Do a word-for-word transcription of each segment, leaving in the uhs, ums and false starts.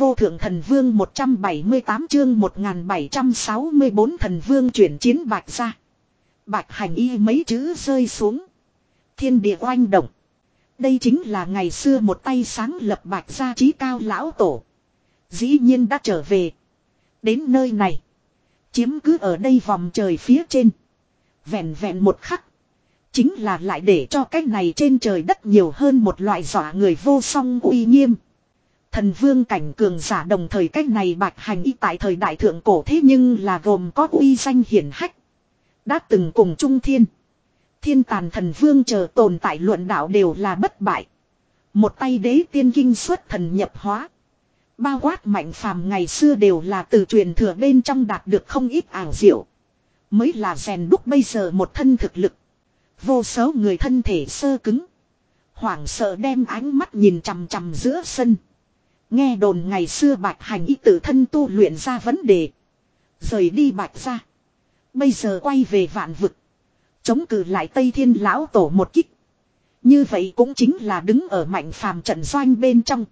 vô thượng thần vương một trăm bảy mươi tám chương một nghìn bảy trăm sáu mươi bốn thần vương chuyển chiến Bạch gia. Bạch hành y mấy chữ rơi xuống. Thiên địa oanh động. Đây chính là ngày xưa một tay sáng lập Bạch gia chí cao lão tổ. Dĩ nhiên đã trở về. Đến nơi này. Chiếm cứ ở đây vòng trời phía trên. Vẹn vẹn một khắc. Chính là lại để cho cái này trên trời đất nhiều hơn một loại dọa người vô song uy nghiêm. Thần vương cảnh cường giả đồng thời cách này Bạch hành y tại thời đại thượng cổ thế nhưng là gồm có uy danh hiển hách. Đã từng cùng Trung Thiên. Thiên tàn thần vương chờ tồn tại luận đạo đều là bất bại. Một tay đế tiên kinh xuất thần nhập hóa. Bao quát mạnh phàm ngày xưa đều là từ truyền thừa bên trong đạt được không ít ảo diệu. Mới là rèn đúc bây giờ một thân thực lực. Vô số người thân thể sơ cứng. Hoảng sợ đem ánh mắt nhìn chằm chằm giữa sân. Nghe đồn ngày xưa Bạch hành y tự thân tu luyện ra vấn đề. Rời đi Bạch gia. Bây giờ quay về vạn vực. Chống cự lại Tây Thiên lão tổ một kích. Như vậy cũng chính là đứng ở mạnh phàm trận doanh bên trong.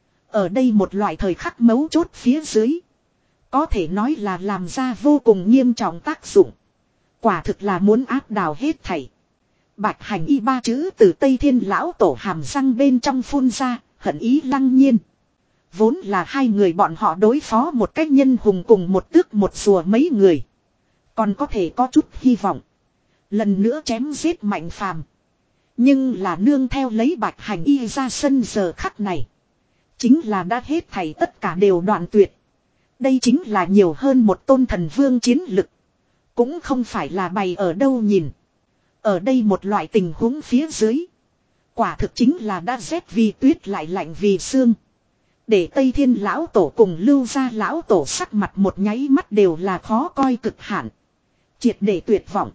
Ở đây một loại thời khắc mấu chốt phía dưới. Có thể nói là làm ra vô cùng nghiêm trọng tác dụng. Quả thực là muốn áp đảo hết thảy. Bạch hành y ba chữ từ Tây Thiên lão tổ hàm răng bên trong phun ra, hận ý lăng nhiên. Vốn là hai người bọn họ đối phó một cách nhân hùng cùng một tước một rùa mấy người. Còn có thể có chút hy vọng. Lần nữa chém giết mạnh phàm. Nhưng là nương theo lấy Bạch hành y ra sân giờ khắc này. Chính là đã hết thảy tất cả đều đoạn tuyệt. Đây chính là nhiều hơn một tôn thần vương chiến lực. Cũng không phải là bày ở đâu nhìn. Ở đây một loại tình huống phía dưới. Quả thực chính là đã rét vì tuyết lại lạnh vì xương. Để Tây Thiên lão tổ cùng Lưu gia lão tổ sắc mặt một nháy mắt đều là khó coi cực hạn. Triệt để tuyệt vọng.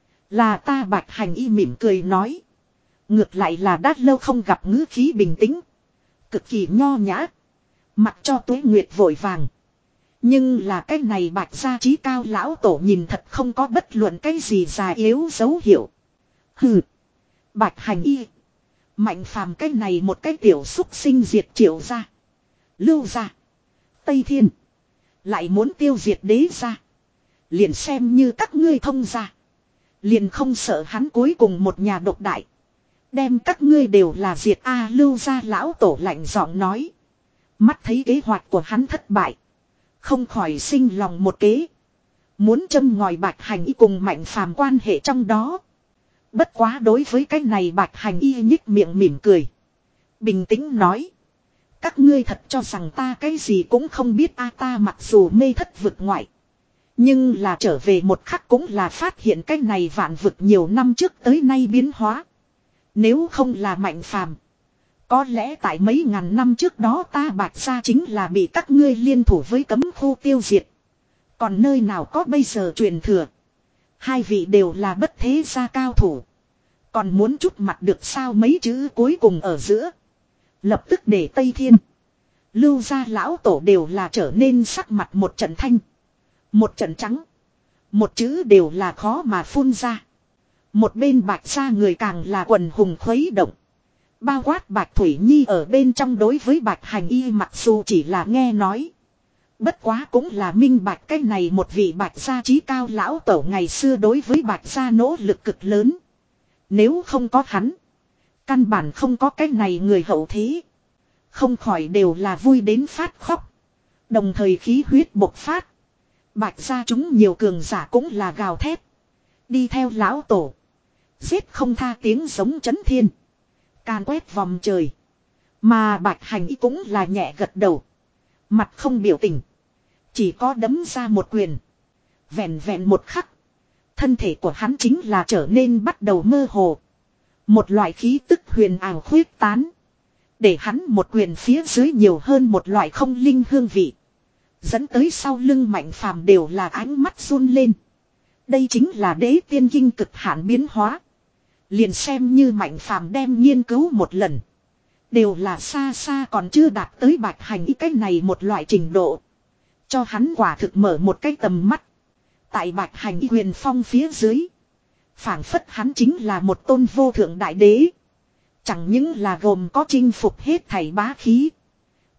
Là ta Bạch hành y mỉm cười nói. Ngược lại là đã lâu không gặp ngữ khí bình tĩnh. Cực kỳ nho nhã. Mặc cho Tuế Nguyệt vội vàng. Nhưng là cái này Bạch gia chí cao lão tổ nhìn thật không có bất luận cái gì già yếu dấu hiệu. Hừ. Bạch hành y. Mạnh phàm cái này một cái tiểu xúc sinh diệt Triệu gia. Lưu gia. Tây Thiên. Lại muốn tiêu diệt Đế gia. Liền xem như các ngươi thông gia. Liền không sợ hắn cuối cùng một nhà độc đại. Đem các ngươi đều là diệt A Lưu gia lão tổ lạnh giọng nói. Mắt thấy kế hoạch của hắn thất bại. Không khỏi sinh lòng một kế. Muốn châm ngòi Bạch hành y cùng mạnh phàm quan hệ trong đó. Bất quá đối với cái này Bạch hành y nhích miệng mỉm cười. Bình tĩnh nói. Các ngươi thật cho rằng ta cái gì cũng không biết a ta mặc dù mê thất vực ngoại. Nhưng là trở về một khắc cũng là phát hiện cái này vạn vực nhiều năm trước tới nay biến hóa. Nếu không là mạnh phàm. Có lẽ tại mấy ngàn năm trước đó ta Bạch gia chính là bị các ngươi liên thủ với cấm khu tiêu diệt. Còn nơi nào có bây giờ truyền thừa. Hai vị đều là bất thế gia cao thủ. Còn muốn chút mặt được sao mấy chữ cuối cùng ở giữa. Lập tức để Tây Thiên. Lưu gia lão tổ đều là trở nên sắc mặt một trận thanh. Một trận trắng. Một chữ đều là khó mà phun ra. Một bên Bạch gia người càng là quần hùng khuấy động. Bao quát Bạch Thủy Nhi ở bên trong đối với Bạch hành y mặc dù chỉ là nghe nói. Bất quá cũng là minh bạch cái này một vị Bạch gia chí cao lão tổ ngày xưa đối với Bạch gia nỗ lực cực lớn. Nếu không có hắn. Căn bản không có cái này người hậu thế. Không khỏi đều là vui đến phát khóc. Đồng thời khí huyết bộc phát. Bạch gia chúng nhiều cường giả cũng là gào thét. Đi theo lão tổ. Giết không tha tiếng giống chấn thiên. Càn quét vòng trời. Mà Bạch hành y cũng là nhẹ gật đầu. Mặt không biểu tình. Chỉ có đấm ra một quyền. Vẹn vẹn một khắc. Thân thể của hắn chính là trở nên bắt đầu mơ hồ. Một loại khí tức huyền ảo khuyết tán. Để hắn một quyền phía dưới nhiều hơn một loại không linh hương vị. Dẫn tới sau lưng mạnh phàm đều là ánh mắt run lên. Đây chính là đế tiên kinh cực hạn biến hóa. Liền xem như mạnh phàm đem nghiên cứu một lần. Đều là xa xa còn chưa đạt tới Bạch hành y cái này một loại trình độ. Cho hắn quả thực mở một cái tầm mắt. Tại Bạch hành y huyền phong phía dưới. Phảng phất hắn chính là một tôn vô thượng đại đế. Chẳng những là gồm có chinh phục hết thảy bá khí.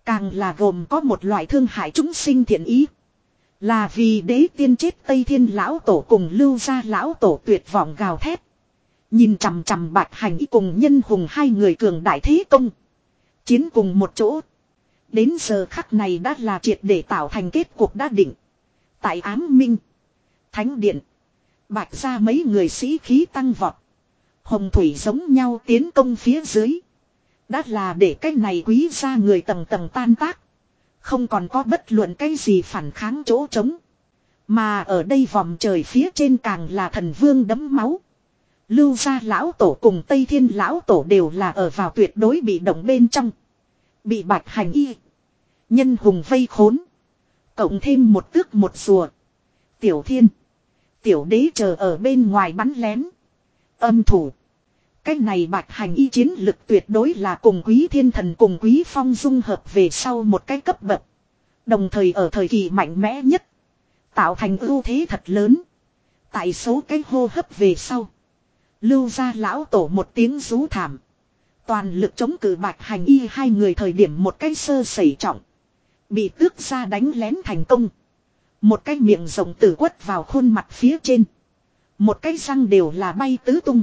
Càng là gồm có một loại thương hại chúng sinh thiện ý. Là vì đế tiên chết Tây Thiên lão tổ cùng Lưu gia lão tổ tuyệt vọng gào thét. Nhìn chằm chằm Bạch Hành Y cùng Nhân Hùng hai người cường đại thế công. Chiến cùng một chỗ. Đến giờ khắc này đã là triệt để tạo thành kết cuộc đã định. Tại Ám Minh, Thánh Điện, Bạch gia mấy người sĩ khí tăng vọt. Hồng thủy giống nhau tiến công phía dưới. Đã là để cái này quý gia người tầng tầng tan tác. Không còn có bất luận cái gì phản kháng chỗ trống. Mà ở đây vòng trời phía trên càng là thần vương đẫm máu. Lưu gia lão tổ cùng Tây Thiên lão tổ đều là ở vào tuyệt đối bị động bên trong. Bị Bạch Hành Y, Nhân Hùng vây khốn. Cộng thêm một tước một rùa. Tiểu Thiên, Tiểu Đế chờ ở bên ngoài bắn lén. Âm thủ. Cái này Bạch Hành Y chiến lực tuyệt đối là cùng Quý Thiên Thần cùng Quý Phong dung hợp về sau một cái cấp bậc. Đồng thời ở thời kỳ mạnh mẽ nhất. Tạo thành ưu thế thật lớn. Tại số cái hô hấp về sau. Lưu gia lão tổ một tiếng rú thảm. Toàn lực chống cự Bạch Hành Y hai người thời điểm một cái sơ sẩy trọng. Bị tước ra đánh lén thành công. Một cái miệng rộng tử quất vào khuôn mặt phía trên. Một cái răng đều là bay tứ tung.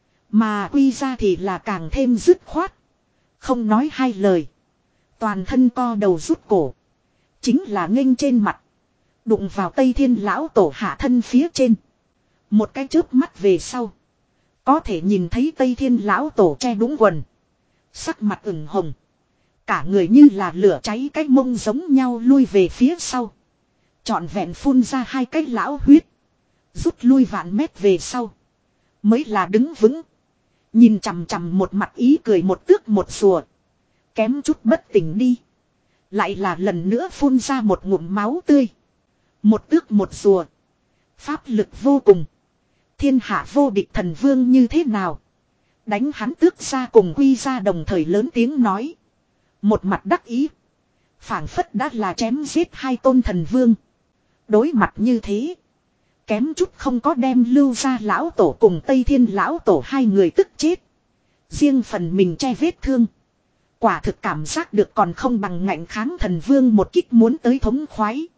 Mà quy ra thì là càng thêm dứt khoát. Không nói hai lời. Toàn thân co đầu rút cổ. Chính là nghênh trên mặt. Đụng vào Tây Thiên lão tổ hạ thân phía trên. Một cái chớp mắt về sau. Có thể nhìn thấy Tây Thiên lão tổ che đúng quần. Sắc mặt ửng hồng. Cả người như là lửa cháy cái mông giống nhau lui về phía sau. Trọn vẹn phun ra hai cái lão huyết. Rút lui vạn mét về sau. Mới là đứng vững. Nhìn chằm chằm một mặt ý cười một tước một rùa. Kém chút bất tỉnh đi. Lại là lần nữa phun ra một ngụm máu tươi. Một tước một rùa. Pháp lực vô cùng. Thiên hạ vô địch thần vương như thế nào? Đánh hắn tước ra cùng quy ra đồng thời lớn tiếng nói. Một mặt đắc ý. Phảng phất đã là chém giết hai tôn thần vương. Đối mặt như thế. Kém chút không có đem Lưu gia lão tổ cùng Tây Thiên lão tổ hai người tức chết. Riêng phần mình che vết thương. Quả thực cảm giác được còn không bằng ngạnh kháng thần vương một kích muốn tới thống khoái.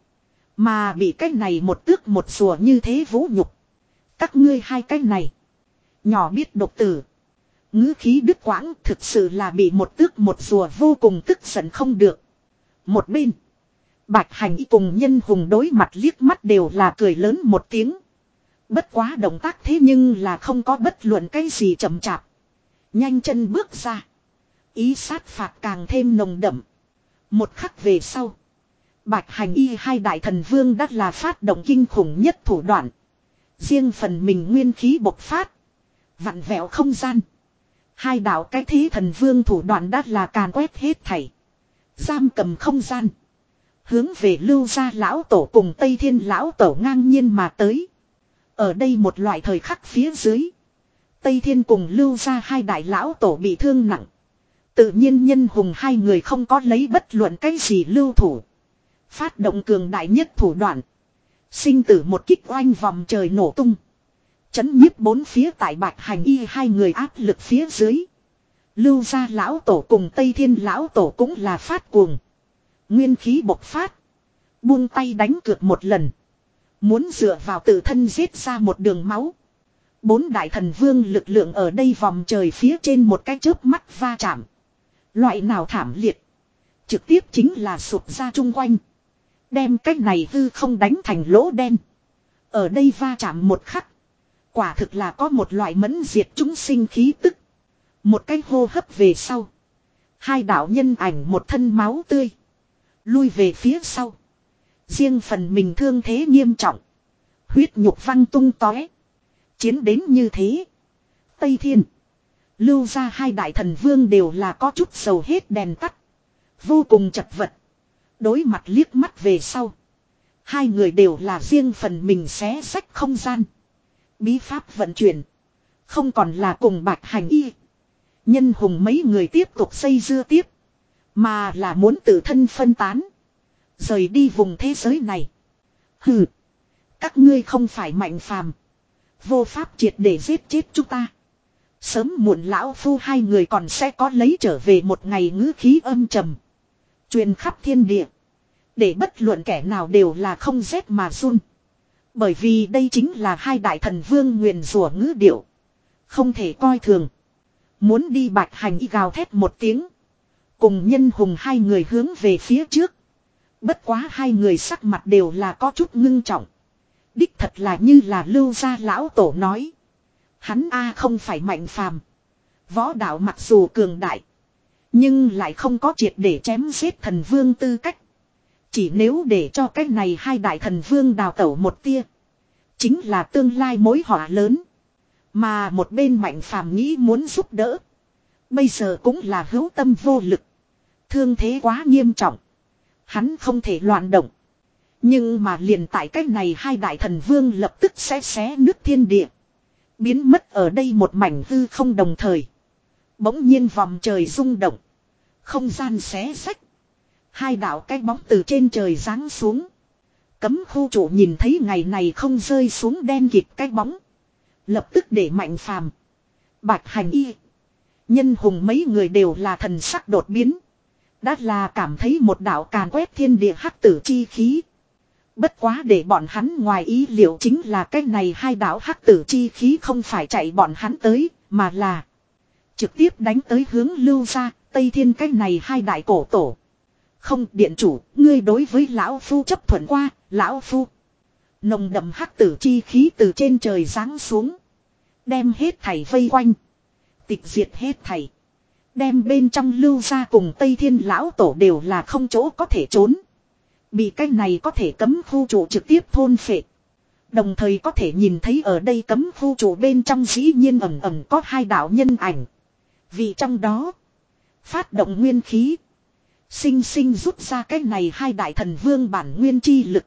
Mà bị cái này một tước một rùa như thế vũ nhục. Các ngươi hai cái này. Nhỏ biết độc tử. Ngữ khí đứt quãng thực sự là bị một tước một rùa vô cùng tức giận không được. Một bên. Bạch Hành Y cùng Nhân Hùng đối mặt liếc mắt đều là cười lớn một tiếng. Bất quá động tác thế nhưng là không có bất luận cái gì chậm chạp. Nhanh chân bước ra. Ý sát phạt càng thêm nồng đậm. Một khắc về sau. Bạch Hành Y hai đại thần vương đã là phát động kinh khủng nhất thủ đoạn. Riêng phần mình nguyên khí bộc phát. Vặn vẹo không gian. Hai đạo cái thế thần vương thủ đoạn đã là càn quét hết thảy. Giam cầm không gian. Hướng về Lưu gia lão tổ cùng Tây Thiên lão tổ ngang nhiên mà tới. Ở đây một loại thời khắc phía dưới. Tây Thiên cùng Lưu gia hai đại lão tổ bị thương nặng. Tự nhiên Nhân Hùng hai người không có lấy bất luận cái gì lưu thủ. Phát động cường đại nhất thủ đoạn. Sinh tử một kích oanh vòng trời nổ tung. Chấn nhiếp bốn phía tại Bạch Hành Y hai người áp lực phía dưới. Lưu gia lão tổ cùng Tây Thiên lão tổ cũng là phát cuồng. Nguyên khí bộc phát. Buông tay đánh cược một lần. Muốn dựa vào tự thân giết ra một đường máu. Bốn đại thần vương lực lượng ở đây vòng trời phía trên một cái chớp mắt va chạm. Loại nào thảm liệt. Trực tiếp chính là sụp ra chung quanh. Đem cái này hư không đánh thành lỗ đen. Ở đây va chạm một khắc. Quả thực là có một loại mẫn diệt chúng sinh khí tức. Một cái hô hấp về sau. Hai đạo nhân ảnh một thân máu tươi. Lui về phía sau. Riêng phần mình thương thế nghiêm trọng. Huyết nhục văng tung tóe. Chiến đến như thế. Tây Thiên. Lưu gia hai đại thần vương đều là có chút dầu hết đèn tắt. Vô cùng chật vật. Đối mặt liếc mắt về sau. Hai người đều là riêng phần mình xé rách không gian. Bí pháp vận chuyển. Không còn là cùng Bạch Hành Y. Nhân Hùng mấy người tiếp tục xây dưa tiếp. Mà là muốn tự thân phân tán. Rời đi vùng thế giới này. Hừ. Các ngươi không phải mạnh phàm. Vô pháp triệt để giết chết chúng ta. Sớm muộn lão phu hai người còn sẽ có lấy trở về một ngày ngữ khí âm trầm. Truyền khắp thiên địa. Để bất luận kẻ nào đều là không rét mà run. Bởi vì đây chính là hai đại thần vương nguyền rủa ngữ điệu. Không thể coi thường. Muốn đi Bạch Hành Y gào thét một tiếng. Cùng Nhân Hùng hai người hướng về phía trước. Bất quá hai người sắc mặt đều là có chút ngưng trọng. Đích thật là như là Lưu gia lão tổ nói. Hắn A không phải mạnh phàm. Võ đạo mặc dù cường đại. Nhưng lại không có triệt để chém giết thần vương tư cách. Chỉ nếu để cho cái này hai đại thần vương đào tẩu một tia. Chính là tương lai mối họa lớn. Mà một bên mạnh phàm nghĩ muốn giúp đỡ. Bây giờ cũng là hữu tâm vô lực. Thương thế quá nghiêm trọng. Hắn không thể loạn động. Nhưng mà liền tại cách này hai đại thần vương lập tức sẽ xé nước thiên địa. Biến mất ở đây một mảnh hư không đồng thời. Bỗng nhiên vòng trời rung động. Không gian xé sách. Hai đạo cái bóng từ trên trời giáng xuống. Cấm khu chủ nhìn thấy ngày này không rơi xuống đen kịt cái bóng. Lập tức để Mạnh Phàm, Bạch Hành Y, Nhân Hùng mấy người đều là thần sắc đột biến. Đã là cảm thấy một đạo càn quét thiên địa hắc tử chi khí. Bất quá để bọn hắn ngoài ý liệu chính là cái này hai đạo hắc tử chi khí không phải chạy bọn hắn tới, mà là trực tiếp đánh tới hướng Lưu gia, Tây Thiên cái này hai đại cổ tổ. Không, điện chủ, ngươi đối với lão phu chấp thuận qua, lão phu. Nồng đậm hắc tử chi khí từ trên trời giáng xuống. Đem hết thảy vây quanh. Tịch diệt hết thảy. Đem bên trong Lưu gia cùng Tây Thiên lão tổ đều là không chỗ có thể trốn. Bị cái này có thể cấm khu chủ trực tiếp thôn phệ. Đồng thời có thể nhìn thấy ở đây cấm khu chủ bên trong dĩ nhiên ẩn ẩn có hai đạo nhân ảnh. Vì trong đó phát động nguyên khí. Sinh sinh rút ra cái này hai đại thần vương bản nguyên chi lực.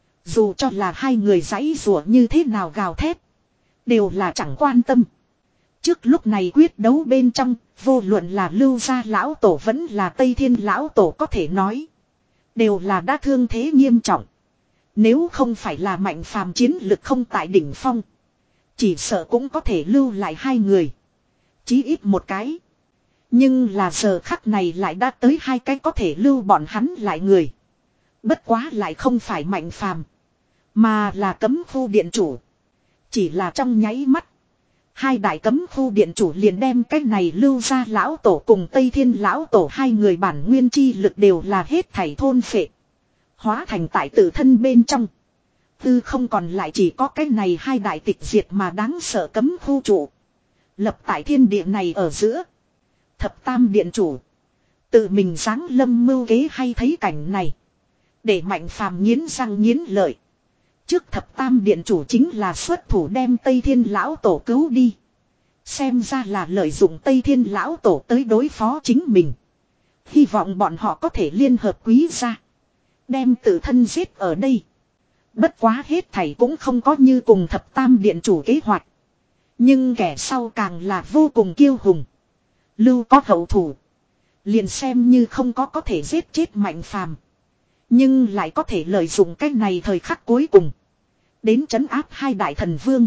Dù cho là hai người giãy rủa như thế nào gào thét. Đều là chẳng quan tâm. Trước lúc này quyết đấu bên trong. Vô luận là Lưu gia lão tổ vẫn là Tây Thiên lão tổ có thể nói. Đều là đã thương thế nghiêm trọng. Nếu không phải là Mạnh Phàm chiến lực không tại đỉnh phong. Chỉ sợ cũng có thể lưu lại hai người. Chí ít một cái. Nhưng là giờ khắc này lại đã tới hai cái có thể lưu bọn hắn lại người. Bất quá lại không phải Mạnh Phàm, mà là cấm khu điện chủ. Chỉ là trong nháy mắt. Hai đại cấm khu điện chủ liền đem cái này Lưu gia lão tổ cùng Tây Thiên lão tổ hai người bản nguyên chi lực đều là hết thảy thôn phệ. Hóa thành tại tự thân bên trong. Tư không còn lại chỉ có cái này hai đại tịch diệt mà đáng sợ cấm khu chủ. Lập tại thiên địa này ở giữa. Thập tam điện chủ. Tự mình giáng lâm mưu kế hay thấy cảnh này. Để Mạnh Phàm nghiến răng nghiến lợi. Trước thập tam điện chủ chính là xuất thủ đem Tây Thiên lão tổ cứu đi. Xem ra là lợi dụng Tây Thiên lão tổ tới đối phó chính mình. Hy vọng bọn họ có thể liên hợp quý ra. Đem tự thân giết ở đây. Bất quá hết thảy cũng không có như cùng thập tam điện chủ kế hoạch. Nhưng kẻ sau càng là vô cùng kiêu hùng. Lưu có hậu thủ. Liền xem như không có có thể giết chết Mạnh Phàm, nhưng lại có thể lợi dụng cái này thời khắc cuối cùng. Đến trấn áp hai đại thần vương.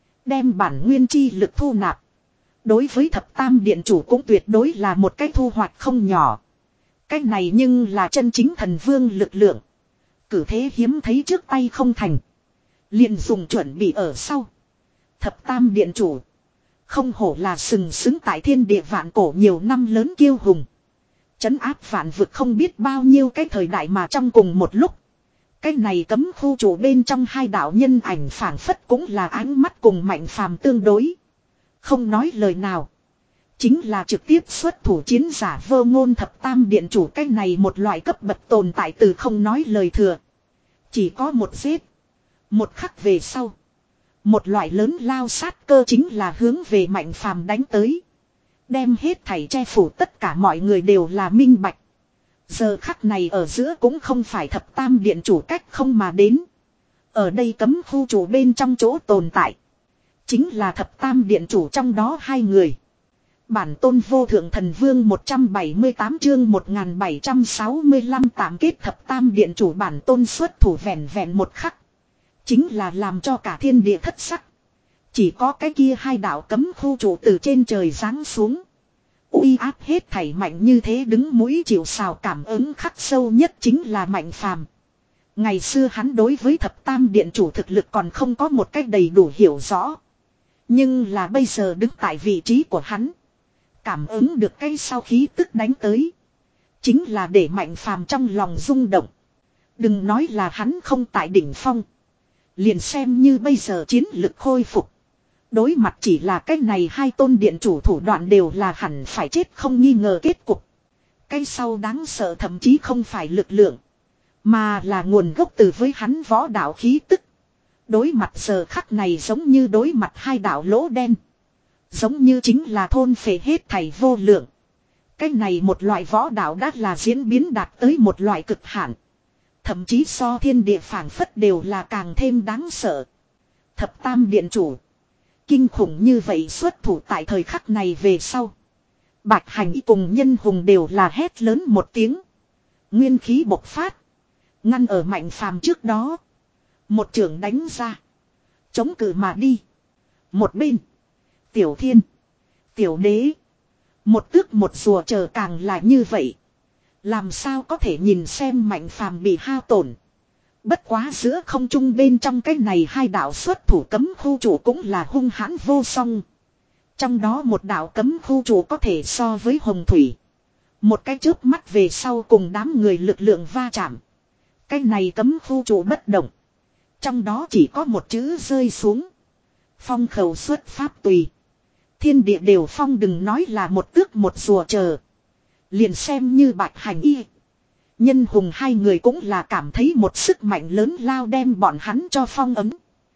Đem bản nguyên chi lực thu nạp. Đối với thập tam điện chủ cũng tuyệt đối là một cái thu hoạch không nhỏ. Cái này nhưng là chân chính thần vương lực lượng. Cử thế hiếm thấy trước tay không thành. Liền dùng chuẩn bị ở sau. Thập tam điện chủ. Không hổ là sừng sững tại thiên địa vạn cổ nhiều năm lớn kiêu hùng. Trấn áp vạn vực không biết bao nhiêu cái thời đại mà trong cùng một lúc. Cái này cấm khu chủ bên trong hai đạo nhân ảnh phảng phất cũng là ánh mắt cùng Mạnh Phàm tương đối. Không nói lời nào. Chính là trực tiếp xuất thủ chiến giả Vô Ngôn thập tam điện chủ, cái này một loại cấp bậc tồn tại từ không nói lời thừa. Chỉ có một giết. Một khắc về sau. Một loại lớn lao sát cơ chính là hướng về Mạnh Phàm đánh tới. Đem hết thảy che phủ tất cả mọi người đều là minh bạch. Giờ khắc này ở giữa cũng không phải thập tam điện chủ cách không mà đến. Ở đây cấm khu chủ bên trong chỗ tồn tại. Chính là thập tam điện chủ trong đó hai người. Bản tôn vô thượng thần vương một trăm bảy mươi tám chương một nghìn bảy trăm sáu mươi lăm tạm kết thập tam điện chủ bản tôn xuất thủ vẹn vẹn một khắc. Chính là làm cho cả thiên địa thất sắc. Chỉ có cái kia hai đạo cấm khu chủ từ trên trời giáng xuống. Uy áp hết thảy mạnh như thế đứng mũi chịu sào cảm ứng khắc sâu nhất chính là Mạnh Phàm. Ngày xưa hắn đối với thập tam điện chủ thực lực còn không có một cách đầy đủ hiểu rõ. Nhưng là bây giờ đứng tại vị trí của hắn. Cảm ứng được cái sau khí tức đánh tới. Chính là để Mạnh Phàm trong lòng rung động. Đừng nói là hắn không tại đỉnh phong. Liền xem như bây giờ chiến lực khôi phục. Đối mặt chỉ là cái này hai tôn điện chủ thủ đoạn đều là hẳn phải chết không nghi ngờ kết cục. Cái sau đáng sợ thậm chí không phải lực lượng. Mà là nguồn gốc từ với hắn võ đạo khí tức. Đối mặt giờ khắc này giống như đối mặt hai đạo lỗ đen. Giống như chính là thôn phệ hết thảy vô lượng. Cái này một loại võ đạo đã là diễn biến đạt tới một loại cực hạn. Thậm chí so thiên địa phảng phất đều là càng thêm đáng sợ. Thập tam điện chủ. Kinh khủng như vậy xuất thủ tại thời khắc này về sau. Bạch Hành Y cùng Nhân Hùng đều là hét lớn một tiếng. Nguyên khí bộc phát. Ngăn ở Mạnh Phàm trước đó. Một trường đánh ra. Chống cự mà đi. Một bên. Tiểu Thiên. Tiểu Đế. Một tước một rùa chờ càng là như vậy. Làm sao có thể nhìn xem Mạnh Phàm bị hao tổn. Bất quá giữa không trung bên trong cái này hai đạo xuất thủ cấm khu chủ cũng là hung hãn vô song. Trong đó một đạo cấm khu chủ có thể so với hồng thủy. Một cái chớp mắt về sau cùng đám người lực lượng va chạm. Cái này cấm khu chủ bất động. Trong đó chỉ có một chữ rơi xuống. Phong khẩu xuất pháp tùy. Thiên địa đều phong đừng nói là một tước một rùa chờ. Liền xem như Bạch Hành Y. Nhân Hùng hai người cũng là cảm thấy một sức mạnh lớn lao đem bọn hắn cho phong ấm.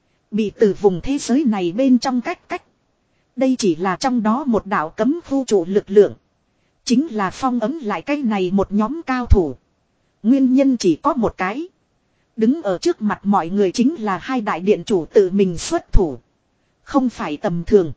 Bị từ vùng thế giới này bên trong cách cách. Đây chỉ là trong đó một đạo cấm khu chủ lực lượng. Chính là phong ấm lại cái này một nhóm cao thủ. Nguyên nhân chỉ có một cái. Đứng ở trước mặt mọi người chính là hai đại điện chủ tự mình xuất thủ. Không phải tầm thường.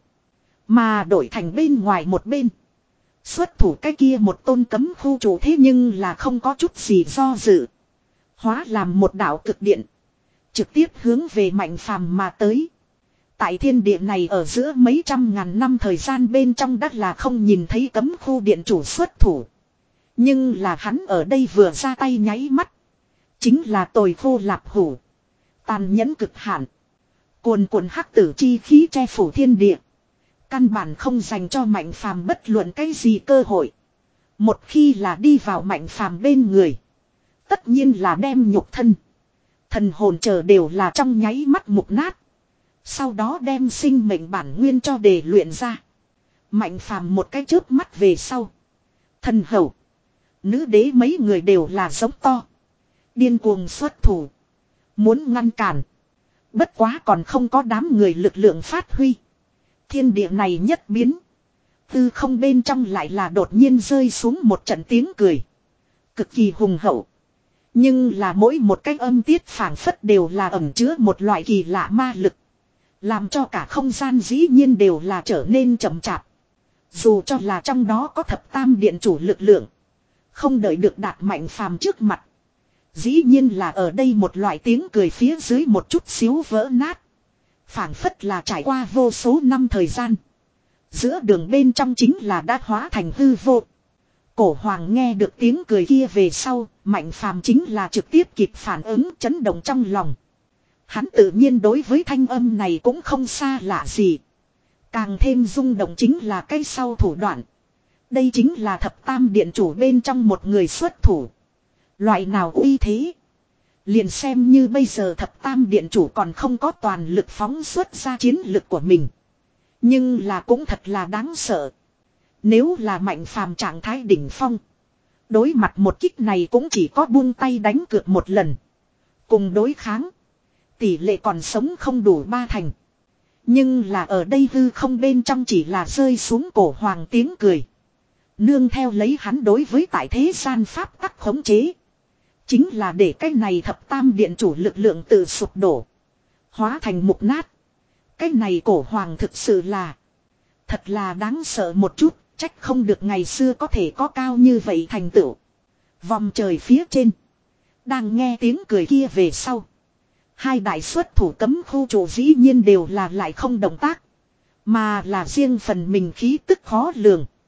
Mà đổi thành bên ngoài một bên. Xuất thủ cái kia một tôn cấm khu chủ thế nhưng là không có chút gì do dự. Hóa làm một đạo cực điện. Trực tiếp hướng về Mạnh Phàm mà tới. Tại thiên địa này ở giữa mấy trăm ngàn năm thời gian bên trong đất là không nhìn thấy cấm khu điện chủ xuất thủ. Nhưng là hắn ở đây vừa ra tay nháy mắt. Chính là tồi khô lạp hủ. Tàn nhẫn cực hạn. Cuồn cuộn hắc tử chi khí che phủ thiên địa. Căn bản không dành cho Mạnh Phàm bất luận cái gì cơ hội. Một khi là đi vào Mạnh Phàm bên người. Tất nhiên là đem nhục thân. Thần hồn chờ đều là trong nháy mắt mục nát. Sau đó đem sinh mệnh bản nguyên cho đề luyện ra. Mạnh Phàm một cái chớp mắt về sau. Thần hầu. Nữ đế mấy người đều là giống to. Điên cuồng xuất thủ. Muốn ngăn cản. Bất quá còn không có đám người lực lượng phát huy. Thiên địa này nhất biến. Tư không bên trong lại là đột nhiên rơi xuống một trận tiếng cười. Cực kỳ hùng hậu. Nhưng là mỗi một cái âm tiết phảng phất đều là ẩn chứa một loại kỳ lạ ma lực. Làm cho cả không gian dĩ nhiên đều là trở nên chậm chạp. Dù cho là trong đó có thập tam điện chủ lực lượng. Không đợi được đạt Mạnh Phàm trước mặt. Dĩ nhiên là ở đây một loại tiếng cười phía dưới một chút xíu vỡ nát. Phảng phất là trải qua vô số năm thời gian. Giữa đường bên trong chính là đã hóa thành hư vô. Cổ hoàng nghe được tiếng cười kia về sau, Mạnh Phàm chính là trực tiếp kịp phản ứng chấn động trong lòng. Hắn tự nhiên đối với thanh âm này cũng không xa lạ gì. Càng thêm rung động chính là cái sau thủ đoạn. Đây chính là thập tam điện chủ bên trong một người xuất thủ. Loại nào uy thế. Liền xem như bây giờ thập tam điện chủ còn không có toàn lực phóng xuất ra chiến lực của mình. Nhưng là cũng thật là đáng sợ. Nếu là Mạnh Phàm trạng thái đỉnh phong. Đối mặt một kích này cũng chỉ có buông tay đánh cược một lần. Cùng đối kháng. Tỷ lệ còn sống không đủ ba thành. Nhưng là ở đây hư không bên trong chỉ là rơi xuống cổ hoàng tiếng cười. Nương theo lấy hắn đối với tại thế gian pháp tắc khống chế. Chính là để cái này thập tam điện chủ lực lượng tự sụp đổ. Hóa thành mục nát. Cái này cổ hoàng thực sự là. Thật là đáng sợ một chút. Trách không được ngày xưa có thể có cao như vậy thành tựu. Vòng trời phía trên. Đang nghe tiếng cười kia về sau. Hai đại xuất thủ cấm khu chủ dĩ nhiên đều là lại không động tác. Mà là riêng phần mình khí tức khó lường.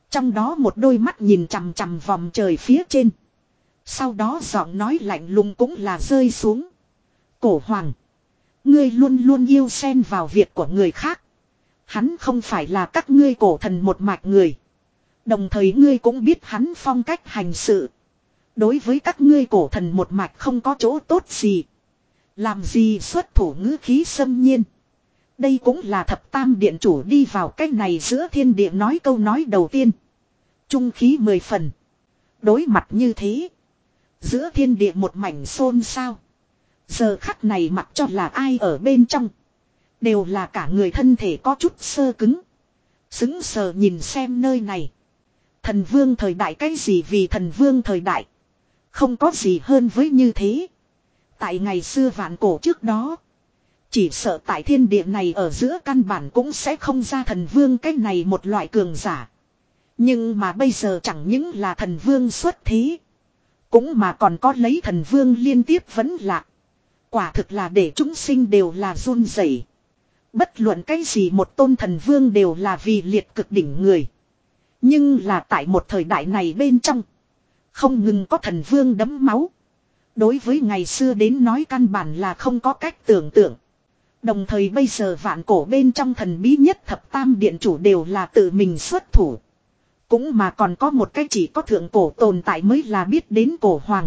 Trong đó một đôi mắt nhìn chằm chằm vòng trời phía trên. Sau đó giọng nói lạnh lùng cũng là rơi xuống. Cổ hoàng. Ngươi luôn luôn yêu xen vào việc của người khác. Hắn không phải là các ngươi cổ thần một mạch người. Đồng thời ngươi cũng biết hắn phong cách hành sự. Đối với các ngươi cổ thần một mạch không có chỗ tốt gì. Làm gì xuất thủ ngữ khí xâm nhiên. Đây cũng là thập tam điện chủ đi vào cách này giữa thiên địa nói câu nói đầu tiên. Trung khí mười phần. Đối mặt như thế. Giữa thiên địa một mảnh xôn xao. Giờ khắc này mặc cho là ai ở bên trong. Đều là cả người thân thể có chút sơ cứng. Xứng sờ nhìn xem nơi này. Thần vương thời đại cái gì vì thần vương thời đại. Không có gì hơn với như thế. Tại ngày xưa vạn cổ trước đó. Chỉ sợ tại thiên địa này ở giữa căn bản cũng sẽ không ra thần vương cái này một loại cường giả. Nhưng mà bây giờ chẳng những là thần vương xuất thế. Cũng mà còn có lấy thần vương liên tiếp vẫn lạ. Quả thực là để chúng sinh đều là run rẩy. Bất luận cái gì một tôn thần vương đều là vì liệt cực đỉnh người. Nhưng là tại một thời đại này bên trong. Không ngừng có thần vương đẫm máu. Đối với ngày xưa đến nói căn bản là không có cách tưởng tượng. Đồng thời bây giờ vạn cổ bên trong thần bí nhất thập tam điện chủ đều là tự mình xuất thủ. Cũng mà còn có một cái chỉ có thượng cổ tồn tại mới là biết đến cổ hoàng.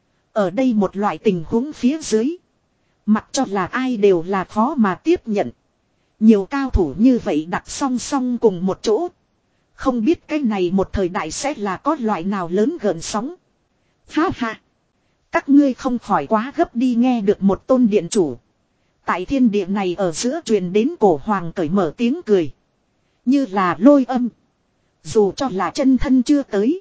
Ở đây một loại tình huống phía dưới. Mặc cho là ai đều là khó mà tiếp nhận. Nhiều cao thủ như vậy đặt song song cùng một chỗ. Không biết cái này một thời đại sẽ là có loại nào lớn gợn sóng. Ha ha. Các ngươi không khỏi quá gấp đi nghe được một tôn điện chủ. Tại thiên địa này ở giữa truyền đến cổ hoàng cởi mở tiếng cười. Như là lôi âm. Dù cho là chân thân chưa tới.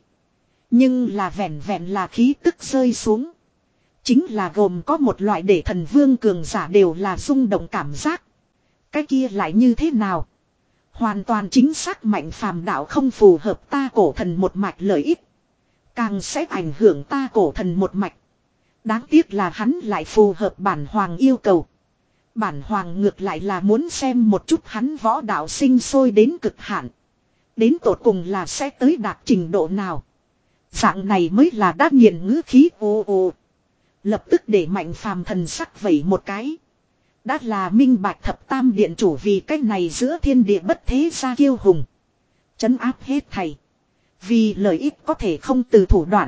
Nhưng là vẹn vẹn là khí tức rơi xuống. Chính là gồm có một loại để thần vương cường giả đều là rung động cảm giác. Cái kia lại như thế nào? Hoàn toàn chính xác mạnh phàm đạo không phù hợp ta cổ thần một mạch lợi ích. Càng sẽ ảnh hưởng ta cổ thần một mạch. Đáng tiếc là hắn lại phù hợp bản hoàng yêu cầu. Bản hoàng ngược lại là muốn xem một chút hắn võ đạo sinh sôi đến cực hạn. Đến tột cùng là sẽ tới đạt trình độ nào. Dạng này mới là đã nghiền ngữ khí ô ô. Lập tức để mạnh phàm thần sắc vẩy một cái. Đã là minh bạch thập tam điện chủ vì cái này giữa thiên địa bất thế gia kiêu hùng. Chấn áp hết thầy. Vì lợi ích có thể không từ thủ đoạn.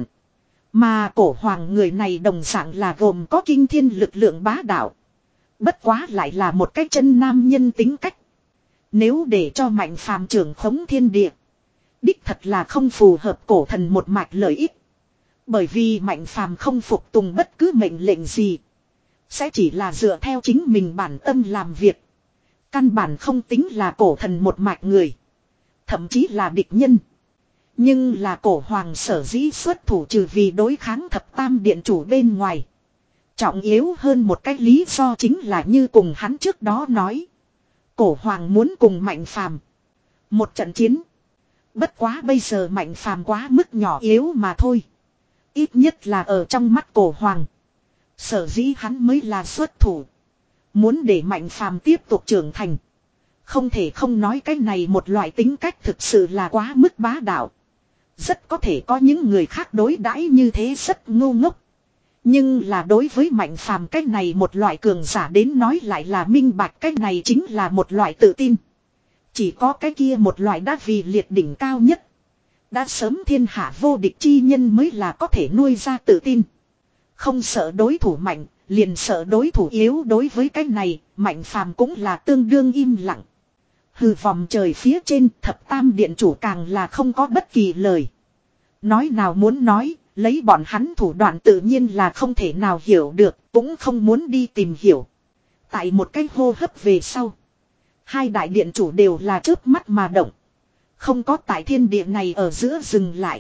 Mà cổ hoàng người này đồng dạng là gồm có kinh thiên lực lượng bá đạo. Bất quá lại là một cái chân nam nhân tính cách. Nếu để cho mạnh phàm trưởng khống thiên địa. Đích thật là không phù hợp cổ thần một mạch lợi ích. Bởi vì mạnh phàm không phục tùng bất cứ mệnh lệnh gì. Sẽ chỉ là dựa theo chính mình bản tâm làm việc. Căn bản không tính là cổ thần một mạch người. Thậm chí là địch nhân. Nhưng là cổ hoàng sở dĩ xuất thủ trừ vì đối kháng thập tam điện chủ bên ngoài. Trọng yếu hơn một cái lý do chính là như cùng hắn trước đó nói. Cổ hoàng muốn cùng mạnh phàm. Một trận chiến. Bất quá bây giờ mạnh phàm quá mức nhỏ yếu mà thôi. Ít nhất là ở trong mắt cổ hoàng. Sở dĩ hắn mới là xuất thủ. Muốn để mạnh phàm tiếp tục trưởng thành. Không thể không nói cái này một loại tính cách thực sự là quá mức bá đạo. Rất có thể có những người khác đối đãi như thế rất ngu ngốc. Nhưng là đối với mạnh phàm cái này một loại cường giả đến nói lại là minh bạch cái này chính là một loại tự tin. Chỉ có cái kia một loại đã vì liệt đỉnh cao nhất. Đã sớm thiên hạ vô địch chi nhân mới là có thể nuôi ra tự tin. Không sợ đối thủ mạnh, liền sợ đối thủ yếu. Đối với cái này, mạnh phàm cũng là tương đương im lặng. Hừ, vòng trời phía trên thập tam điện chủ càng là không có bất kỳ lời. Nói nào muốn nói, lấy bọn hắn thủ đoạn tự nhiên là không thể nào hiểu được, cũng không muốn đi tìm hiểu. Tại một cái hô hấp về sau, hai đại điện chủ đều là chớp mắt mà động. Không có tại thiên địa này ở giữa dừng lại,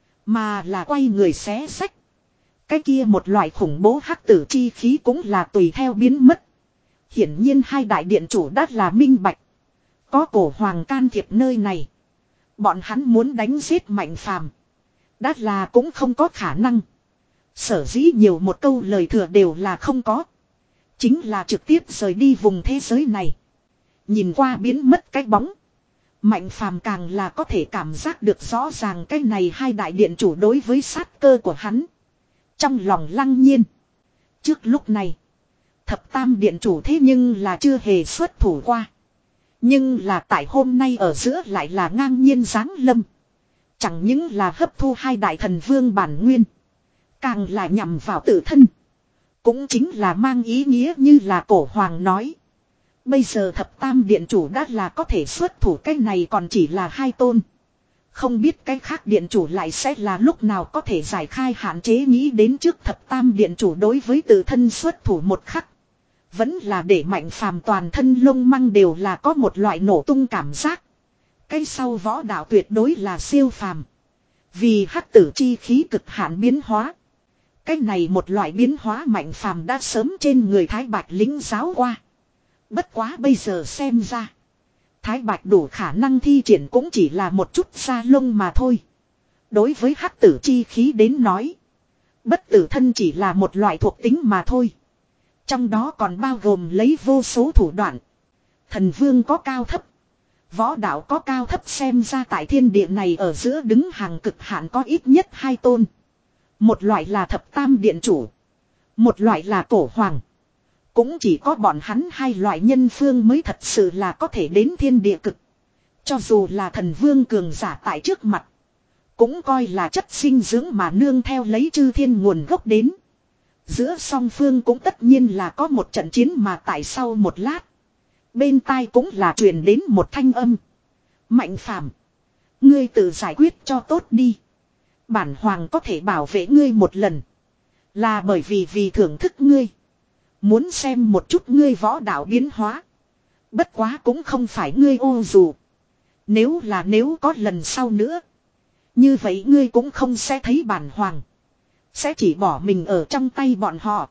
mà là quay người xé xách. Cái kia một loại khủng bố hắc tử chi khí cũng là tùy theo biến mất. Hiển nhiên hai đại điện chủ đã là minh bạch. Có cổ hoàng can thiệp nơi này. Bọn hắn muốn đánh giết mạnh phàm. Đã là cũng không có khả năng. Sở dĩ nhiều một câu lời thừa đều là không có. Chính là trực tiếp rời đi vùng thế giới này. Nhìn qua biến mất cái bóng. Mạnh phàm càng là có thể cảm giác được rõ ràng cái này hai đại điện chủ đối với sát cơ của hắn. Trong lòng lăng nhiên. Trước lúc này. Thập tam điện chủ thế nhưng là chưa hề xuất thủ qua. Nhưng là tại hôm nay ở giữa lại là ngang nhiên giáng lâm. Chẳng những là hấp thu hai đại thần vương bản nguyên. Càng là nhằm vào tự thân. Cũng chính là mang ý nghĩa như là cổ hoàng nói. Bây giờ thập tam điện chủ đã là có thể xuất thủ, cái này còn chỉ là hai tôn. Không biết cái khác điện chủ lại sẽ là lúc nào có thể giải khai hạn chế, nghĩ đến trước thập tam điện chủ đối với tự thân xuất thủ một khắc. Vẫn là để Mạnh Phàm toàn thân lông măng đều là có một loại nổ tung cảm giác. Cái sau võ đạo tuyệt đối là siêu phàm. Vì hắc tử chi khí cực hạn biến hóa. Cái này một loại biến hóa Mạnh Phàm đã sớm trên người Thái Bạch lĩnh giáo qua. Bất quá bây giờ xem ra. Thái Bạch đủ khả năng thi triển cũng chỉ là một chút da lông mà thôi. Đối với hắc tử chi khí đến nói. Bất tử thân chỉ là một loại thuộc tính mà thôi. Trong đó còn bao gồm lấy vô số thủ đoạn. Thần vương có cao thấp. Võ đạo có cao thấp, xem ra tại thiên địa này ở giữa đứng hàng cực hạn có ít nhất hai tôn. Một loại là thập tam điện chủ. Một loại là cổ hoàng. Cũng chỉ có bọn hắn hai loại nhân phương mới thật sự là có thể đến thiên địa cực. Cho dù là thần vương cường giả tại trước mặt. Cũng coi là chất sinh dưỡng mà nương theo lấy chư thiên nguồn gốc đến. Giữa song phương cũng tất nhiên là có một trận chiến mà tại sau một lát. Bên tai cũng là truyền đến một thanh âm. Mạnh Phàm, ngươi tự giải quyết cho tốt đi. Bản hoàng có thể bảo vệ ngươi một lần. Là bởi vì vì thưởng thức ngươi. Muốn xem một chút ngươi võ đạo biến hóa. Bất quá cũng không phải ngươi ô dù. Nếu là nếu có lần sau nữa. Như vậy ngươi cũng không sẽ thấy bản hoàng. Sẽ chỉ bỏ mình ở trong tay bọn họ.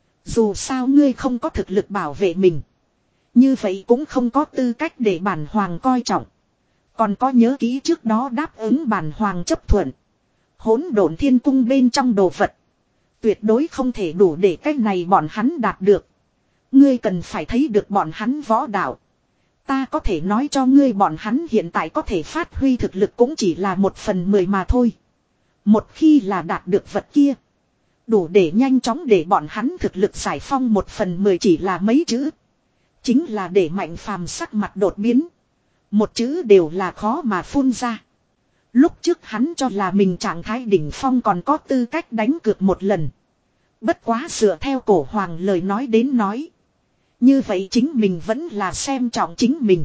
Dù sao ngươi không có thực lực bảo vệ mình. Như vậy cũng không có tư cách để bản hoàng coi trọng. Còn có nhớ kỹ trước đó đáp ứng bản hoàng chấp thuận. Hỗn độn thiên cung bên trong đồ vật. Tuyệt đối không thể đủ để cách này bọn hắn đạt được. Ngươi cần phải thấy được bọn hắn võ đạo. Ta có thể nói cho ngươi bọn hắn hiện tại có thể phát huy thực lực cũng chỉ là một phần mười mà thôi. Một khi là đạt được vật kia. Đủ để nhanh chóng để bọn hắn thực lực giải phong một phần mười chỉ là mấy chữ. Chính là để Mạnh Phàm sắc mặt đột biến. Một chữ đều là khó mà phun ra. Lúc trước hắn cho là mình trạng thái đỉnh phong còn có tư cách đánh cược một lần. Bất quá dựa theo cổ hoàng lời nói đến nói. Như vậy chính mình vẫn là xem trọng chính mình.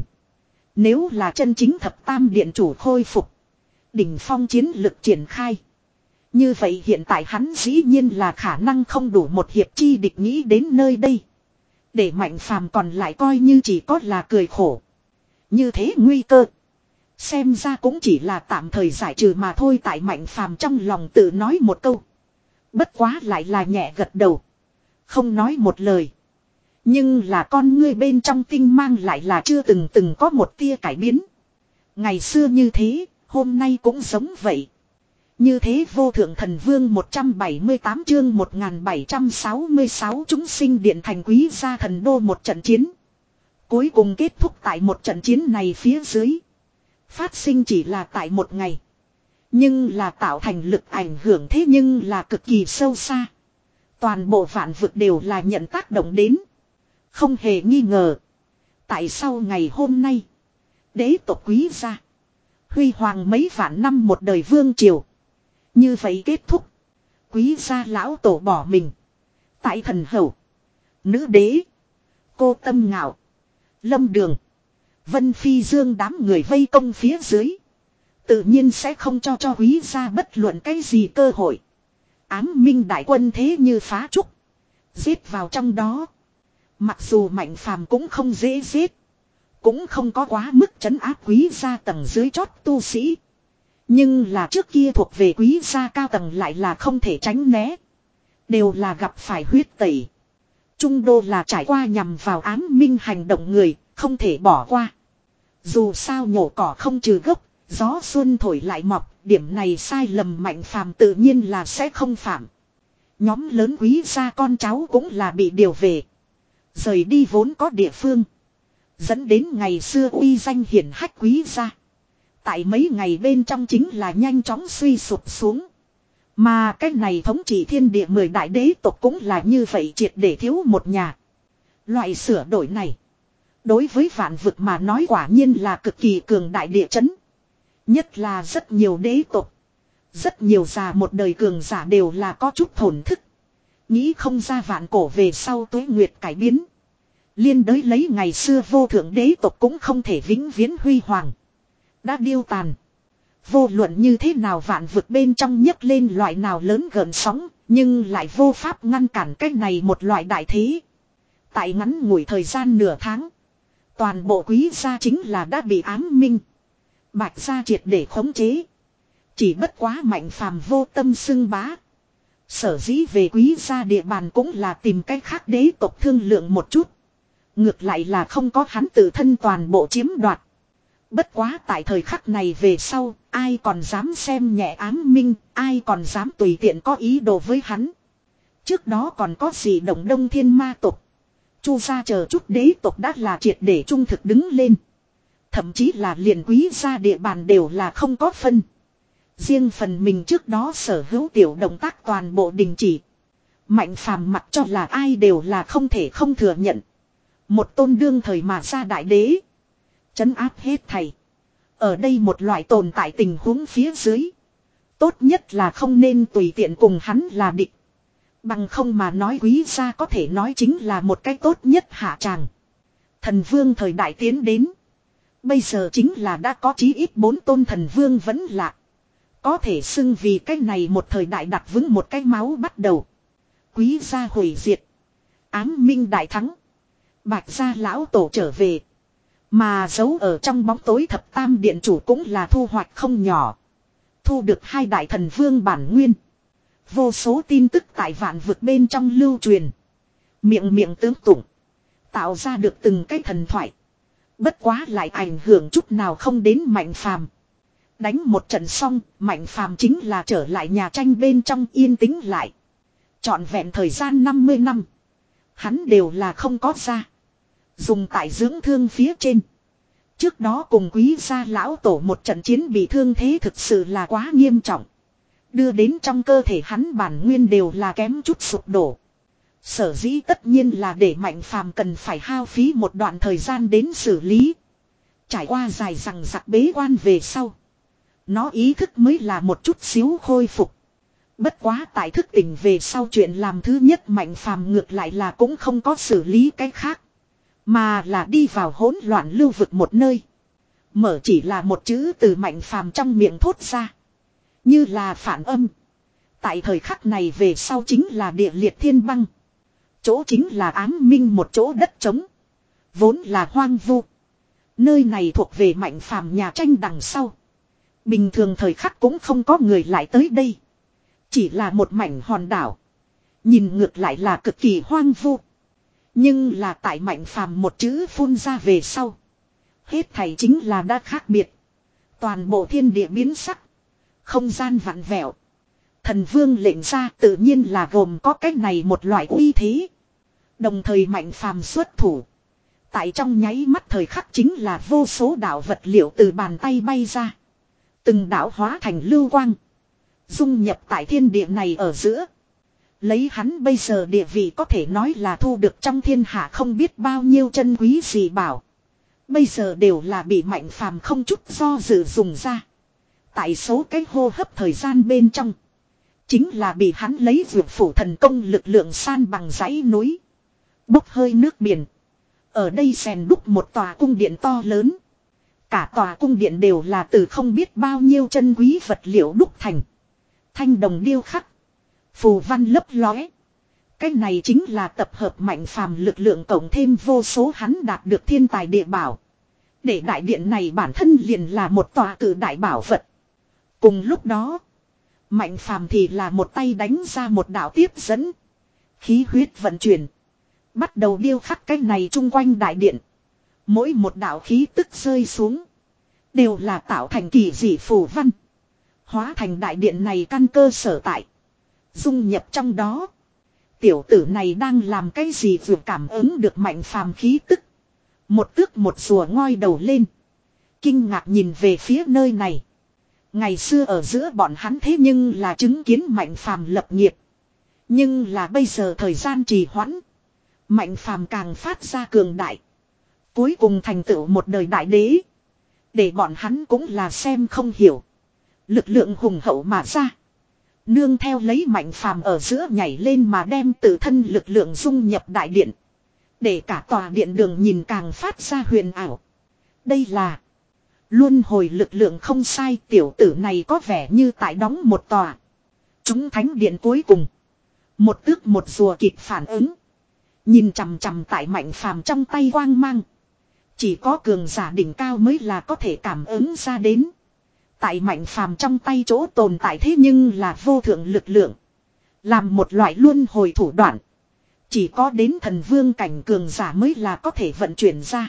Nếu là chân chính thập tam điện chủ khôi phục. Đỉnh phong chiến lực triển khai. Như vậy hiện tại hắn dĩ nhiên là khả năng không đủ một hiệp chi địch, nghĩ đến nơi đây. Để Mạnh Phàm còn lại coi như chỉ có là cười khổ. Như thế nguy cơ. Xem ra cũng chỉ là tạm thời giải trừ mà thôi, tại Mạnh Phàm trong lòng tự nói một câu. Bất quá lại là nhẹ gật đầu. Không nói một lời. Nhưng là con ngươi bên trong tinh mang lại là chưa từng từng có một tia cải biến. Ngày xưa như thế, hôm nay cũng giống vậy. Như thế vô thượng thần vương một trăm bảy mươi tám chương một nghìn bảy trăm sáu mươi sáu chúng sinh điện thành quý gia thần đô một trận chiến. Cuối cùng kết thúc tại một trận chiến này phía dưới. Phát sinh chỉ là tại một ngày. Nhưng là tạo thành lực ảnh hưởng thế nhưng là cực kỳ sâu xa. Toàn bộ vạn vực đều là nhận tác động đến. Không hề nghi ngờ. Tại sao ngày hôm nay. Đế tộc quý gia. Huy hoàng mấy vạn năm một đời vương triều. Như vậy kết thúc. Quý gia lão tổ bỏ mình. Tại thần hầu. Nữ đế. Cô Tâm Ngạo. Lâm Đường. Vân Phi Dương đám người vây công phía dưới. Tự nhiên sẽ không cho cho quý gia bất luận cái gì cơ hội. Ám minh đại quân thế như phá trúc. Giết vào trong đó. Mặc dù Mạnh Phàm cũng không dễ giết. Cũng không có quá mức trấn áp quý gia tầng dưới chót tu sĩ. Nhưng là trước kia thuộc về quý gia cao tầng lại là không thể tránh né. Đều là gặp phải huyết tẩy. Trung đô là trải qua nhằm vào ám minh hành động người, không thể bỏ qua. Dù sao nhổ cỏ không trừ gốc, gió xuân thổi lại mọc, điểm này sai lầm Mạnh Phàm tự nhiên là sẽ không phạm. Nhóm lớn quý gia con cháu cũng là bị điều về. Rời đi vốn có địa phương. Dẫn đến ngày xưa uy danh hiển hách Quý gia. Tại mấy ngày bên trong chính là nhanh chóng suy sụp xuống. Mà cái này thống trị thiên địa mười đại đế tộc cũng là như vậy, triệt để thiếu một nhà. Loại sửa đổi này, đối với vạn vực mà nói quả nhiên là cực kỳ cường đại địa chấn. Nhất là rất nhiều đế tộc, rất nhiều già một đời cường giả đều là có chút thổn thức. Nghĩ không ra vạn cổ về sau tuế nguyệt cải biến. Liên đới lấy ngày xưa vô thượng đế tộc cũng không thể vĩnh viễn huy hoàng. Đã điêu tàn. Vô luận như thế nào vạn vực bên trong nhấc lên loại nào lớn gợn sóng, nhưng lại vô pháp ngăn cản cái này một loại đại thế. Tại ngắn ngủi thời gian nửa tháng, toàn bộ Quý gia chính là đã bị ám minh, Bạch gia triệt để khống chế. Chỉ bất quá Mạnh Phàm vô tâm xưng bá. Sở dĩ về Quý gia địa bàn cũng là tìm cách khác đế tộc thương lượng một chút. Ngược lại là không có hắn tự thân toàn bộ chiếm đoạt. Bất quá tại thời khắc này về sau, ai còn dám xem nhẹ ám minh, ai còn dám tùy tiện có ý đồ với hắn. Trước đó còn có gì động đông thiên ma tộc, Chu gia chờ chút đế tộc đã là triệt để trung thực đứng lên. Thậm chí là liền Quý gia địa bàn đều là không có phân. Riêng phần mình trước đó sở hữu tiểu động tác toàn bộ đình chỉ. Mạnh Phàm mặc cho là ai đều là không thể không thừa nhận. Một tôn đương thời mà ra đại đế, trấn áp hết thầy. Ở đây một loại tồn tại tình huống phía dưới, tốt nhất là không nên tùy tiện cùng hắn là địch. Bằng không mà nói Quý gia có thể nói chính là một cái tốt nhất hạ tràng. Thần vương thời đại tiến đến. Bây giờ chính là đã có chí ít bốn tôn thần vương vẫn lạ. Có thể xưng vì cái này một thời đại đặt vững một cái máu bắt đầu. Quý gia hủy diệt, ám minh đại thắng, Bạch gia lão tổ trở về. Mà giấu ở trong bóng tối thập tam điện chủ cũng là thu hoạch không nhỏ. Thu được hai đại thần vương bản nguyên. Vô số tin tức tại vạn vực bên trong lưu truyền. Miệng miệng tướng tụng, tạo ra được từng cái thần thoại. Bất quá lại ảnh hưởng chút nào không đến Mạnh Phàm. Đánh một trận xong, Mạnh Phàm chính là trở lại nhà tranh bên trong yên tĩnh lại. Trọn vẹn thời gian năm mươi năm, hắn đều là không có ra. Dùng tại dưỡng thương phía trên. Trước đó cùng Quý gia lão tổ một trận chiến bị thương thế thực sự là quá nghiêm trọng. Đưa đến trong cơ thể hắn bản nguyên đều là kém chút sụp đổ. Sở dĩ tất nhiên là để Mạnh Phàm cần phải hao phí một đoạn thời gian đến xử lý. Trải qua dài rằng giặc bế quan về sau, nó ý thức mới là một chút xíu khôi phục. Bất quá tại thức tỉnh về sau, chuyện làm thứ nhất Mạnh Phàm ngược lại là cũng không có xử lý cái khác, mà là đi vào hỗn loạn lưu vực một nơi. Mở chỉ là một chữ từ Mạnh Phàm trong miệng thốt ra, như là phản âm. Tại thời khắc này về sau chính là địa liệt thiên băng. Chỗ chính là ám minh một chỗ đất trống, vốn là hoang vu. Nơi này thuộc về Mạnh Phàm nhà tranh đằng sau. Bình thường thời khắc cũng không có người lại tới đây. Chỉ là một mảnh hòn đảo. Nhìn ngược lại là cực kỳ hoang vu. Nhưng là tại Mạnh Phàm một chữ phun ra về sau, hết thảy chính là đã khác biệt. Toàn bộ thiên địa biến sắc, không gian vặn vẹo. Thần vương lệnh ra tự nhiên là gồm có cái này một loại uy thế. Đồng thời Mạnh Phàm xuất thủ. Tại trong nháy mắt thời khắc chính là vô số đạo vật liệu từ bàn tay bay ra. Từng đạo hóa thành lưu quang, dung nhập tại thiên địa này ở giữa. Lấy hắn bây giờ địa vị có thể nói là thu được trong thiên hạ không biết bao nhiêu chân quý gì bảo. Bây giờ đều là bị Mạnh Phàm không chút do dự dùng ra. Tại số cái hô hấp thời gian bên trong, chính là bị hắn lấy vượt phủ thần công lực lượng san bằng dãy núi, bốc hơi nước biển. Ở đây rèn đúc một tòa cung điện to lớn. Cả tòa cung điện đều là từ không biết bao nhiêu chân quý vật liệu đúc thành. Thanh đồng điêu khắc, phù văn lấp lóe. Cái này chính là tập hợp Mạnh Phàm lực lượng cộng thêm vô số hắn đạt được thiên tài địa bảo. Để đại điện này bản thân liền là một tòa cử đại bảo vật. Cùng lúc đó, Mạnh Phàm thì là một tay đánh ra một đạo tiếp dẫn. Khí huyết vận chuyển, bắt đầu điêu khắc cái này chung quanh đại điện. Mỗi một đạo khí tức rơi xuống, đều là tạo thành kỳ dị phù văn. Hóa thành đại điện này căn cơ sở tại. Dung nhập trong đó. Tiểu tử này đang làm cái gì vừa cảm ứng được Mạnh Phàm khí tức. Một tước một rùa ngoi đầu lên. Kinh ngạc nhìn về phía nơi này. Ngày xưa ở giữa bọn hắn thế nhưng là chứng kiến Mạnh Phàm lập nghiệp. Nhưng là bây giờ thời gian trì hoãn. Mạnh Phàm càng phát ra cường đại. Cuối cùng thành tựu một đời đại đế. Để bọn hắn cũng là xem không hiểu. Lực lượng hùng hậu mà ra. Nương theo lấy Mạnh Phàm ở giữa nhảy lên mà đem tự thân lực lượng dung nhập đại điện. Để cả tòa điện đường nhìn càng phát ra huyền ảo. Đây là luân hồi lực lượng không sai, tiểu tử này có vẻ như tại đóng một tòa. Chúng thánh điện cuối cùng. Một tước một rùa kịp phản ứng. Nhìn chằm chằm tại Mạnh Phàm trong tay quang mang. Chỉ có cường giả đỉnh cao mới là có thể cảm ứng ra đến. Tại Mạnh Phàm trong tay chỗ tồn tại thế nhưng là vô thượng lực lượng. Làm một loại luân hồi thủ đoạn. Chỉ có đến thần vương cảnh cường giả mới là có thể vận chuyển ra.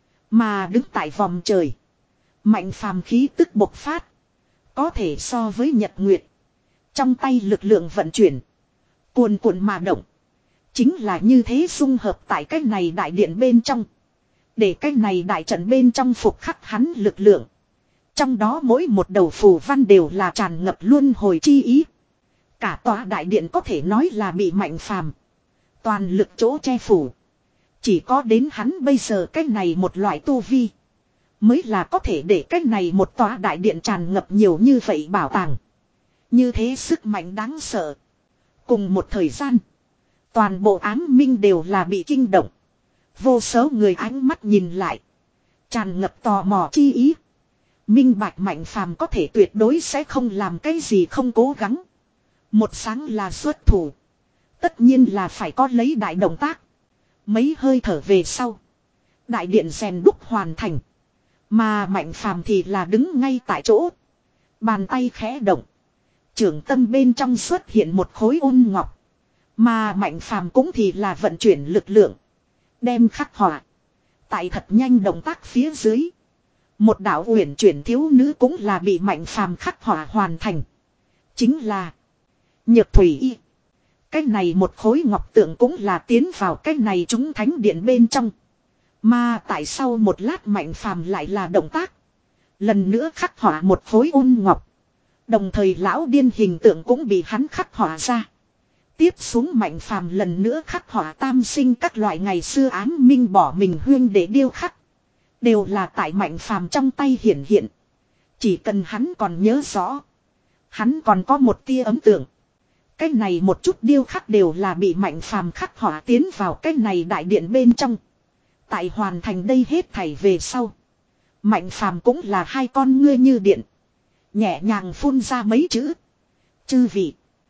Mà đứng tại vòng trời. Mạnh Phàm khí tức bộc phát. Có thể so với nhật nguyệt. Trong tay lực lượng vận chuyển. Cuồn cuộn mà động. Chính là như thế dung hợp tại cái này đại điện bên trong. Để cái này đại trận bên trong phục khắc hắn lực lượng. Trong đó mỗi một đầu phù văn đều là tràn ngập luân hồi chi ý. Cả tòa đại điện có thể nói là bị Mạnh Phàm toàn lực chỗ che phủ. Chỉ có đến hắn bây giờ cái này một loại tu vi. Mới là có thể để cái này một tòa đại điện tràn ngập nhiều như vậy bảo tàng. Như thế sức mạnh đáng sợ. Cùng một thời gian. Toàn bộ ám minh đều là bị kinh động. Vô số người ánh mắt nhìn lại. Tràn ngập tò mò chi ý. Minh bạch Mạnh Phàm có thể tuyệt đối sẽ không làm cái gì không cố gắng. Một sáng là xuất thủ. Tất nhiên là phải có lấy đại động tác. Mấy hơi thở về sau. Đại điện rèn đúc hoàn thành. Mà Mạnh Phàm thì là đứng ngay tại chỗ. Bàn tay khẽ động. Trưởng tâm bên trong xuất hiện một khối ôn ngọc. Mà Mạnh Phàm cũng thì là vận chuyển lực lượng. Đem khắc họa. Tại thật nhanh động tác phía dưới. Một đạo uyển chuyển thiếu nữ cũng là bị Mạnh Phàm khắc họa hoàn thành. Chính là Nhược Thủy Y. Cái này một khối ngọc tượng cũng là tiến vào cái này chúng thánh điện bên trong. Mà tại sau một lát Mạnh Phàm lại là động tác. Lần nữa khắc họa một khối ôn ngọc. Đồng thời lão điên hình tượng cũng bị hắn khắc họa ra. Tiếp xuống Mạnh Phàm lần nữa khắc họa tam sinh các loại ngày xưa ám minh bỏ mình huyên để điêu khắc. Đều là tại Mạnh Phàm trong tay hiển hiện. Chỉ cần hắn còn nhớ rõ. Hắn còn có một tia ấn tượng. Cái này một chút điêu khắc đều là bị Mạnh Phàm khắc họa tiến vào cái này đại điện bên trong. Tại hoàn thành đây hết thảy về sau. Mạnh Phàm cũng là hai con ngươi như điện. Nhẹ nhàng phun ra mấy chữ. Chư vị.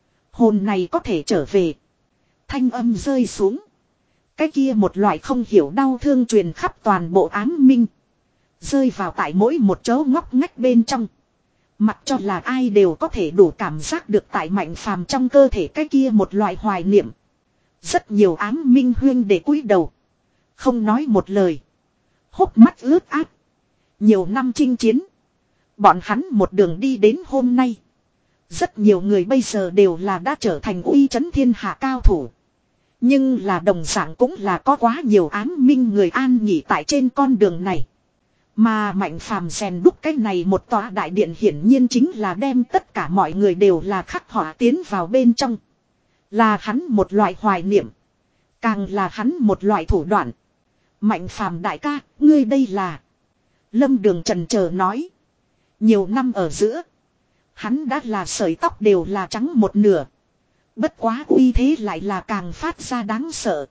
Hồn này có thể trở về. Thanh âm rơi xuống. Cái kia một loại không hiểu đau thương truyền khắp toàn bộ ám minh. Rơi vào tại mỗi một chỗ ngóc ngách bên trong. Mặc cho là ai đều có thể đủ cảm giác được tại Mạnh Phàm trong cơ thể cái kia một loại hoài niệm. Rất nhiều ám minh huyên để cúi đầu. Không nói một lời. Hốc mắt ướt át. Nhiều năm chinh chiến. Bọn hắn một đường đi đến hôm nay. Rất nhiều người bây giờ đều là đã trở thành uy chấn thiên hạ cao thủ. Nhưng là đồng dạng cũng là có quá nhiều ám minh người an nghỉ tại trên con đường này. Mà Mạnh Phàm rèn đúc cái này một tòa đại điện hiển nhiên chính là đem tất cả mọi người đều là khắc họa tiến vào bên trong. Là hắn một loại hoài niệm. Càng là hắn một loại thủ đoạn. Mạnh Phàm đại ca, ngươi đây là. Lâm Đường trần chờ nói. Nhiều năm ở giữa. Hắn đã là sợi tóc đều là trắng một nửa. Bất quá uy thế lại là càng phát ra đáng sợ.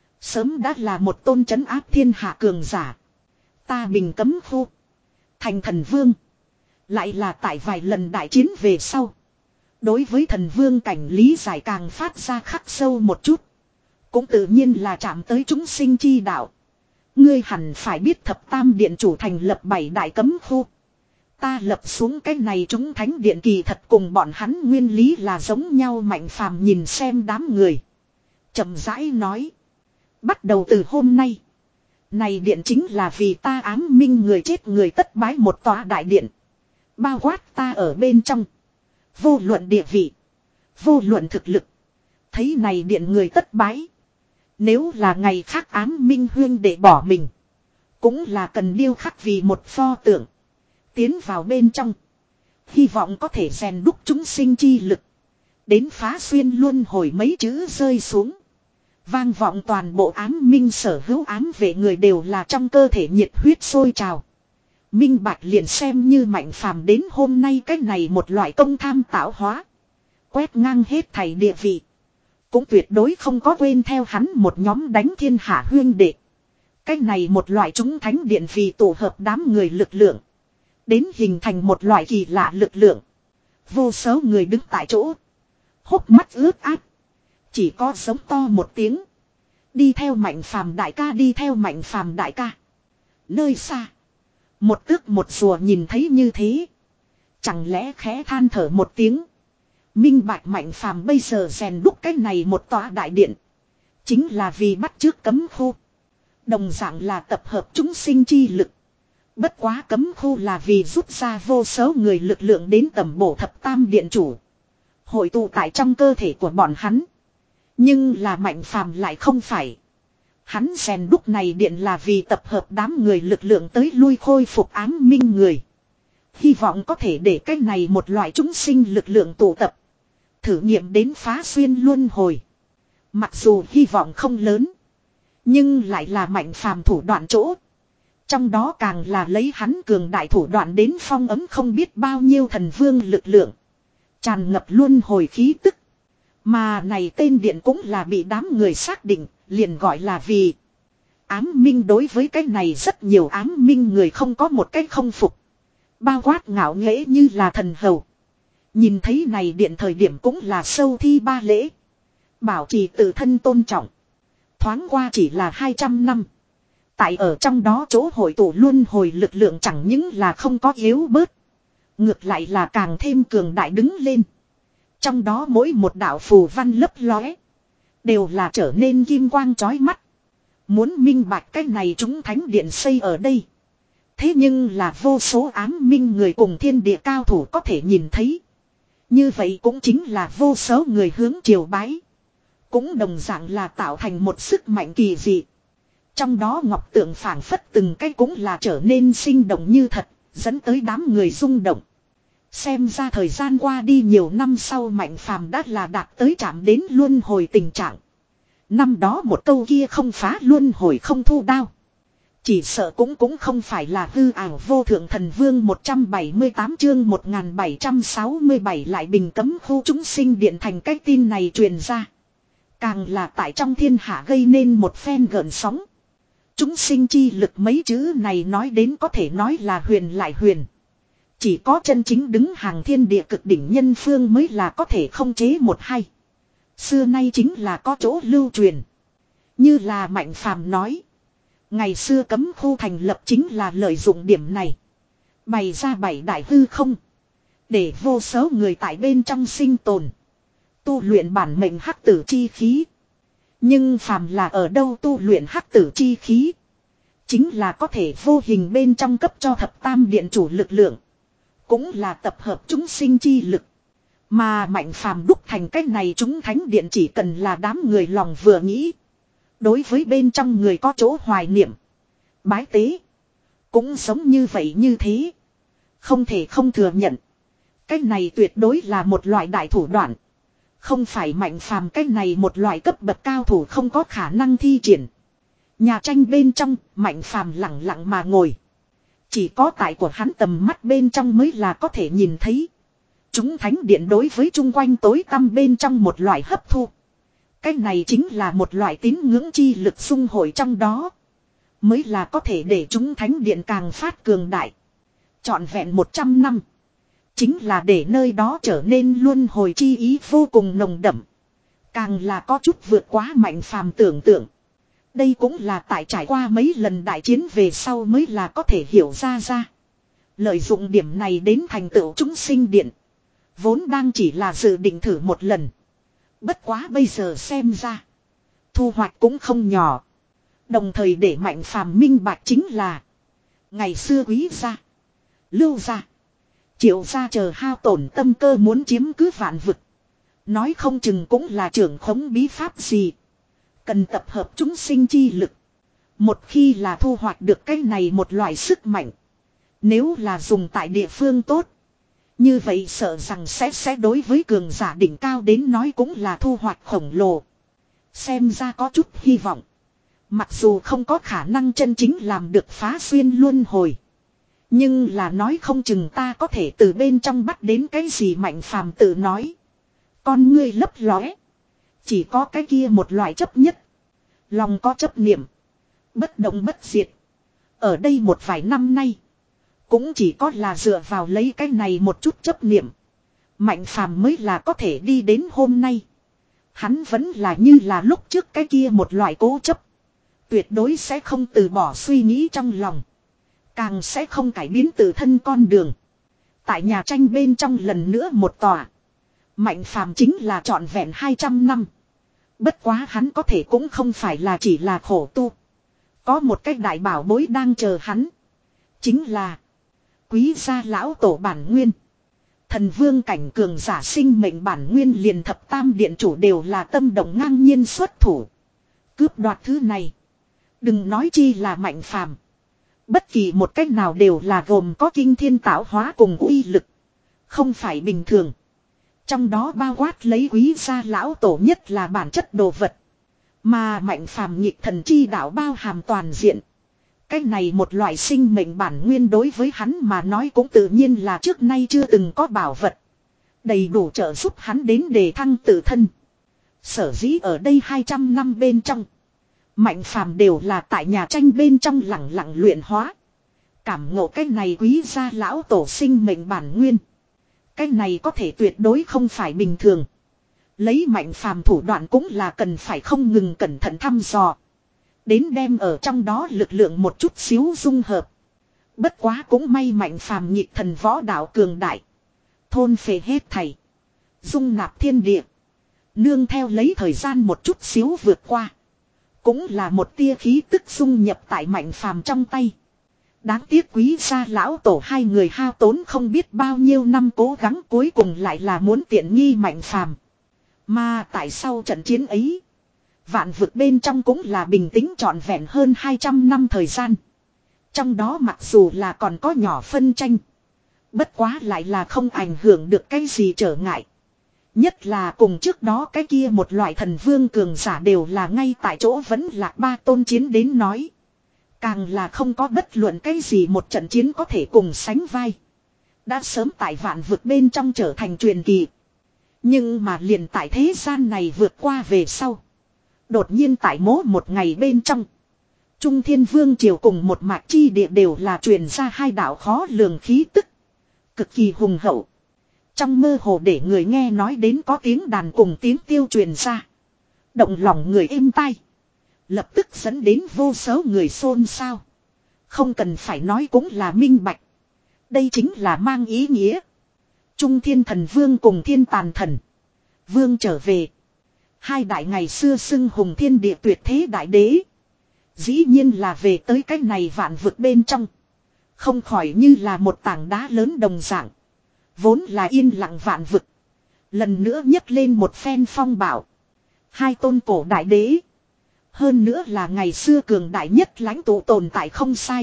Sớm đã là một tôn trấn áp thiên hạ cường giả. Ta bình cấm khu. Thành thần vương. Lại là tại vài lần đại chiến về sau. Đối với thần vương cảnh lý giải càng phát ra khắc sâu một chút. Cũng tự nhiên là chạm tới chúng sinh chi đạo. Ngươi hẳn phải biết thập tam điện chủ thành lập bảy đại cấm khu. Ta lập xuống cái này chúng thánh điện kỳ thật cùng bọn hắn nguyên lý là giống nhau. Mạnh Phàm nhìn xem đám người. Chậm rãi nói. Bắt đầu từ hôm nay. Này điện chính là vì ta ám minh người chết người tất bái một tòa đại điện. Bao quát ta ở bên trong. Vô luận địa vị. Vô luận thực lực. Thấy này điện người tất bái. Nếu là ngày khác ám minh huyên để bỏ mình. Cũng là cần điêu khắc vì một pho tượng. Tiến vào bên trong. Hy vọng có thể rèn đúc chúng sinh chi lực. Đến phá xuyên luân hồi mấy chữ rơi xuống. Vang vọng toàn bộ ám minh sở hữu ám vệ người đều là trong cơ thể nhiệt huyết sôi trào. Minh bạch liền xem như Mạnh Phàm đến hôm nay cái này một loại công tham tạo hóa. Quét ngang hết thảy địa vị. Cũng tuyệt đối không có quên theo hắn một nhóm đánh thiên hạ huyên đệ. Cái này một loại chúng thánh điện vì tổ hợp đám người lực lượng. Đến hình thành một loại kỳ lạ lực lượng. Vô số người đứng tại chỗ. Hốc mắt ướt át. Chỉ có giống to một tiếng. Đi theo Mạnh Phàm đại ca, đi theo Mạnh Phàm đại ca. Nơi xa. Một tước một rùa nhìn thấy như thế. Chẳng lẽ khẽ than thở một tiếng. Minh bạch Mạnh Phàm bây giờ rèn đúc cái này một tòa đại điện. Chính là vì bắt trước cấm khu. Đồng dạng là tập hợp chúng sinh chi lực. Bất quá cấm khu là vì rút ra vô số người lực lượng đến tầm bổ thập tam điện chủ. Hội tụ tại trong cơ thể của bọn hắn. Nhưng là Mạnh Phàm lại không phải. Hắn rèn đúc này điện là vì tập hợp đám người lực lượng tới lui khôi phục ám minh người. Hy vọng có thể để cái này một loại chúng sinh lực lượng tụ tập. Thử nghiệm đến phá xuyên luân hồi. Mặc dù hy vọng không lớn. Nhưng lại là Mạnh Phàm thủ đoạn chỗ. Trong đó càng là lấy hắn cường đại thủ đoạn đến phong ấm không biết bao nhiêu thần vương lực lượng. Tràn ngập luân hồi khí tức. Mà này tên điện cũng là bị đám người xác định, liền gọi là vì ám minh. Đối với cái này rất nhiều ám minh người không có một cách không phục. Bao quát ngạo nghễ như là thần hầu. Nhìn thấy này điện thời điểm cũng là sâu thi ba lễ. Bảo trì tự thân tôn trọng. Thoáng qua chỉ là hai trăm năm. Tại ở trong đó chỗ hội tụ luân hồi lực lượng chẳng những là không có yếu bớt. Ngược lại là càng thêm cường đại đứng lên. Trong đó mỗi một đạo phù văn lấp lóe. Đều là trở nên kim quang chói mắt. Muốn minh bạch cái này chúng thánh điện xây ở đây. Thế nhưng là vô số ám minh người cùng thiên địa cao thủ có thể nhìn thấy. Như vậy cũng chính là vô số người hướng triều bái. Cũng đồng dạng là tạo thành một sức mạnh kỳ dị. Trong đó ngọc tượng phảng phất từng cái cũng là trở nên sinh động như thật, dẫn tới đám người rung động. Xem ra thời gian qua đi nhiều năm sau Mạnh Phàm đã là đạt tới chạm đến luân hồi tình trạng. Năm đó một câu kia không phá luân hồi không thu đao. Chỉ sợ cũng cũng không phải là hư ảo. Vô thượng thần vương một trăm bảy mươi tám chương một nghìn bảy trăm sáu mươi bảy lại bình cấm khu chúng sinh điện thành cái tin này truyền ra. Càng là tại trong thiên hạ gây nên một phen gợn sóng. Chúng sinh chi lực mấy chữ này nói đến có thể nói là huyền lại huyền. Chỉ có chân chính đứng hàng thiên địa cực đỉnh nhân phương mới là có thể không chế một hay. Xưa nay chính là có chỗ lưu truyền. Như là Mạnh Phàm nói. Ngày xưa cấm khu thành lập chính là lợi dụng điểm này. Bày ra bảy đại hư không. Để vô số người tại bên trong sinh tồn. Tu luyện bản mệnh hắc tử chi khí. Nhưng phàm là ở đâu tu luyện hắc tử chi khí. Chính là có thể vô hình bên trong cấp cho thập tam điện chủ lực lượng. Cũng là tập hợp chúng sinh chi lực. Mà Mạnh Phàm đúc thành cách này chúng thánh điện chỉ cần là đám người lòng vừa nghĩ. Đối với bên trong người có chỗ hoài niệm. Bái tế. Cũng giống như vậy như thế. Không thể không thừa nhận. Cách này tuyệt đối là một loại đại thủ đoạn. Không phải Mạnh Phàm cách này một loại cấp bậc cao thủ không có khả năng thi triển. Nhà tranh bên trong, Mạnh Phàm lặng lặng mà ngồi. Chỉ có tại của hắn tầm mắt bên trong mới là có thể nhìn thấy. Chúng thánh điện đối với chung quanh tối tăm bên trong một loại hấp thu. Cái này chính là một loại tín ngưỡng chi lực xung hội trong đó. Mới là có thể để chúng thánh điện càng phát cường đại. Trọn vẹn một trăm năm. Chính là để nơi đó trở nên luân hồi chi ý vô cùng nồng đậm. Càng là có chút vượt quá Mạnh Phàm tưởng tượng. Đây cũng là tại trải qua mấy lần đại chiến về sau mới là có thể hiểu ra ra. Lợi dụng điểm này đến thành tựu chúng sinh điện. Vốn đang chỉ là dự định thử một lần. Bất quá bây giờ xem ra. Thu hoạch cũng không nhỏ. Đồng thời để Mạnh Phàm minh bạch chính là. Ngày xưa Quý gia, Lưu gia, Triệu gia chờ hao tổn tâm cơ muốn chiếm cứ vạn vực. Nói không chừng cũng là trưởng khống bí pháp gì. Cần tập hợp chúng sinh chi lực. Một khi là thu hoạch được cái này một loại sức mạnh. Nếu là dùng tại địa phương tốt. Như vậy sợ rằng sẽ sẽ đối với cường giả đỉnh cao đến nói cũng là thu hoạch khổng lồ. Xem ra có chút hy vọng. Mặc dù không có khả năng chân chính làm được phá xuyên luân hồi. Nhưng là nói không chừng ta có thể từ bên trong bắt đến cái gì Mạnh Phàm tự nói. Con ngươi lấp lóe. Chỉ có cái kia một loại chấp nhất. Lòng có chấp niệm. Bất động bất diệt. Ở đây một vài năm nay. Cũng chỉ có là dựa vào lấy cái này một chút chấp niệm. Mạnh Phàm mới là có thể đi đến hôm nay. Hắn vẫn là như là lúc trước cái kia một loại cố chấp. Tuyệt đối sẽ không từ bỏ suy nghĩ trong lòng. Càng sẽ không cải biến tự thân con đường. Tại nhà tranh bên trong lần nữa một tòa. Mạnh Phàm chính là trọn vẹn hai trăm năm. Bất quá hắn có thể cũng không phải là chỉ là khổ tu. Có một cái đại bảo bối đang chờ hắn. Chính là Quý gia lão tổ bản nguyên. Thần vương cảnh cường giả sinh mệnh bản nguyên liền thập tam điện chủ đều là tâm động ngang nhiên xuất thủ. Cướp đoạt thứ này. Đừng nói chi là Mạnh Phàm. Bất kỳ một cách nào đều là gồm có kinh thiên tạo hóa cùng uy lực. Không phải bình thường. Trong đó bao quát lấy quý gia lão tổ nhất là bản chất đồ vật. Mà Mạnh Phàm nhịp thần chi đạo bao hàm toàn diện. Cái này một loại sinh mệnh bản nguyên đối với hắn mà nói cũng tự nhiên là trước nay chưa từng có bảo vật. Đầy đủ trợ giúp hắn đến đề thăng tự thân. Sở dĩ ở đây hai trăm năm bên trong. Mạnh Phàm đều là tại nhà tranh bên trong lặng lặng luyện hóa. Cảm ngộ cái này quý gia lão tổ sinh mệnh bản nguyên. Cái này có thể tuyệt đối không phải bình thường. Lấy Mạnh Phàm thủ đoạn cũng là cần phải không ngừng cẩn thận thăm dò. Đến đem ở trong đó lực lượng một chút xíu dung hợp. Bất quá cũng may Mạnh Phàm nhịp thần võ đạo cường đại. Thôn phệ hết thảy. Dung nạp thiên địa. Nương theo lấy thời gian một chút xíu vượt qua. Cũng là một tia khí tức dung nhập tại Mạnh Phàm trong tay. Đáng tiếc quý gia lão tổ hai người hao tốn không biết bao nhiêu năm cố gắng cuối cùng lại là muốn tiện nghi Mạnh Phàm. Mà tại sau trận chiến ấy. Vạn vực bên trong cũng là bình tĩnh trọn vẹn hơn hai trăm năm thời gian. Trong đó mặc dù là còn có nhỏ phân tranh. Bất quá lại là không ảnh hưởng được cái gì trở ngại. Nhất là cùng trước đó cái kia một loại thần vương cường giả đều là ngay tại chỗ vẫn là ba tôn chiến đến nói. Càng là không có bất luận cái gì một trận chiến có thể cùng sánh vai. Đã sớm tại vạn vực bên trong trở thành truyền kỳ. Nhưng mà liền tại thế gian này vượt qua về sau. Đột nhiên tại mố một ngày bên trong. Trung Thiên Vương Triều cùng một mạch chi địa đều là truyền ra hai đạo khó lường khí tức. Cực kỳ hùng hậu. Trong mơ hồ để người nghe nói đến có tiếng đàn cùng tiếng tiêu truyền ra. Động lòng người êm tai. Lập tức dẫn đến vô số người xôn xao. Không cần phải nói cũng là minh bạch. Đây chính là mang ý nghĩa. Trung Thiên Thần Vương cùng Thiên Tàn Thần. Vương trở về. Hai đại ngày xưa xưng hùng thiên địa tuyệt thế đại đế. Dĩ nhiên là về tới cái này vạn vực bên trong. Không khỏi như là một tảng đá lớn đồng dạng. Vốn là yên lặng vạn vực. Lần nữa nhấc lên một phen phong bảo. Hai tôn cổ đại đế. Hơn nữa là ngày xưa cường đại nhất lãnh tụ tồn tại không sai.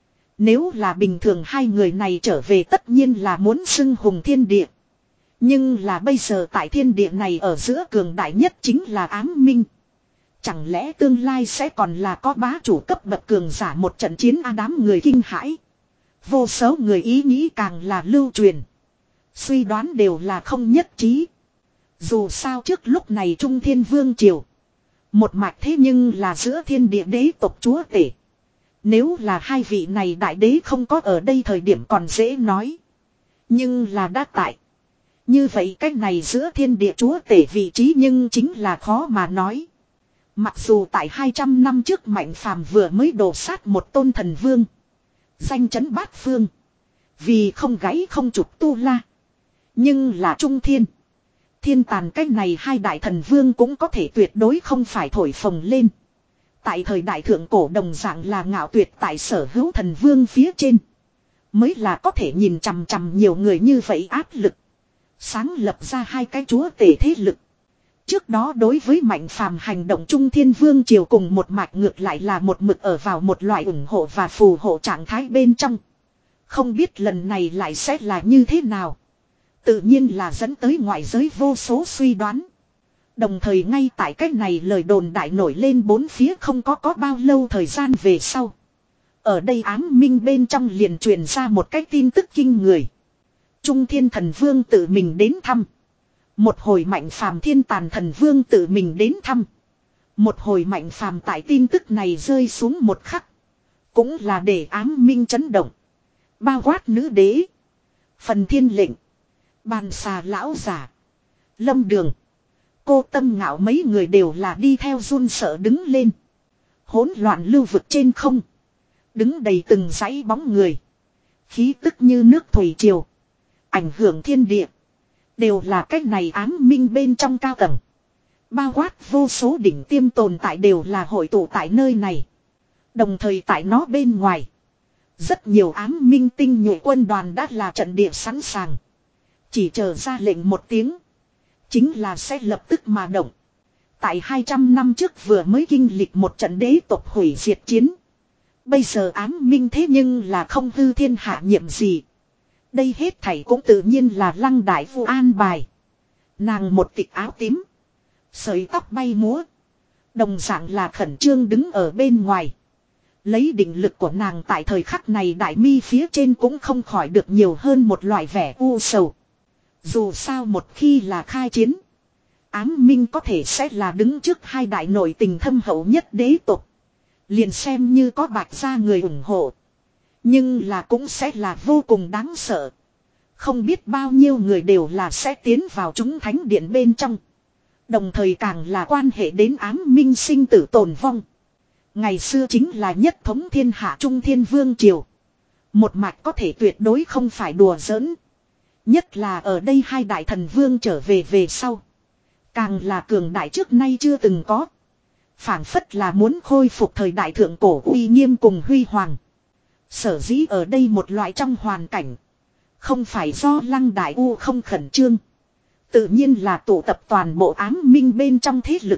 Nếu là bình thường hai người này trở về tất nhiên là muốn xưng hùng thiên địa. Nhưng là bây giờ tại thiên địa này ở giữa cường đại nhất chính là ám minh. Chẳng lẽ tương lai sẽ còn là có bá chủ cấp bậc cường giả một trận chiến a đám người kinh hãi. Vô số người ý nghĩ càng là lưu truyền. Suy đoán đều là không nhất trí. Dù sao trước lúc này Trung Thiên Vương Triều. Một mạch thế nhưng là giữa thiên địa đế tộc chúa tể. Nếu là hai vị này đại đế không có ở đây thời điểm còn dễ nói. Nhưng là đã tại. Như vậy cách này giữa thiên địa chúa tể vị trí nhưng chính là khó mà nói. Mặc dù tại hai trăm năm trước Mạnh Phàm vừa mới đổ sát một tôn thần vương. Danh chấn bát phương. Vì không gáy không chụp tu la. Nhưng là Trung Thiên. Thiên Tàn cách này hai đại thần vương cũng có thể tuyệt đối không phải thổi phồng lên. Tại thời đại thượng cổ đồng dạng là ngạo tuyệt tại sở hữu thần vương phía trên. Mới là có thể nhìn chằm chằm nhiều người như vậy áp lực. Sáng lập ra hai cái chúa tể thế lực. Trước đó đối với Mạnh Phàm hành động Trung Thiên Vương Triều cùng một mạch ngược lại là một mực ở vào một loại ủng hộ và phù hộ trạng thái bên trong. Không biết lần này lại sẽ là như thế nào. Tự nhiên là dẫn tới ngoại giới vô số suy đoán. Đồng thời ngay tại cách này lời đồn đại nổi lên bốn phía không có có bao lâu thời gian về sau. Ở đây ám minh bên trong liền truyền ra một cái tin tức kinh người. Trung Thiên Thần Vương tự mình đến thăm. Một hồi Mạnh Phàm Thiên Tàn Thần Vương tự mình đến thăm. Một hồi Mạnh Phàm tại tin tức này rơi xuống một khắc. Cũng là để ám minh chấn động. Bao quát nữ đế. Phần Thiên Lệnh. Bàn xà lão giả. Lâm Đường. Cô Tâm Ngạo mấy người đều là đi theo run sợ đứng lên. Hỗn loạn lưu vực trên không. Đứng đầy từng dãy bóng người. Khí tức như nước thủy triều. Ảnh hưởng thiên địa. Đều là cách này ám minh bên trong cao tầng. Bao quát vô số đỉnh tiêm tồn tại đều là hội tụ tại nơi này. Đồng thời tại nó bên ngoài. Rất nhiều ám minh tinh nhuệ quân đoàn đã là trận địa sẵn sàng. Chỉ chờ ra lệnh một tiếng. Chính là sẽ lập tức mà động. Tại hai trăm năm trước vừa mới kinh lịch một trận đế tộc hủy diệt chiến. Bây giờ ám minh thế nhưng là không hư thiên hạ nhiệm gì. Đây hết thảy cũng tự nhiên là Lăng Đại Phu an bài. Nàng một tịch áo tím. Sợi tóc bay múa. Đồng dạng là khẩn trương đứng ở bên ngoài. Lấy định lực của nàng tại thời khắc này đại mi phía trên cũng không khỏi được nhiều hơn một loại vẻ u sầu. Dù sao một khi là khai chiến. Ám minh có thể sẽ là đứng trước hai đại nội tình thâm hậu nhất đế tộc. Liền xem như có Bạch gia người ủng hộ. Nhưng là cũng sẽ là vô cùng đáng sợ. Không biết bao nhiêu người đều là sẽ tiến vào chúng thánh điện bên trong. Đồng thời càng là quan hệ đến ám minh sinh tử tồn vong. Ngày xưa chính là nhất thống thiên hạ Trung Thiên Vương Triều. Một mạch có thể tuyệt đối không phải đùa giỡn. Nhất là ở đây hai đại thần vương trở về về sau. Càng là cường đại trước nay chưa từng có. Phảng phất là muốn khôi phục thời đại thượng cổ uy nghiêm cùng huy hoàng. Sở dĩ ở đây một loại trong hoàn cảnh. Không phải do Lăng Đại U không khẩn trương. Tự nhiên là tụ tập toàn bộ ám minh bên trong thế lực.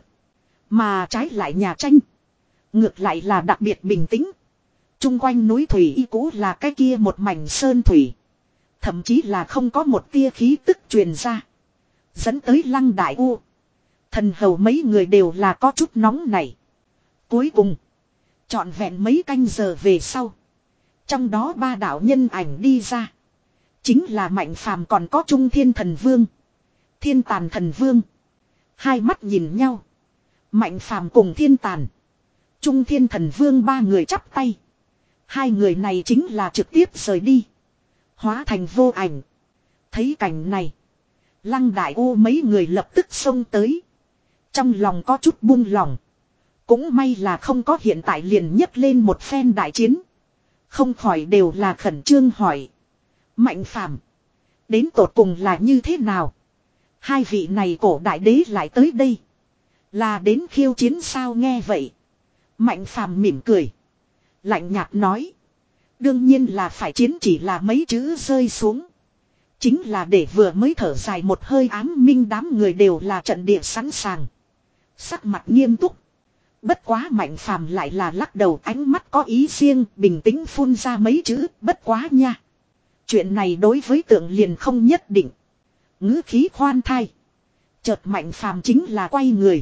Mà trái lại nhà tranh. Ngược lại là đặc biệt bình tĩnh. Trung quanh núi thủy y cũ là cái kia một mảnh sơn thủy. Thậm chí là không có một tia khí tức truyền ra. Dẫn tới Lăng Đại U. Thần hầu mấy người đều là có chút nóng này. Cuối cùng. Trọn vẹn mấy canh giờ về sau. Trong đó ba đạo nhân ảnh đi ra. Chính là Mạnh Phàm còn có Trung Thiên Thần Vương. Thiên Tàn Thần Vương. Hai mắt nhìn nhau. Mạnh Phàm cùng Thiên Tàn. Trung Thiên Thần Vương ba người chắp tay. Hai người này chính là trực tiếp rời đi. Hóa thành vô ảnh. Thấy cảnh này. Lăng Đại U mấy người lập tức xông tới. Trong lòng có chút buông lòng. Cũng may là không có hiện tại liền nhấc lên một phen đại chiến. Không khỏi đều là khẩn trương hỏi. Mạnh Phàm, đến tột cùng là như thế nào? Hai vị này cổ đại đế lại tới đây. Là đến khiêu chiến sao nghe vậy? Mạnh Phàm mỉm cười. Lạnh nhạt nói. Đương nhiên là phải chiến chỉ là mấy chữ rơi xuống. Chính là để vừa mới thở dài một hơi ám minh đám người đều là trận địa sẵn sàng. Sắc mặt nghiêm túc. Bất quá Mạnh Phàm lại là lắc đầu ánh mắt có ý riêng bình tĩnh phun ra mấy chữ bất quá nha. Chuyện này đối với tượng liền không nhất định. Ngữ khí khoan thai. Chợt Mạnh Phàm chính là quay người.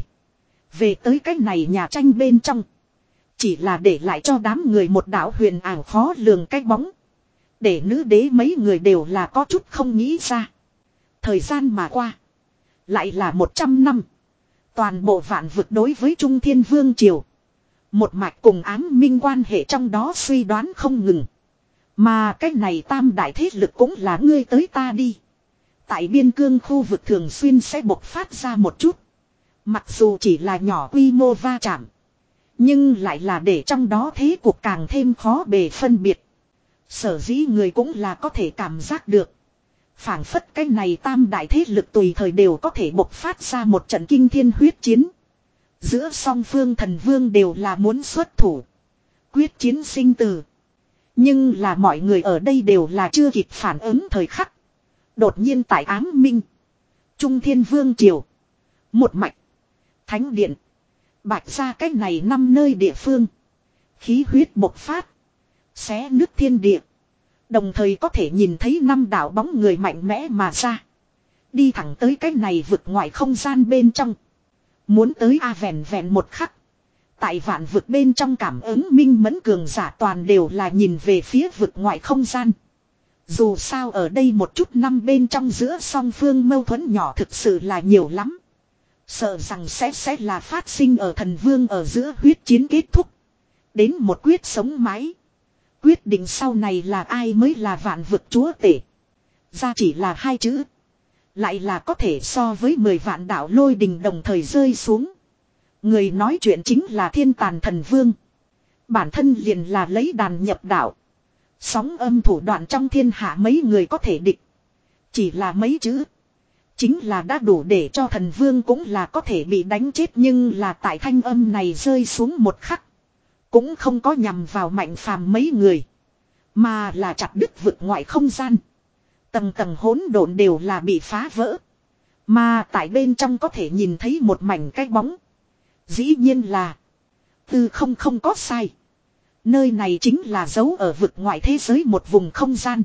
Về tới cái này nhà tranh bên trong. Chỉ là để lại cho đám người một đạo huyền ảo khó lường cái bóng. Để nữ đế mấy người đều là có chút không nghĩ ra. Thời gian mà qua. Lại là một trăm năm. Toàn bộ vạn vực đối với Trung Thiên Vương Triều. Một mạch cùng ám minh quan hệ trong đó suy đoán không ngừng. Mà cái này tam đại thế lực cũng là ngươi tới ta đi. Tại biên cương khu vực thường xuyên sẽ bộc phát ra một chút. Mặc dù chỉ là nhỏ quy mô va chạm. Nhưng lại là để trong đó thế cuộc càng thêm khó bề phân biệt. Sở dĩ người cũng là có thể cảm giác được. Phảng phất cái này tam đại thế lực tùy thời đều có thể bộc phát ra một trận kinh thiên huyết chiến. Giữa song phương thần vương đều là muốn xuất thủ. Quyết chiến sinh tử. Nhưng là mọi người ở đây đều là chưa kịp phản ứng thời khắc. Đột nhiên tại ám minh. Trung Thiên Vương Triều. Một mạch. Thánh điện. Bạch ra cái này năm nơi địa phương. Khí huyết bộc phát. Xé nứt thiên địa. Đồng thời có thể nhìn thấy năm đạo bóng người mạnh mẽ mà ra. Đi thẳng tới cái này vực ngoại không gian bên trong. Muốn tới A vẹn vẹn một khắc. Tại vạn vực bên trong cảm ứng minh mẫn cường giả toàn đều là nhìn về phía vực ngoại không gian. Dù sao ở đây một chút năm bên trong giữa song phương mâu thuẫn nhỏ thực sự là nhiều lắm. Sợ rằng sẽ sẽ là phát sinh ở thần vương ở giữa huyết chiến kết thúc. Đến một quyết sống mái. Quyết định sau này là ai mới là vạn vực chúa tể. Ra chỉ là hai chữ. Lại là có thể so với mười vạn đạo lôi đình đồng thời rơi xuống. Người nói chuyện chính là thiên tàn thần vương. Bản thân liền là lấy đàn nhập đạo. Sóng âm thủ đoạn trong thiên hạ mấy người có thể địch. Chỉ là mấy chữ. Chính là đã đủ để cho thần vương cũng là có thể bị đánh chết. Nhưng là tại thanh âm này rơi xuống một khắc. Cũng không có nhằm vào mạnh phàm mấy người. Mà là chặt đứt vực ngoại không gian. Tầng tầng hỗn độn đều là bị phá vỡ. Mà tại bên trong có thể nhìn thấy một mảnh cái bóng. Dĩ nhiên là. Tư không không có sai. Nơi này chính là dấu ở vực ngoại thế giới một vùng không gian.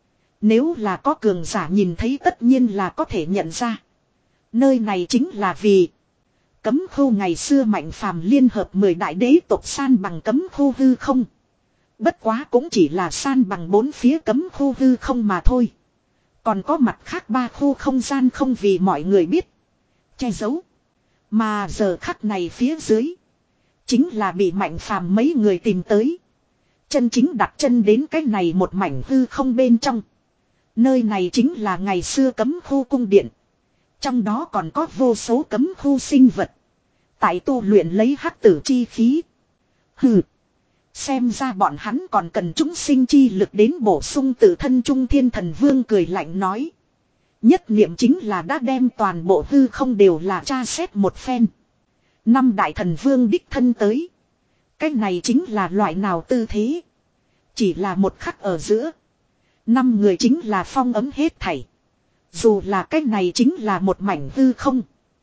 Nếu là có cường giả nhìn thấy tất nhiên là có thể nhận ra. Nơi này chính là vì. Cấm khu ngày xưa mạnh phàm liên hợp mười đại đế tộc san bằng cấm khu hư không. Bất quá cũng chỉ là san bằng bốn phía cấm khu hư không mà thôi. Còn có mặt khác ba khu không gian không vì mọi người biết. Che giấu. Mà giờ khắc này phía dưới. Chính là bị mạnh phàm mấy người tìm tới. Chân chính đặt chân đến cái này một mảnh hư không bên trong. Nơi này chính là ngày xưa cấm khu cung điện. Trong đó còn có vô số cấm khu sinh vật. Tại tu luyện lấy hắc tử chi khí. Hừ. Xem ra bọn hắn còn cần chúng sinh chi lực đến bổ sung tự thân Trung Thiên Thần Vương cười lạnh nói. Nhất niệm chính là đã đem toàn bộ hư không đều là tra xét một phen. Năm đại thần vương đích thân tới. Cái này chính là loại nào tư thế. Chỉ là một khắc ở giữa. Năm người chính là phong ấm hết thảy. Dù là cái này chính là một mảnh hư không.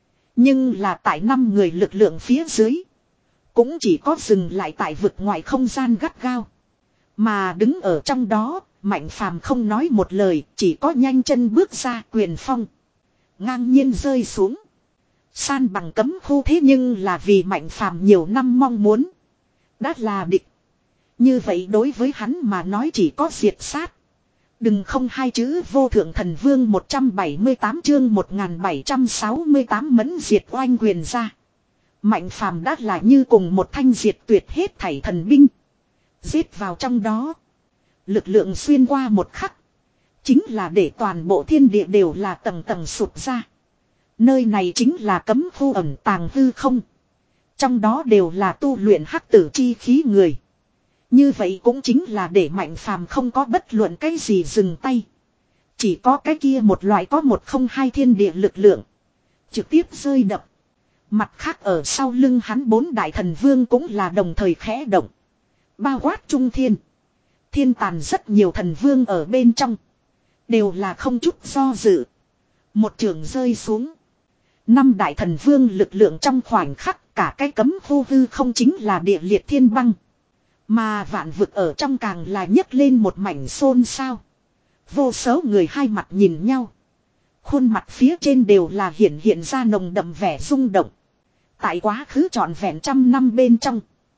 Nhưng là tại năm người lực lượng phía dưới. Cũng chỉ có dừng lại tại vực ngoài không gian gắt gao. Mà đứng ở trong đó, Mạnh Phàm không nói một lời, chỉ có nhanh chân bước ra quyền phong. Ngang nhiên rơi xuống. San bằng cấm khu thế nhưng là vì Mạnh Phàm nhiều năm mong muốn. Đã là địch. Như vậy đối với hắn mà nói chỉ có diệt sát. Đừng không hai chữ vô thượng thần vương một trăm bảy mươi tám chương một nghìn bảy trăm sáu mươi tám mẫn diệt oanh quyền ra. Mạnh Phàm đã là như cùng một thanh diệt tuyệt hết thảy thần binh. Giết vào trong đó. Lực lượng xuyên qua một khắc. Chính là để toàn bộ thiên địa đều là tầng tầng sụp ra. Nơi này chính là cấm khu ẩn tàng hư không. Trong đó đều là tu luyện hắc tử chi khí người. Như vậy cũng chính là để Mạnh Phàm không có bất luận cái gì dừng tay. Chỉ có cái kia một loại có một không hai thiên địa lực lượng. Trực tiếp rơi đập. Mặt khác ở sau lưng hắn bốn đại thần vương cũng là đồng thời khẽ động. Bao quát trung thiên. Thiên tàn rất nhiều thần vương ở bên trong. Đều là không chút do dự. Một trường rơi xuống. Năm đại thần vương lực lượng trong khoảnh khắc cả cái cấm khu hư không chính là địa liệt thiên băng. Mà vạn vực ở trong càng là nhấc lên một mảnh xôn xao. Vô số người hai mặt nhìn nhau. Khuôn mặt phía trên đều là hiện hiện ra nồng đậm vẻ rung động. Tại quá khứ trọn vẹn trăm năm bên trong.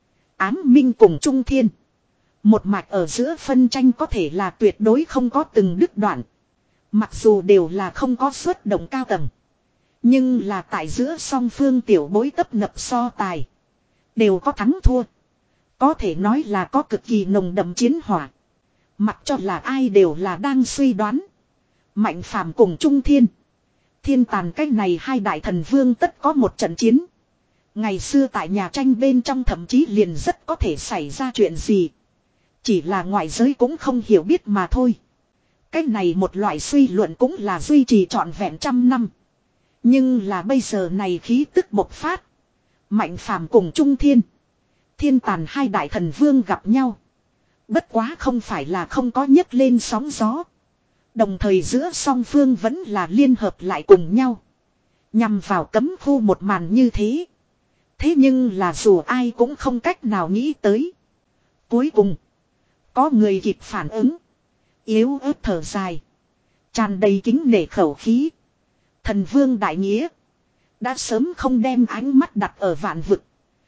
Ám minh cùng trung thiên. Một mạch ở giữa phân tranh có thể là tuyệt đối không có từng đứt đoạn. Mặc dù đều là không có xuất động cao tầng. Nhưng là tại giữa song phương tiểu bối tấp nập so tài. Đều có thắng thua. Có thể nói là có cực kỳ nồng đậm chiến hỏa. Mặc cho là ai đều là đang suy đoán. Mạnh Phàm cùng Trung Thiên. Thiên tàn cách này hai đại thần vương tất có một trận chiến. Ngày xưa tại nhà tranh bên trong thậm chí liền rất có thể xảy ra chuyện gì. Chỉ là ngoại giới cũng không hiểu biết mà thôi. Cách này một loại suy luận cũng là duy trì trọn vẹn trăm năm. Nhưng là bây giờ này khí tức bộc phát. Mạnh Phàm cùng Trung Thiên. Thiên tàn hai đại thần vương gặp nhau. Bất quá không phải là không có nhấc lên sóng gió. Đồng thời giữa song phương vẫn là liên hợp lại cùng nhau. Nhằm vào cấm khu một màn như thế. Thế nhưng là dù ai cũng không cách nào nghĩ tới. Cuối cùng. Có người kịp phản ứng. Yếu ớt thở dài. Tràn đầy kính nể khẩu khí. Thần vương đại nghĩa. Đã sớm không đem ánh mắt đặt ở vạn vực.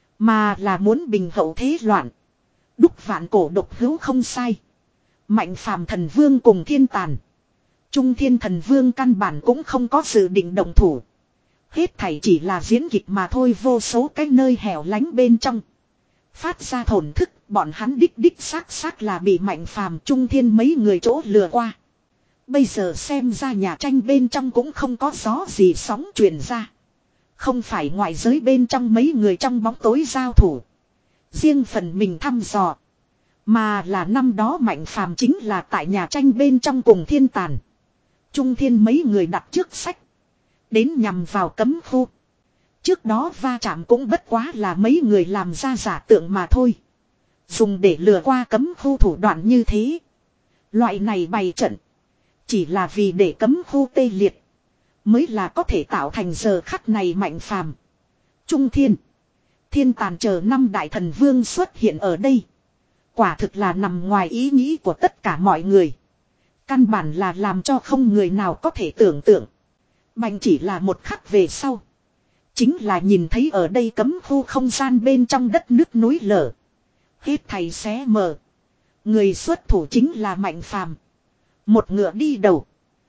Mà là muốn bình hậu thế loạn. Đúc vạn cổ độc hữu không sai. Mạnh phàm thần vương cùng thiên tàn. Trung thiên thần vương căn bản cũng không có dự định động thủ. Hết thảy chỉ là diễn kịch mà thôi, vô số cái nơi hẻo lánh bên trong. Phát ra thổn thức, bọn hắn đích đích xác xác là bị mạnh phàm trung thiên mấy người chỗ lừa qua. Bây giờ xem ra nhà tranh bên trong cũng không có gió gì sóng truyền ra. Không phải ngoại giới bên trong mấy người trong bóng tối giao thủ. Riêng phần mình thăm dò. Mà là năm đó mạnh phàm chính là tại nhà tranh bên trong cùng thiên tàn. Trung thiên mấy người đặt trước sách. Đến nhằm vào cấm khu. Trước đó va chạm cũng bất quá là mấy người làm ra giả tượng mà thôi. Dùng để lừa qua cấm khu thủ đoạn như thế. Loại này bày trận. Chỉ là vì để cấm khu tê liệt. Mới là có thể tạo thành giờ khắc này mạnh phàm. Trung thiên. Thiên tàn chờ năm đại thần vương xuất hiện ở đây. Quả thực là nằm ngoài ý nghĩ của tất cả mọi người. Căn bản là làm cho không người nào có thể tưởng tượng. Bành chỉ là một khắc về sau. Chính là nhìn thấy ở đây cấm khu không gian bên trong đất nước núi lở. Hết thầy xé mở. Người xuất thủ chính là mạnh phàm. Một ngựa đi đầu.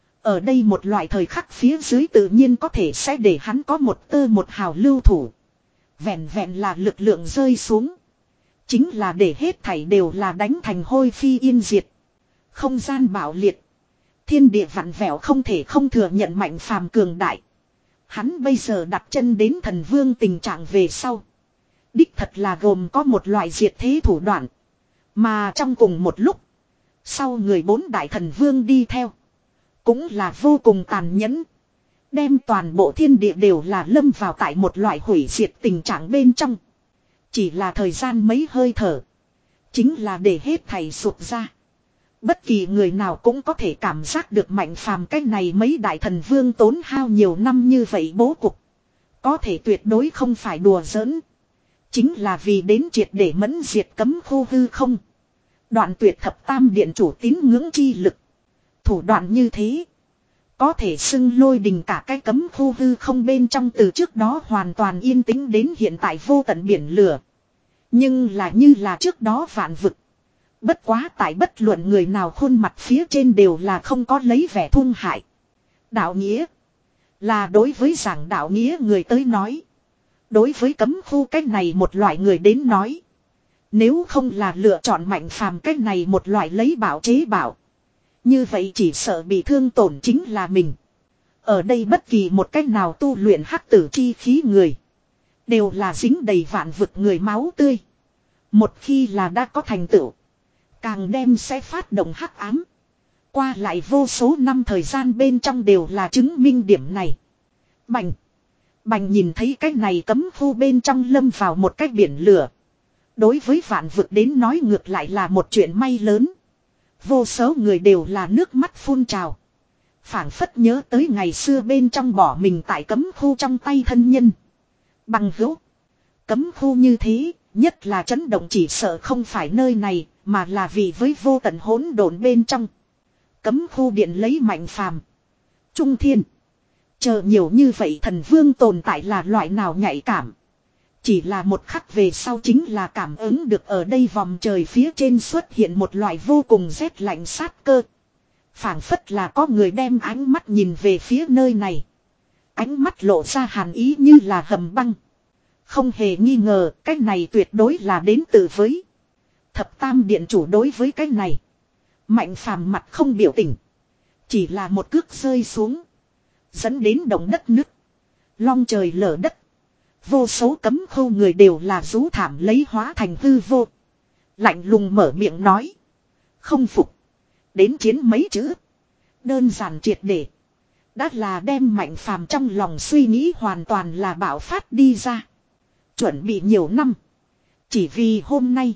Ở đây một loại thời khắc phía dưới tự nhiên có thể sẽ để hắn có một tơ một hào lưu thủ. Vẹn vẹn là lực lượng rơi xuống. Chính là để hết thảy đều là đánh thành hôi phi yên diệt. Không gian bạo liệt. Thiên địa vặn vẹo không thể không thừa nhận mạnh phàm cường đại. Hắn bây giờ đặt chân đến thần vương tình trạng về sau. Đích thật là gồm có một loại diệt thế thủ đoạn. Mà trong cùng một lúc. Sau người bốn đại thần vương đi theo. Cũng là vô cùng tàn nhẫn. Đem toàn bộ thiên địa đều là lâm vào tại một loại hủy diệt tình trạng bên trong. Chỉ là thời gian mấy hơi thở. Chính là để hết thảy sụp ra. Bất kỳ người nào cũng có thể cảm giác được mạnh phàm cái này mấy đại thần vương tốn hao nhiều năm như vậy bố cục. Có thể tuyệt đối không phải đùa giỡn. Chính là vì đến triệt để mẫn diệt cấm khu hư không. Đoạn tuyệt thập tam điện chủ tín ngưỡng chi lực. Thủ đoạn như thế. Có thể xưng lôi đình cả cái cấm khu hư không bên trong từ trước đó hoàn toàn yên tĩnh đến hiện tại vô tận biển lửa. Nhưng là như là trước đó vạn vực. Bất quá tại bất luận người nào khuôn mặt phía trên đều là không có lấy vẻ thung hại. Đạo nghĩa. Là đối với giảng đạo nghĩa người tới nói. Đối với cấm khu cách này một loại người đến nói. Nếu không là lựa chọn mạnh phàm cách này một loại lấy bảo chế bảo. Như vậy chỉ sợ bị thương tổn chính là mình. Ở đây bất kỳ một cách nào tu luyện hắc tử chi khí người. Đều là dính đầy vạn vực người máu tươi. Một khi là đã có thành tựu. Càng đem sẽ phát động hắc ám. Qua lại vô số năm thời gian bên trong đều là chứng minh điểm này. Bành. Bành nhìn thấy cái này cấm khu bên trong lâm vào một cái biển lửa. Đối với vạn vực đến nói ngược lại là một chuyện may lớn. Vô số người đều là nước mắt phun trào. Phảng phất nhớ tới ngày xưa bên trong bỏ mình tại cấm khu trong tay thân nhân. Bằng hữu. Cấm khu như thế, nhất là chấn động chỉ sợ không phải nơi này, mà là vì với vô tận hỗn độn bên trong. Cấm khu điện lấy mạnh phàm. Trung thiên. Chờ nhiều như vậy thần vương tồn tại là loại nào nhạy cảm. Chỉ là một khắc về sau chính là cảm ứng được ở đây vòng trời phía trên xuất hiện một loại vô cùng rét lạnh sát cơ. Phảng phất là có người đem ánh mắt nhìn về phía nơi này. Ánh mắt lộ ra hàn ý như là hầm băng. Không hề nghi ngờ cái này tuyệt đối là đến từ với thập tam điện chủ đối với cái này. Mạnh phàm mặt không biểu tình. Chỉ là một cước rơi xuống. Dẫn đến động đất nứt. Long trời lở đất. Vô số cấm khu người đều là rú thảm lấy hóa thành hư vô. Lạnh lùng mở miệng nói. Không phục. Đến chiến mấy chữ. Đơn giản triệt để. Đã là đem mạnh phàm trong lòng suy nghĩ hoàn toàn là bạo phát đi ra. Chuẩn bị nhiều năm. Chỉ vì hôm nay.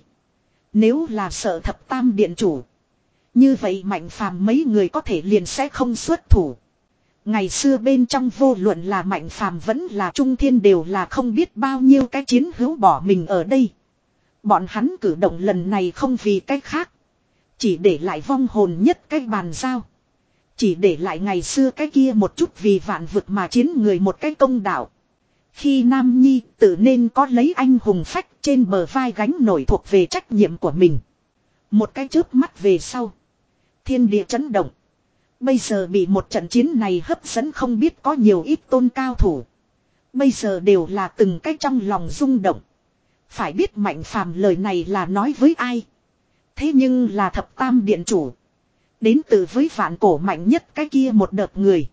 Nếu là sợ thập tam điện chủ. Như vậy mạnh phàm mấy người có thể liền sẽ không xuất thủ. Ngày xưa bên trong vô luận là Mạnh Phàm vẫn là Trung Thiên đều là không biết bao nhiêu cái chiến hữu bỏ mình ở đây. Bọn hắn cử động lần này không vì cái khác. Chỉ để lại vong hồn nhất cái bàn giao. Chỉ để lại ngày xưa cái kia một chút vì vạn vực mà chiến người một cái công đạo. Khi Nam Nhi tự nên có lấy anh hùng phách trên bờ vai gánh nổi thuộc về trách nhiệm của mình. Một cái chớp mắt về sau. Thiên địa chấn động. Bây giờ bị một trận chiến này hấp dẫn không biết có nhiều ít tôn cao thủ. Bây giờ đều là từng cái trong lòng rung động. Phải biết Mạnh Phàm lời này là nói với ai. Thế nhưng là thập tam điện chủ. Đến từ với vạn cổ mạnh nhất cái kia một đợt người.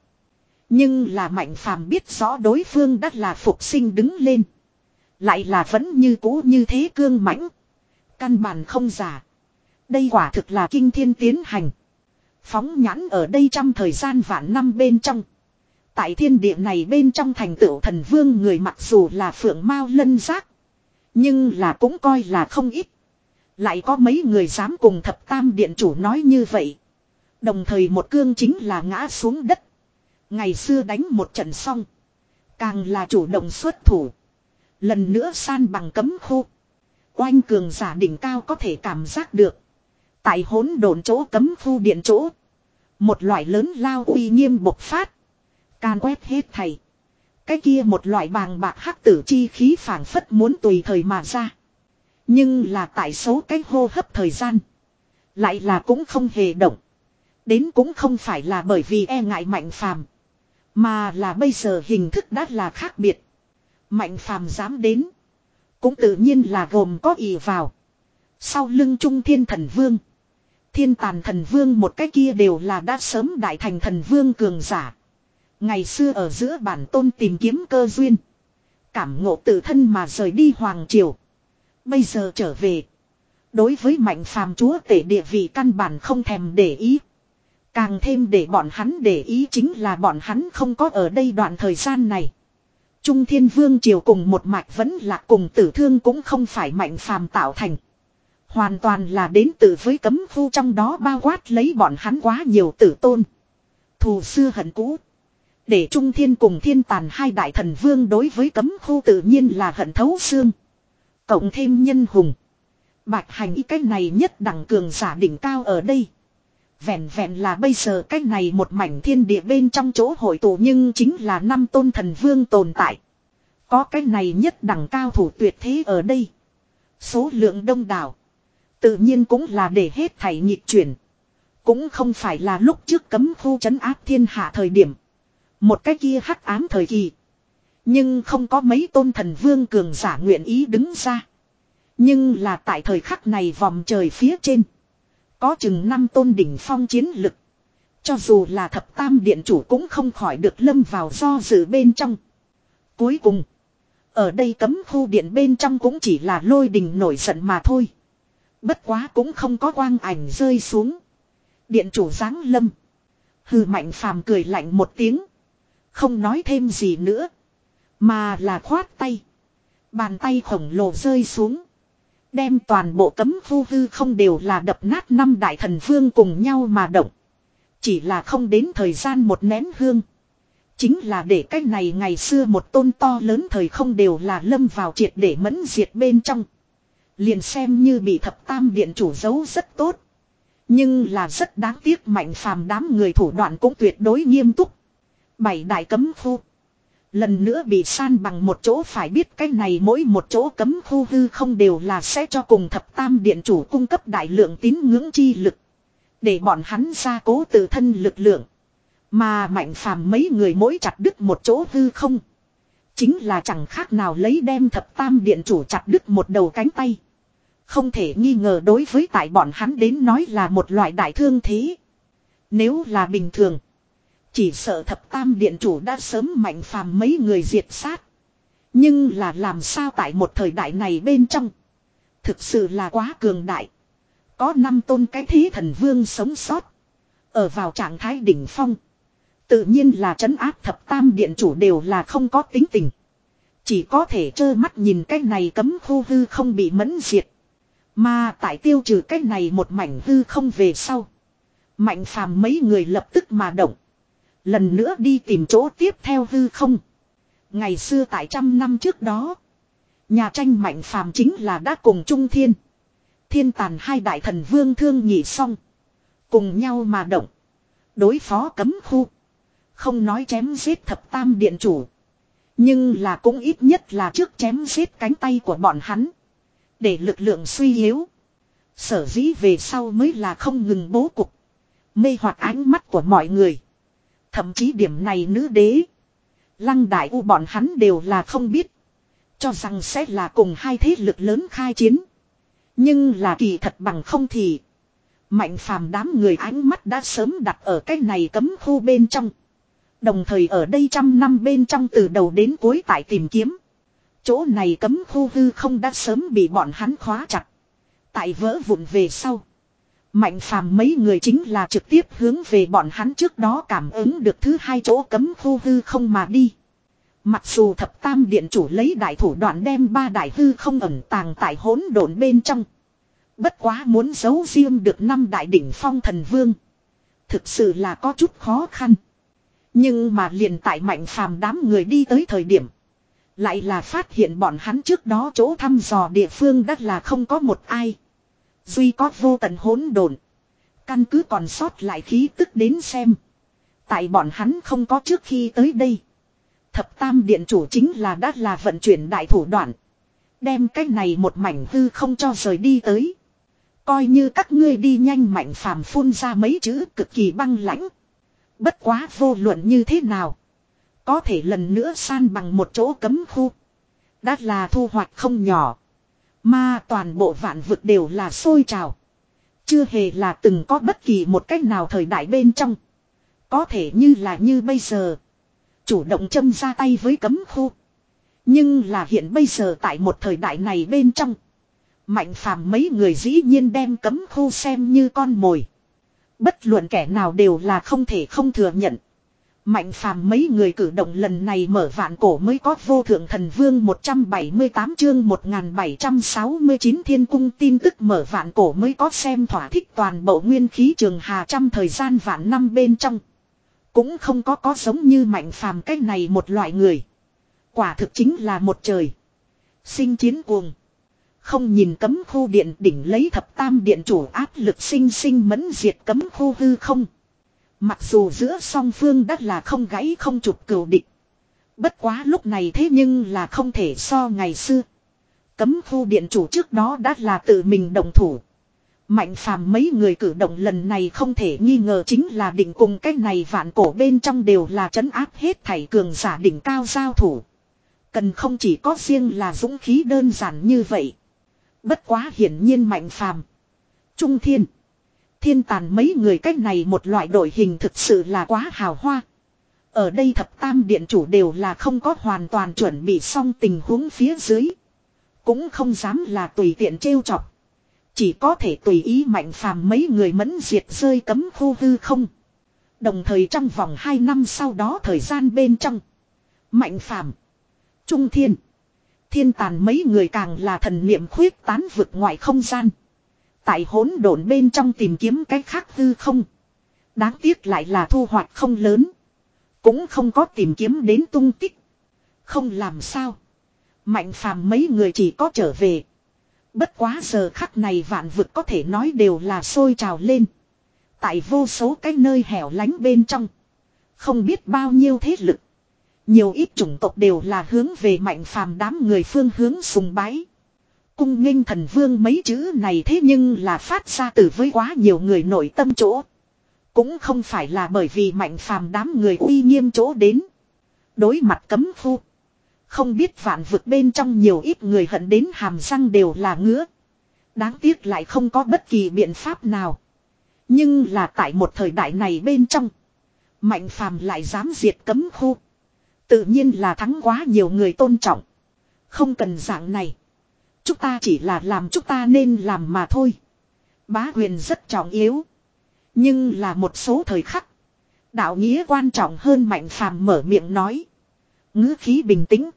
Nhưng là Mạnh Phàm biết rõ đối phương đã là phục sinh đứng lên. Lại là vẫn như cũ như thế cương mãnh. Căn bản không giả. Đây quả thực là kinh thiên tiến hành. Phóng nhãn ở đây trăm thời gian vạn năm bên trong. Tại thiên địa này bên trong thành tựu thần vương người mặc dù là phượng mao lân giác. Nhưng là cũng coi là không ít. Lại có mấy người dám cùng thập tam điện chủ nói như vậy. Đồng thời một cương chính là ngã xuống đất. Ngày xưa đánh một trận xong. Càng là chủ động xuất thủ. Lần nữa san bằng cấm khu. Oanh cường giả đỉnh cao có thể cảm giác được. Tại hỗn độn chỗ cấm khu điện chỗ. Một loại lớn lao uy nghiêm bộc phát. Can quét hết thầy. Cái kia một loại bàng bạc hắc tử chi khí phảng phất muốn tùy thời mà ra. Nhưng là tại số cái hô hấp thời gian. Lại là cũng không hề động. Đến cũng không phải là bởi vì e ngại Mạnh Phàm. Mà là bây giờ hình thức đã là khác biệt. Mạnh Phàm dám đến. Cũng tự nhiên là gồm có ỷ vào. Sau lưng Trung Thiên Thần Vương. Thiên Tàn Thần Vương một cái kia đều là đã sớm đại thành thần vương cường giả. Ngày xưa ở giữa bản tôn tìm kiếm cơ duyên. Cảm ngộ tự thân mà rời đi hoàng triều. Bây giờ trở về. Đối với Mạnh Phàm chúa tể địa vị căn bản không thèm để ý. Càng thêm để bọn hắn để ý chính là bọn hắn không có ở đây đoạn thời gian này. Trung Thiên Vương triều cùng một mạch vẫn là cùng tử thương cũng không phải Mạnh Phàm tạo thành. Hoàn toàn là đến từ với cấm khu trong đó bao quát lấy bọn hắn quá nhiều tử tôn. Thù xưa hận cũ. Để Trung Thiên cùng Thiên Tàn hai đại thần vương đối với cấm khu tự nhiên là hận thấu xương. Cộng thêm nhân hùng. Bạch hành y cách này nhất đẳng cường giả đỉnh cao ở đây. Vẹn vẹn là bây giờ cách này một mảnh thiên địa bên trong chỗ hội tụ nhưng chính là năm tôn thần vương tồn tại. Có cách này nhất đẳng cao thủ tuyệt thế ở đây. Số lượng đông đảo. Tự nhiên cũng là để hết thảy nhịp chuyển. Cũng không phải là lúc trước cấm khu trấn áp thiên hạ thời điểm. Một cái kia hắc ám thời kỳ. Nhưng không có mấy tôn thần vương cường giả nguyện ý đứng ra. Nhưng là tại thời khắc này vòng trời phía trên. Có chừng năm tôn đỉnh phong chiến lực. Cho dù là thập tam điện chủ cũng không khỏi được lâm vào do dự bên trong. Cuối cùng. Ở đây cấm khu điện bên trong cũng chỉ là lôi đình nổi giận mà thôi. Bất quá cũng không có quang ảnh rơi xuống. Điện chủ giáng lâm. Hừ Mạnh Phàm cười lạnh một tiếng. Không nói thêm gì nữa. Mà là khoát tay. Bàn tay khổng lồ rơi xuống. Đem toàn bộ cấm khu hư không đều là đập nát năm đại thần vương cùng nhau mà động. Chỉ là không đến thời gian một nén hương. Chính là để cách này ngày xưa một tôn to lớn thời không đều là lâm vào triệt để mẫn diệt bên trong. Liền xem như bị thập tam điện chủ giấu rất tốt. Nhưng là rất đáng tiếc Mạnh Phàm đám người thủ đoạn cũng tuyệt đối nghiêm túc. Bảy đại cấm khu. Lần nữa bị san bằng một chỗ phải biết cái này mỗi một chỗ cấm khu hư không đều là sẽ cho cùng thập tam điện chủ cung cấp đại lượng tín ngưỡng chi lực. Để bọn hắn gia cố tự thân lực lượng. Mà Mạnh Phàm mấy người mỗi chặt đứt một chỗ hư không. Chính là chẳng khác nào lấy đem thập tam điện chủ chặt đứt một đầu cánh tay. Không thể nghi ngờ đối với tại bọn hắn đến nói là một loại đại thương thế. Nếu là bình thường. Chỉ sợ thập tam điện chủ đã sớm Mạnh Phàm mấy người diệt sát. Nhưng là làm sao tại một thời đại này bên trong. Thực sự là quá cường đại. Có năm tôn cái thế thần vương sống sót. Ở vào trạng thái đỉnh phong. Tự nhiên là trấn áp thập tam điện chủ đều là không có tính tình. Chỉ có thể trơ mắt nhìn cái này cấm khu hư không bị mẫn diệt. Mà tại tiêu trừ cái này một mảnh hư không về sau. Mạnh Phàm mấy người lập tức mà động. Lần nữa đi tìm chỗ tiếp theo hư không. Ngày xưa tại trăm năm trước đó. Nhà tranh Mạnh Phàm chính là đã cùng Trung Thiên. Thiên Tàn hai đại thần vương thương nghị xong. Cùng nhau mà động. Đối phó cấm khu. Không nói chém giết thập tam điện chủ. Nhưng là cũng ít nhất là trước chém giết cánh tay của bọn hắn. Để lực lượng suy yếu. Sở dĩ về sau mới là không ngừng bố cục. Mê hoặc ánh mắt của mọi người. Thậm chí điểm này nữ đế. Lăng Đại U bọn hắn đều là không biết. Cho rằng sẽ là cùng hai thế lực lớn khai chiến. Nhưng là kỳ thật bằng không thì. Mạnh Phàm đám người ánh mắt đã sớm đặt ở cái này cấm khu bên trong. Đồng thời ở đây trăm năm bên trong từ đầu đến cuối tại tìm kiếm. Chỗ này cấm khu hư không đã sớm bị bọn hắn khóa chặt. Tại vỡ vụn về sau. Mạnh Phàm mấy người chính là trực tiếp hướng về bọn hắn trước đó cảm ứng được thứ hai chỗ cấm khu hư không mà đi. Mặc dù thập tam điện chủ lấy đại thủ đoạn đem ba đại hư không ẩn tàng tại hỗn độn bên trong. Bất quá muốn giấu riêng được năm đại đỉnh phong thần vương. Thực sự là có chút khó khăn. Nhưng mà liền tại Mạnh Phàm đám người đi tới thời điểm. Lại là phát hiện bọn hắn trước đó chỗ thăm dò địa phương đất là không có một ai. Duy có vô tận hỗn độn. Căn cứ còn sót lại khí tức đến xem. Tại bọn hắn không có trước khi tới đây. Thập tam điện chủ chính là đã là vận chuyển đại thủ đoạn. Đem cái này một mảnh hư không cho rời đi tới. Coi như các ngươi đi nhanh. Mạnh Phàm phun ra mấy chữ cực kỳ băng lãnh. Bất quá vô luận như thế nào. Có thể lần nữa san bằng một chỗ cấm khu. Đã là thu hoạch không nhỏ. Mà toàn bộ vạn vực đều là sôi trào. Chưa hề là từng có bất kỳ một cách nào thời đại bên trong. Có thể như là như bây giờ. Chủ động châm ra tay với cấm khu. Nhưng là hiện bây giờ tại một thời đại này bên trong. Mạnh Phàm mấy người dĩ nhiên đem cấm khu xem như con mồi. Bất luận kẻ nào đều là không thể không thừa nhận. Mạnh Phàm mấy người cử động lần này mở vạn cổ mới có vô thượng thần vương một trăm bảy mươi tám chương một nghìn bảy trăm sáu mươi chín thiên cung tin tức mở vạn cổ mới có xem thỏa thích toàn bộ nguyên khí trường hà trăm thời gian vạn năm bên trong. Cũng không có có giống như Mạnh Phàm cái này một loại người. Quả thực chính là một trời. Sinh chiến cuồng. Không nhìn cấm khu điện đỉnh lấy thập tam điện chủ áp lực sinh sinh mẫn diệt cấm khu hư không. Mặc dù giữa song phương đã là không gãy không chụp cừu địch. Bất quá lúc này thế nhưng là không thể so ngày xưa. Cấm khu điện chủ trước đó đã là tự mình động thủ. Mạnh Phàm mấy người cử động lần này không thể nghi ngờ chính là định cùng cái này vạn cổ bên trong đều là trấn áp hết thảy cường giả đỉnh cao giao thủ. Cần không chỉ có riêng là dũng khí đơn giản như vậy. Bất quá hiển nhiên Mạnh Phàm, Trung Thiên, Thiên Tàn mấy người cách này một loại đội hình thực sự là quá hào hoa. Ở đây thập tam điện chủ đều là không có hoàn toàn chuẩn bị xong tình huống phía dưới. Cũng không dám là tùy tiện trêu chọc. Chỉ có thể tùy ý Mạnh Phàm mấy người mẫn diệt rơi cấm khu hư không. Đồng thời trong vòng hai năm sau đó thời gian bên trong. Mạnh Phàm, Trung Thiên, Thiên Tàn mấy người càng là thần niệm khuyết tán vực ngoại không gian. Tại hỗn độn bên trong tìm kiếm cái khác hư không. Đáng tiếc lại là thu hoạch không lớn. Cũng không có tìm kiếm đến tung tích. Không làm sao. Mạnh Phàm mấy người chỉ có trở về. Bất quá giờ khắc này vạn vực có thể nói đều là sôi trào lên. Tại vô số cái nơi hẻo lánh bên trong. Không biết bao nhiêu thế lực. Nhiều ít chủng tộc đều là hướng về Mạnh Phàm đám người phương hướng sùng bái. Cung nghênh thần vương mấy chữ này thế nhưng là phát ra từ với quá nhiều người nội tâm chỗ. Cũng không phải là bởi vì Mạnh Phàm đám người uy nghiêm chỗ đến. Đối mặt cấm khu. Không biết vạn vực bên trong nhiều ít người hận đến hàm răng đều là ngứa. Đáng tiếc lại không có bất kỳ biện pháp nào. Nhưng là tại một thời đại này bên trong. Mạnh Phàm lại dám diệt cấm khu. Tự nhiên là thắng quá nhiều người tôn trọng. Không cần dạng này. Chúng ta chỉ là làm chúng ta nên làm mà thôi. Bá quyền rất trọng yếu. Nhưng là một số thời khắc. Đạo nghĩa quan trọng hơn. Mạnh Phàm mở miệng nói. Ngữ khí bình tĩnh.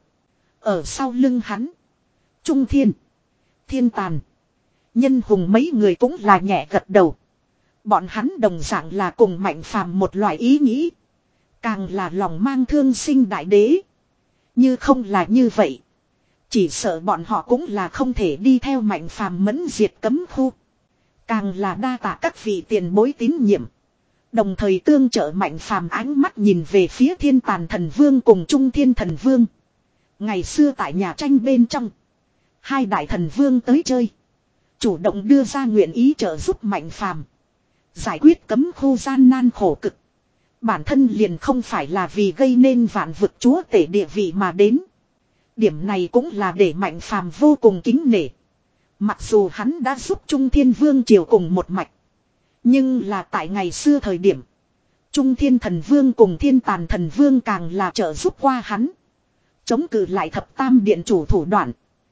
Ở sau lưng hắn. Trung Thiên, Thiên Tàn, Nhân Hùng mấy người cũng là nhẹ gật đầu. Bọn hắn đồng dạng là cùng Mạnh Phàm một loại ý nghĩ. Càng là lòng mang thương sinh đại đế. Như không là như vậy. Chỉ sợ bọn họ cũng là không thể đi theo Mạnh Phàm mẫn diệt cấm khu. Càng là đa tạ các vị tiền bối tín nhiệm. Đồng thời tương trợ Mạnh Phàm ánh mắt nhìn về phía Thiên Tàn Thần Vương cùng Trung Thiên Thần Vương. Ngày xưa tại nhà tranh bên trong. Hai đại thần vương tới chơi. Chủ động đưa ra nguyện ý trợ giúp Mạnh Phàm giải quyết cấm khu gian nan khổ cực. Bản thân liền không phải là vì gây nên vạn vực chúa tể địa vị mà đến. Điểm này cũng là để Mạnh Phàm vô cùng kính nể. Mặc dù hắn đã giúp Trung Thiên Vương triều cùng một mạch. Nhưng là tại ngày xưa thời điểm. Trung Thiên Thần Vương cùng Thiên Tàn Thần Vương càng là trợ giúp qua hắn. Chống cự lại thập tam điện chủ thủ đoạn.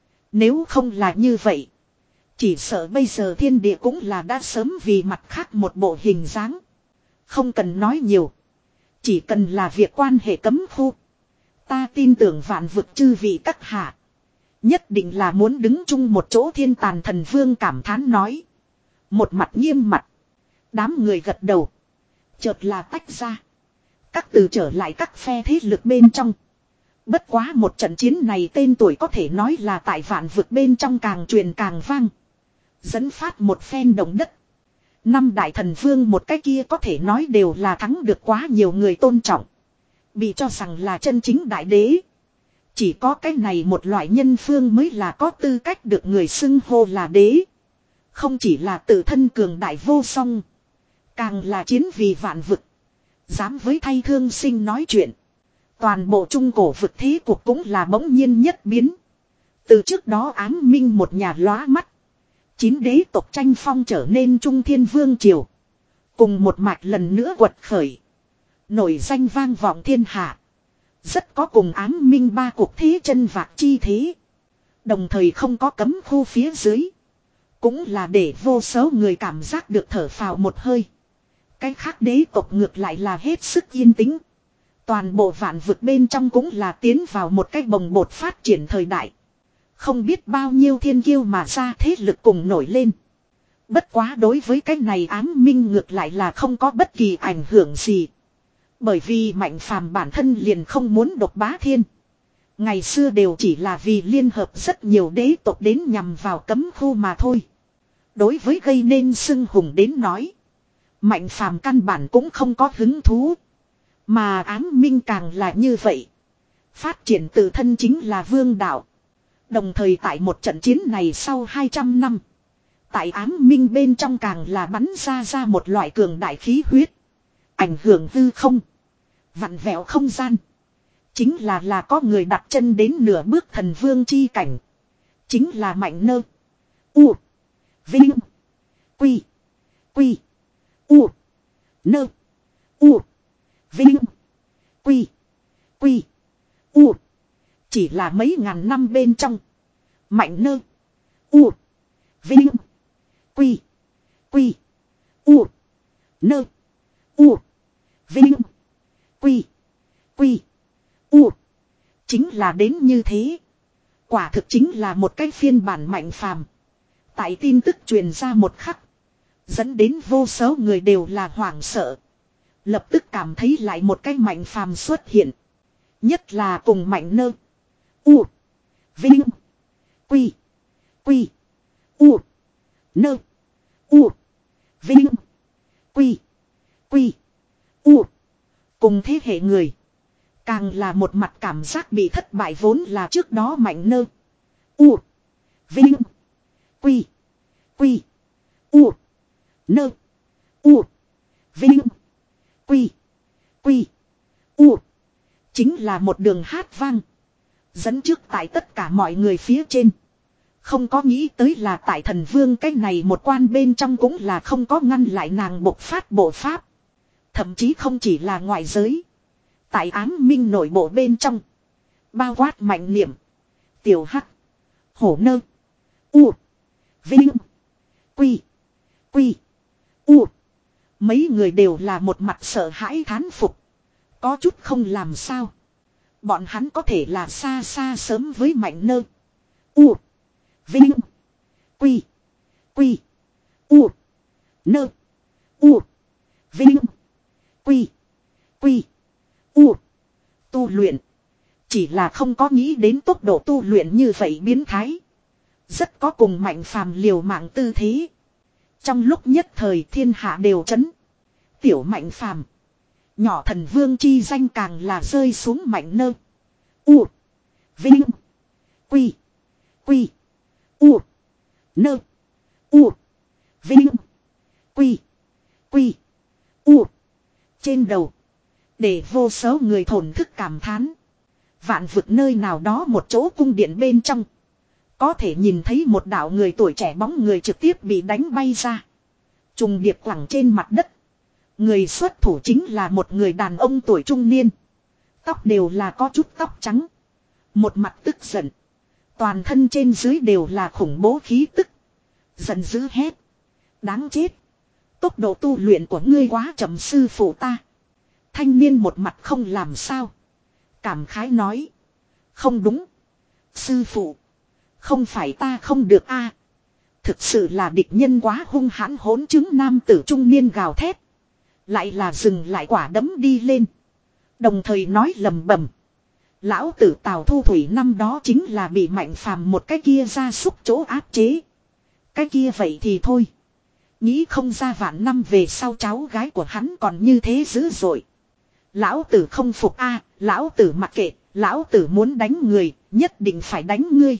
Nếu không là như vậy. Chỉ sợ bây giờ thiên địa cũng là đã sớm vì mặt khác một bộ hình dáng. Không cần nói nhiều. Chỉ cần là việc quan hệ cấm khu. Ta tin tưởng vạn vực chư vị các hạ. Nhất định là muốn đứng chung một chỗ. Thiên Tàn Thần Vương cảm thán nói. Một mặt nghiêm mặt. Đám người gật đầu. Chợt là tách ra. Các từ trở lại các phe thế lực bên trong. Bất quá một trận chiến này tên tuổi có thể nói là tại vạn vực bên trong càng truyền càng vang. Dẫn phát một phen động đất. Năm đại thần vương một cái kia có thể nói đều là thắng được quá nhiều người tôn trọng. Bị cho rằng là chân chính đại đế. Chỉ có cái này một loại nhân phương mới là có tư cách được người xưng hô là đế. Không chỉ là tự thân cường đại vô song. Càng là chiến vì vạn vực. Dám với thay thương sinh nói chuyện. Toàn bộ trung cổ vực thế cuộc cũng là bỗng nhiên nhất biến. Từ trước đó ám minh một nhà lóa mắt. Chín đế tộc tranh phong trở nên Trung Thiên Vương triều. Cùng một mạch lần nữa quật khởi. Nổi danh vang vọng thiên hạ. Rất có cùng ám minh ba cuộc thế chân vạc chi thế. Đồng thời không có cấm khu phía dưới. Cũng là để vô số người cảm giác được thở phào một hơi. Cái khác đế tộc ngược lại là hết sức yên tĩnh. Toàn bộ vạn vực bên trong cũng là tiến vào một cái bồng bột phát triển thời đại. Không biết bao nhiêu thiên kiêu mà ra thế lực cùng nổi lên. Bất quá đối với cái này ám minh ngược lại là không có bất kỳ ảnh hưởng gì. Bởi vì Mạnh Phàm bản thân liền không muốn độc bá thiên. Ngày xưa đều chỉ là vì liên hợp rất nhiều đế tộc đến nhằm vào cấm khu mà thôi. Đối với gây nên xưng hùng đến nói. Mạnh Phàm căn bản cũng không có hứng thú. Mà ám minh càng là như vậy. Phát triển tự thân chính là vương đạo. Đồng thời tại một trận chiến này sau hai trăm năm. Tại ám minh bên trong càng là bắn ra ra một loại cường đại khí huyết. Ảnh hưởng hư không. Vặn vẹo không gian. Chính là là có người đặt chân đến nửa bước thần vương chi cảnh. Chính là Mạnh Nơ. U. Vinh. Quy. Quy. U. Nơ. U. Vinh. Quy. Quy. U. Chỉ là mấy ngàn năm bên trong. Mạnh Nơ. U. Vinh. Quy. Quy. U. Nơ. U. Vinh. Quy. Quy. U. Chính là đến như thế. Quả thực chính là một cái phiên bản Mạnh Phàm. Tại tin tức truyền ra một khắc. Dẫn đến vô số người đều là hoảng sợ. Lập tức cảm thấy lại một cái Mạnh Phàm xuất hiện. Nhất là cùng Mạnh Nơ. U. Vinh. Quy. Quy. U. Nơ. U. Vinh. Quy. Quy. U. Cùng thế hệ người. Càng là một mặt cảm giác bị thất bại vốn là trước đó Mạnh Nơ. U. Vinh. Quy. Quy. U. Nơ. U. Vinh. Quy. Quy. U. Chính là một đường hát vang. Dẫn trước tại tất cả mọi người phía trên. Không có nghĩ tới là tại thần vương cái này một quan bên trong cũng là không có ngăn lại nàng bộc phát bộ pháp. Thậm chí không chỉ là ngoại giới. Tại ám minh nội bộ bên trong. Bao quát Mạnh Niệm. Tiểu Hắc. Hổ Nơ. U. Vinh. Quy. Quy. U. Mấy người đều là một mặt sợ hãi thán phục. Có chút không làm sao. Bọn hắn có thể là xa xa sớm với Mạnh Nơ. U. Vinh. Quy. Quy. U. Nơ. U. Vinh. Quy. Quy. U. Tu luyện. Chỉ là không có nghĩ đến tốc độ tu luyện như vậy biến thái. Rất có cùng Mạnh Phàm liều mạng tư thế. Trong lúc nhất thời thiên hạ đều chấn. Tiểu Mạnh Phàm, nhỏ thần vương chi danh càng là rơi xuống Mạnh Nơ. U. Vinh. Quy. Quy. U. Nơ. U. Vinh. Quy. Quy. U. Trên đầu. Để vô số người thổn thức cảm thán. Vạn vực nơi nào đó một chỗ cung điện bên trong. Có thể nhìn thấy một đạo người tuổi trẻ bóng người trực tiếp bị đánh bay ra. Trùng điệp quẳng trên mặt đất. Người xuất thủ chính là một người đàn ông tuổi trung niên. Tóc đều là có chút tóc trắng. Một mặt tức giận. Toàn thân trên dưới đều là khủng bố khí tức. Giận dữ hét. Đáng chết. Tốc độ tu luyện của ngươi quá chậm sư phụ ta. Thanh niên một mặt không làm sao. Cảm khái nói. Không đúng. Sư phụ. Không phải ta không được a. Thực sự là địch nhân quá hung hãn hỗn chứng nam tử trung niên gào thét. Lại là dừng lại quả đấm đi lên. Đồng thời nói lầm bầm. Lão tử Tào Thu Thủy năm đó chính là bị Mạnh Phàm một cái kia ra xúc chỗ áp chế. Cái kia vậy thì thôi. Nghĩ không ra vạn năm về sau cháu gái của hắn còn như thế dữ dội. Lão tử không phục a, lão tử mặc kệ, lão tử muốn đánh người, nhất định phải đánh ngươi.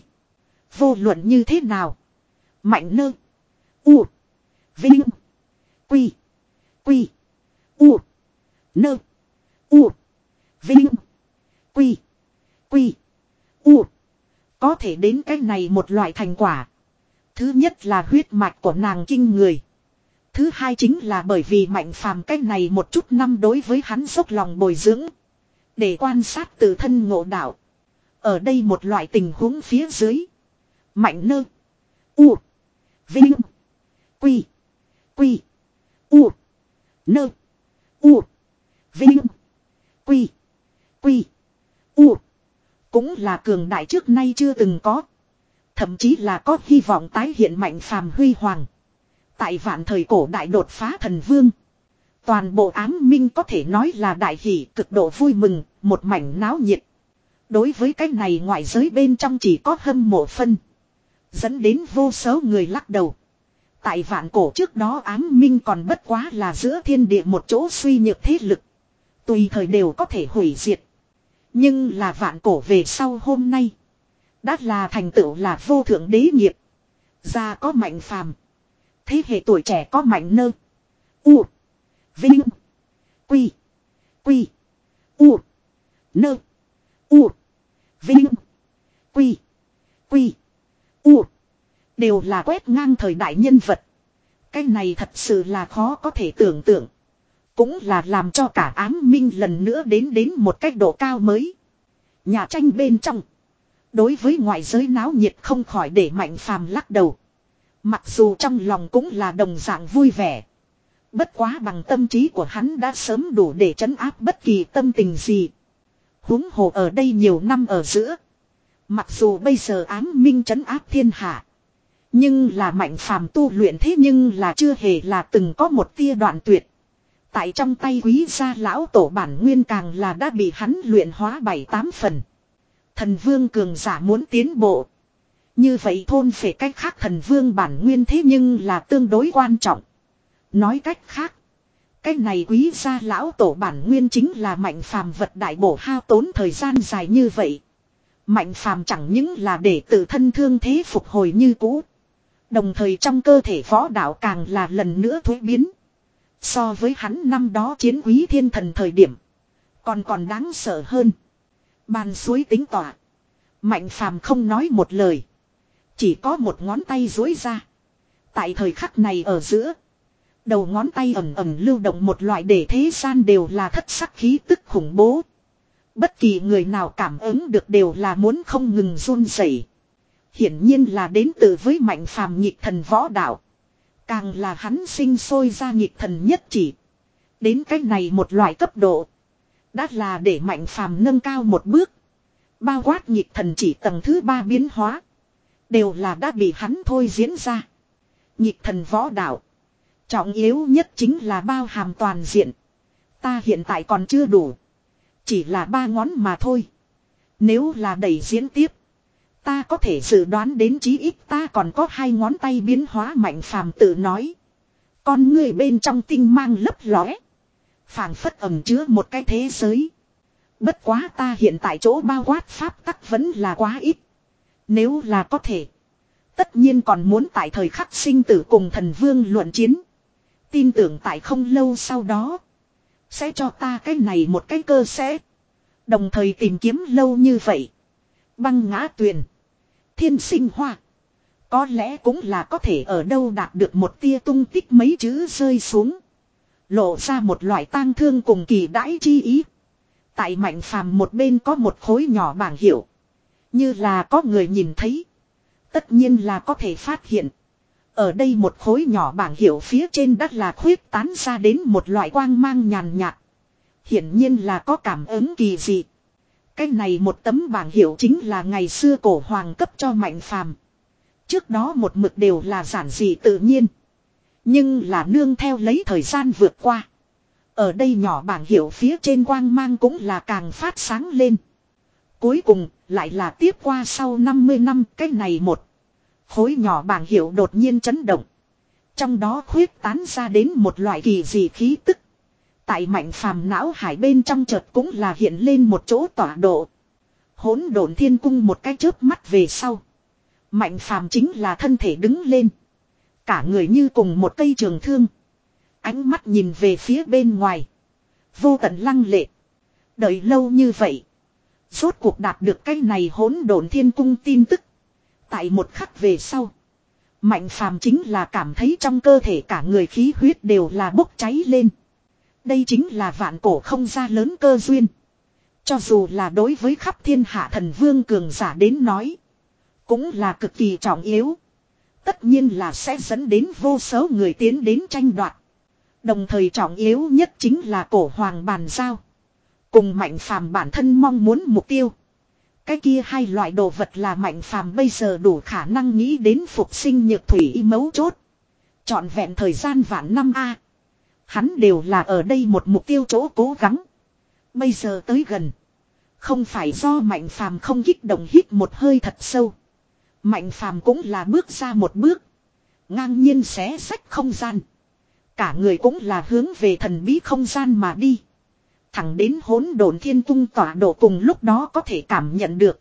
Vô luận như thế nào? Mạnh Nơ. U. Vinh. Quy. Quy. U. Nơ. U. Vinh. Quy. Quy. U. Có thể đến cái này một loại thành quả. Thứ nhất là huyết mạch của nàng kinh người. Thứ hai chính là bởi vì Mạnh Phàm cái này một chút năm đối với hắn dốc lòng bồi dưỡng. Để quan sát tự thân ngộ đạo. Ở đây một loại tình huống phía dưới. Mạnh Nơ. U. Vinh. Quy. Quy. U. Nơ. U. Vinh. Quy. Quy. U. Cũng là cường đại trước nay chưa từng có. Thậm chí là có hy vọng tái hiện Mạnh Phàm huy hoàng. Tại vạn thời cổ đại đột phá thần vương. Toàn bộ ám minh có thể nói là đại hỷ cực độ vui mừng, một mảnh náo nhiệt. Đối với cái này ngoại giới bên trong chỉ có hâm mộ phân. Dẫn đến vô số người lắc đầu. Tại vạn cổ trước đó ám minh còn bất quá là giữa thiên địa một chỗ suy nhược thế lực. Tùy thời đều có thể hủy diệt. Nhưng là vạn cổ về sau hôm nay. Đã là thành tựu là vô thượng đế nghiệp. Già có Mạnh Phàm. Thế hệ tuổi trẻ có Mạnh Nơ. U. Vinh. Quy. Quy. U. Nơ. U. Vinh. Quy. Quy. U. Đều là quét ngang thời đại nhân vật. Cái này thật sự là khó có thể tưởng tượng. Cũng là làm cho cả ám minh lần nữa đến đến một cách độ cao mới. Nhà tranh bên trong. Đối với ngoại giới náo nhiệt không khỏi để Mạnh Phàm lắc đầu. Mặc dù trong lòng cũng là đồng dạng vui vẻ. Bất quá bằng tâm trí của hắn đã sớm đủ để trấn áp bất kỳ tâm tình gì. Huống hồ ở đây nhiều năm ở giữa. Mặc dù bây giờ ám minh trấn áp thiên hạ. Nhưng là Mạnh Phàm tu luyện thế nhưng là chưa hề là từng có một tia đoạn tuyệt. Tại trong tay quý gia lão tổ bản nguyên càng là đã bị hắn luyện hóa bảy tám phần. Thần vương cường giả muốn tiến bộ. Như vậy thôn phệ cách khác thần vương bản nguyên thế nhưng là tương đối quan trọng. Nói cách khác. Cái này quý gia lão tổ bản nguyên chính là Mạnh Phàm vật đại bổ hao tốn thời gian dài như vậy. Mạnh Phàm chẳng những là để tự thân thương thế phục hồi như cũ. Đồng thời trong cơ thể võ đạo càng là lần nữa thuế biến. So với hắn năm đó chiến quý thiên thần thời điểm. Còn còn đáng sợ hơn. Bàn suối tính tỏa. Mạnh Phàm không nói một lời. Chỉ có một ngón tay duỗi ra. Tại thời khắc này ở giữa. Đầu ngón tay ẩm ẩm lưu động một loại để thế gian đều là thất sắc khí tức khủng bố. Bất kỳ người nào cảm ứng được đều là muốn không ngừng run rẩy. Hiển nhiên là đến từ với Mạnh Phàm nhịp thần võ đạo. Càng là hắn sinh sôi ra nhịp thần nhất chỉ. Đến cái này một loại cấp độ. Đã là để Mạnh Phàm nâng cao một bước. Bao quát nhịp thần chỉ tầng thứ ba biến hóa. Đều là đã bị hắn thôi diễn ra. Nhịp thần võ đạo. Trọng yếu nhất chính là bao hàm toàn diện. Ta hiện tại còn chưa đủ. Chỉ là ba ngón mà thôi. Nếu là đẩy diễn tiếp, ta có thể dự đoán đến chí ít ta còn có hai ngón tay biến hóa. Mạnh Phàm tự nói. Con người bên trong tinh mang lấp lóe, phảng phất ẩn chứa một cái thế giới. Bất quá ta hiện tại chỗ bao quát pháp tắc vẫn là quá ít. Nếu là có thể, tất nhiên còn muốn tại thời khắc sinh tử cùng thần vương luận chiến. Tin tưởng tại không lâu sau đó, sẽ cho ta cái này một cái cơ sẽ. Đồng thời tìm kiếm lâu như vậy. Băng ngã tuyền, thiên sinh hoa, có lẽ cũng là có thể ở đâu đạt được một tia tung tích. Mấy chữ rơi xuống, lộ ra một loại tang thương cùng kỳ đãi chi ý. Tại Mạnh Phàm một bên có một khối nhỏ bảng hiệu. Như là có người nhìn thấy, tất nhiên là có thể phát hiện. Ở đây một khối nhỏ bảng hiệu phía trên đất là khuyết tán ra đến một loại quang mang nhàn nhạt. Hiển nhiên là có cảm ứng kỳ dị. Cái này một tấm bảng hiệu chính là ngày xưa cổ hoàng cấp cho Mạnh Phàm. Trước đó một mực đều là giản dị tự nhiên. Nhưng là nương theo lấy thời gian vượt qua. Ở đây nhỏ bảng hiệu phía trên quang mang cũng là càng phát sáng lên. Cuối cùng lại là tiếp qua sau năm mươi năm cái này một khối nhỏ bảng hiệu đột nhiên chấn động. Trong đó khuyết tán ra đến một loại kỳ dị khí tức. Tại Mạnh Phàm não hải bên trong chợt cũng là hiện lên một chỗ tọa độ. Hỗn độn thiên cung một cái chớp mắt về sau. Mạnh Phàm chính là thân thể đứng lên. Cả người như cùng một cây trường thương. Ánh mắt nhìn về phía bên ngoài. Vô tận lăng lệ. Đợi lâu như vậy, rốt cuộc đạt được cái này hỗn độn thiên cung tin tức. Tại một khắc về sau, Mạnh Phàm chính là cảm thấy trong cơ thể cả người khí huyết đều là bốc cháy lên. Đây chính là vạn cổ không ra lớn cơ duyên. Cho dù là đối với khắp thiên hạ thần vương cường giả đến nói, cũng là cực kỳ trọng yếu. Tất nhiên là sẽ dẫn đến vô số người tiến đến tranh đoạt. Đồng thời trọng yếu nhất chính là cổ hoàng bàn giao. Cùng Mạnh Phàm bản thân mong muốn mục tiêu. Cái kia hai loại đồ vật là Mạnh Phàm bây giờ đủ khả năng nghĩ đến phục sinh nhược thủy mấu chốt. Trọn vẹn thời gian vạn năm a, hắn đều là ở đây một mục tiêu chỗ cố gắng. Bây giờ tới gần, không phải do Mạnh Phàm không kích động hít một hơi thật sâu. Mạnh Phàm cũng là bước ra một bước, ngang nhiên xé sách không gian. Cả người cũng là hướng về thần bí không gian mà đi. Thẳng đến hỗn độn thiên cung tọa độ. Cùng lúc đó có thể cảm nhận được,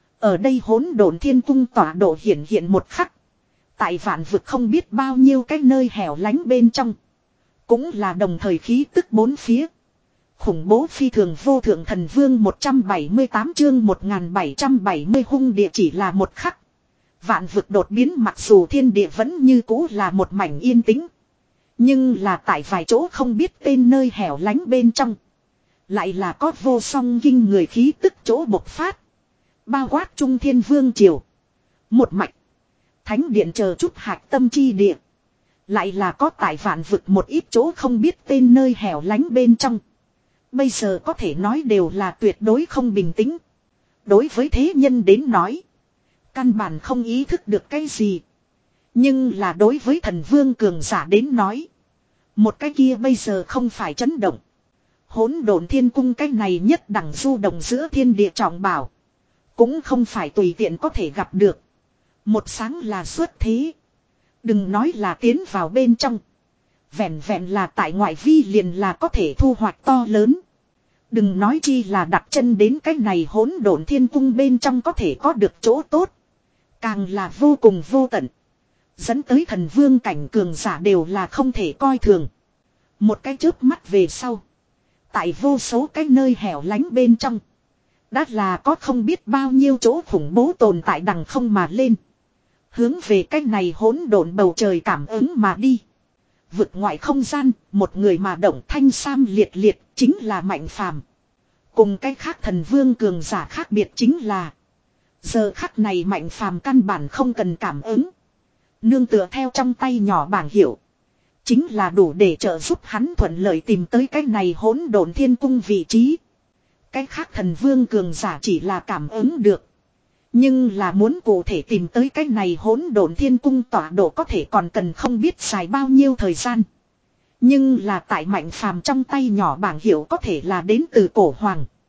ở đây hỗn độn thiên cung tọa độ hiển hiện một khắc. Tại vạn vực không biết bao nhiêu cái nơi hẻo lánh bên trong, cũng là đồng thời khí tức bốn phía. Khủng bố phi thường vô thượng thần vương một trăm bảy mươi tám chương một nghìn bảy trăm bảy mươi hung địa chỉ là một khắc. Vạn vực đột biến, mặc dù thiên địa vẫn như cũ là một mảnh yên tĩnh. Nhưng là tại vài chỗ không biết tên nơi hẻo lánh bên trong, lại là có vô song kinh người khí tức chỗ bộc phát. Bao quát Trung Thiên Vương Triều, một mạch, thánh điện chờ chút hạt tâm chi địa. Lại là có tại vạn vực một ít chỗ không biết tên nơi hẻo lánh bên trong. Bây giờ có thể nói đều là tuyệt đối không bình tĩnh. Đối với thế nhân đến nói, căn bản không ý thức được cái gì. Nhưng là đối với thần vương cường giả đến nói, một cái kia bây giờ không phải chấn động. Hỗn độn thiên cung cái này nhất đẳng du động giữa thiên địa trọng bảo, cũng không phải tùy tiện có thể gặp được. Một sáng là xuất thế. Đừng nói là tiến vào bên trong, vẹn vẹn là tại ngoại vi liền là có thể thu hoạch to lớn. Đừng nói chi là đặt chân đến cái này hỗn độn thiên cung bên trong có thể có được chỗ tốt. Càng là vô cùng vô tận, dẫn tới thần vương cảnh cường giả đều là không thể coi thường. Một cái chớp mắt về sau, tại vô số cái nơi hẻo lánh bên trong, đã là có không biết bao nhiêu chỗ khủng bố tồn tại đằng không mà lên. Hướng về cái này hỗn độn bầu trời cảm ứng mà đi. Vực ngoại không gian, một người mà động thanh sam liệt liệt, chính là Mạnh Phàm. Cùng cái khác thần vương cường giả khác biệt chính là, giờ khắc này Mạnh Phàm căn bản không cần cảm ứng. Nương tựa theo trong tay nhỏ bảng hiệu, chính là đủ để trợ giúp hắn thuận lợi tìm tới cái này hỗn độn thiên cung vị trí. Cái khác thần vương cường giả chỉ là cảm ứng được. Nhưng là muốn cụ thể tìm tới cái này hỗn độn thiên cung tọa độ có thể còn cần không biết dài bao nhiêu thời gian. Nhưng là tại Mạnh Phàm trong tay nhỏ bảng hiệu có thể là đến từ cổ hoàng.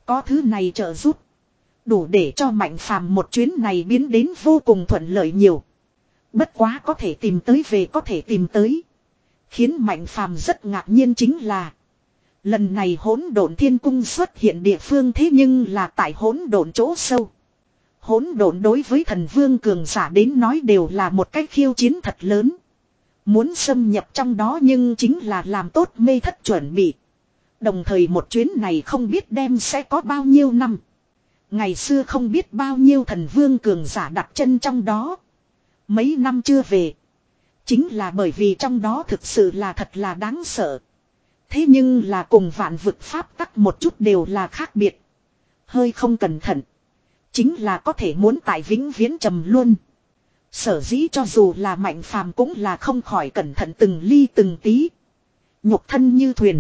Có thứ này trợ giúp. Đủ để cho Mạnh Phàm một chuyến này biến đến vô cùng thuận lợi nhiều. Bất quá có thể tìm tới về có thể tìm tới. Khiến Mạnh Phàm rất ngạc nhiên chính là. Lần này hỗn độn thiên cung xuất hiện địa phương thế nhưng là tại hỗn độn chỗ sâu. Hỗn độn đối với thần vương cường giả đến nói đều là một cách khiêu chiến thật lớn. Muốn xâm nhập trong đó nhưng chính là làm tốt mê thất chuẩn bị. Đồng thời một chuyến này không biết đem sẽ có bao nhiêu năm. Ngày xưa không biết bao nhiêu thần vương cường giả đặt chân trong đó. Mấy năm chưa về. Chính là bởi vì trong đó thực sự là thật là đáng sợ. Thế nhưng là cùng vạn vực pháp tắc một chút đều là khác biệt. Hơi không cẩn thận. Chính là có thể muốn tại vĩnh viễn trầm luôn. Sở dĩ cho dù là Mạnh Phàm cũng là không khỏi cẩn thận từng ly từng tí. Nhục thân như thuyền.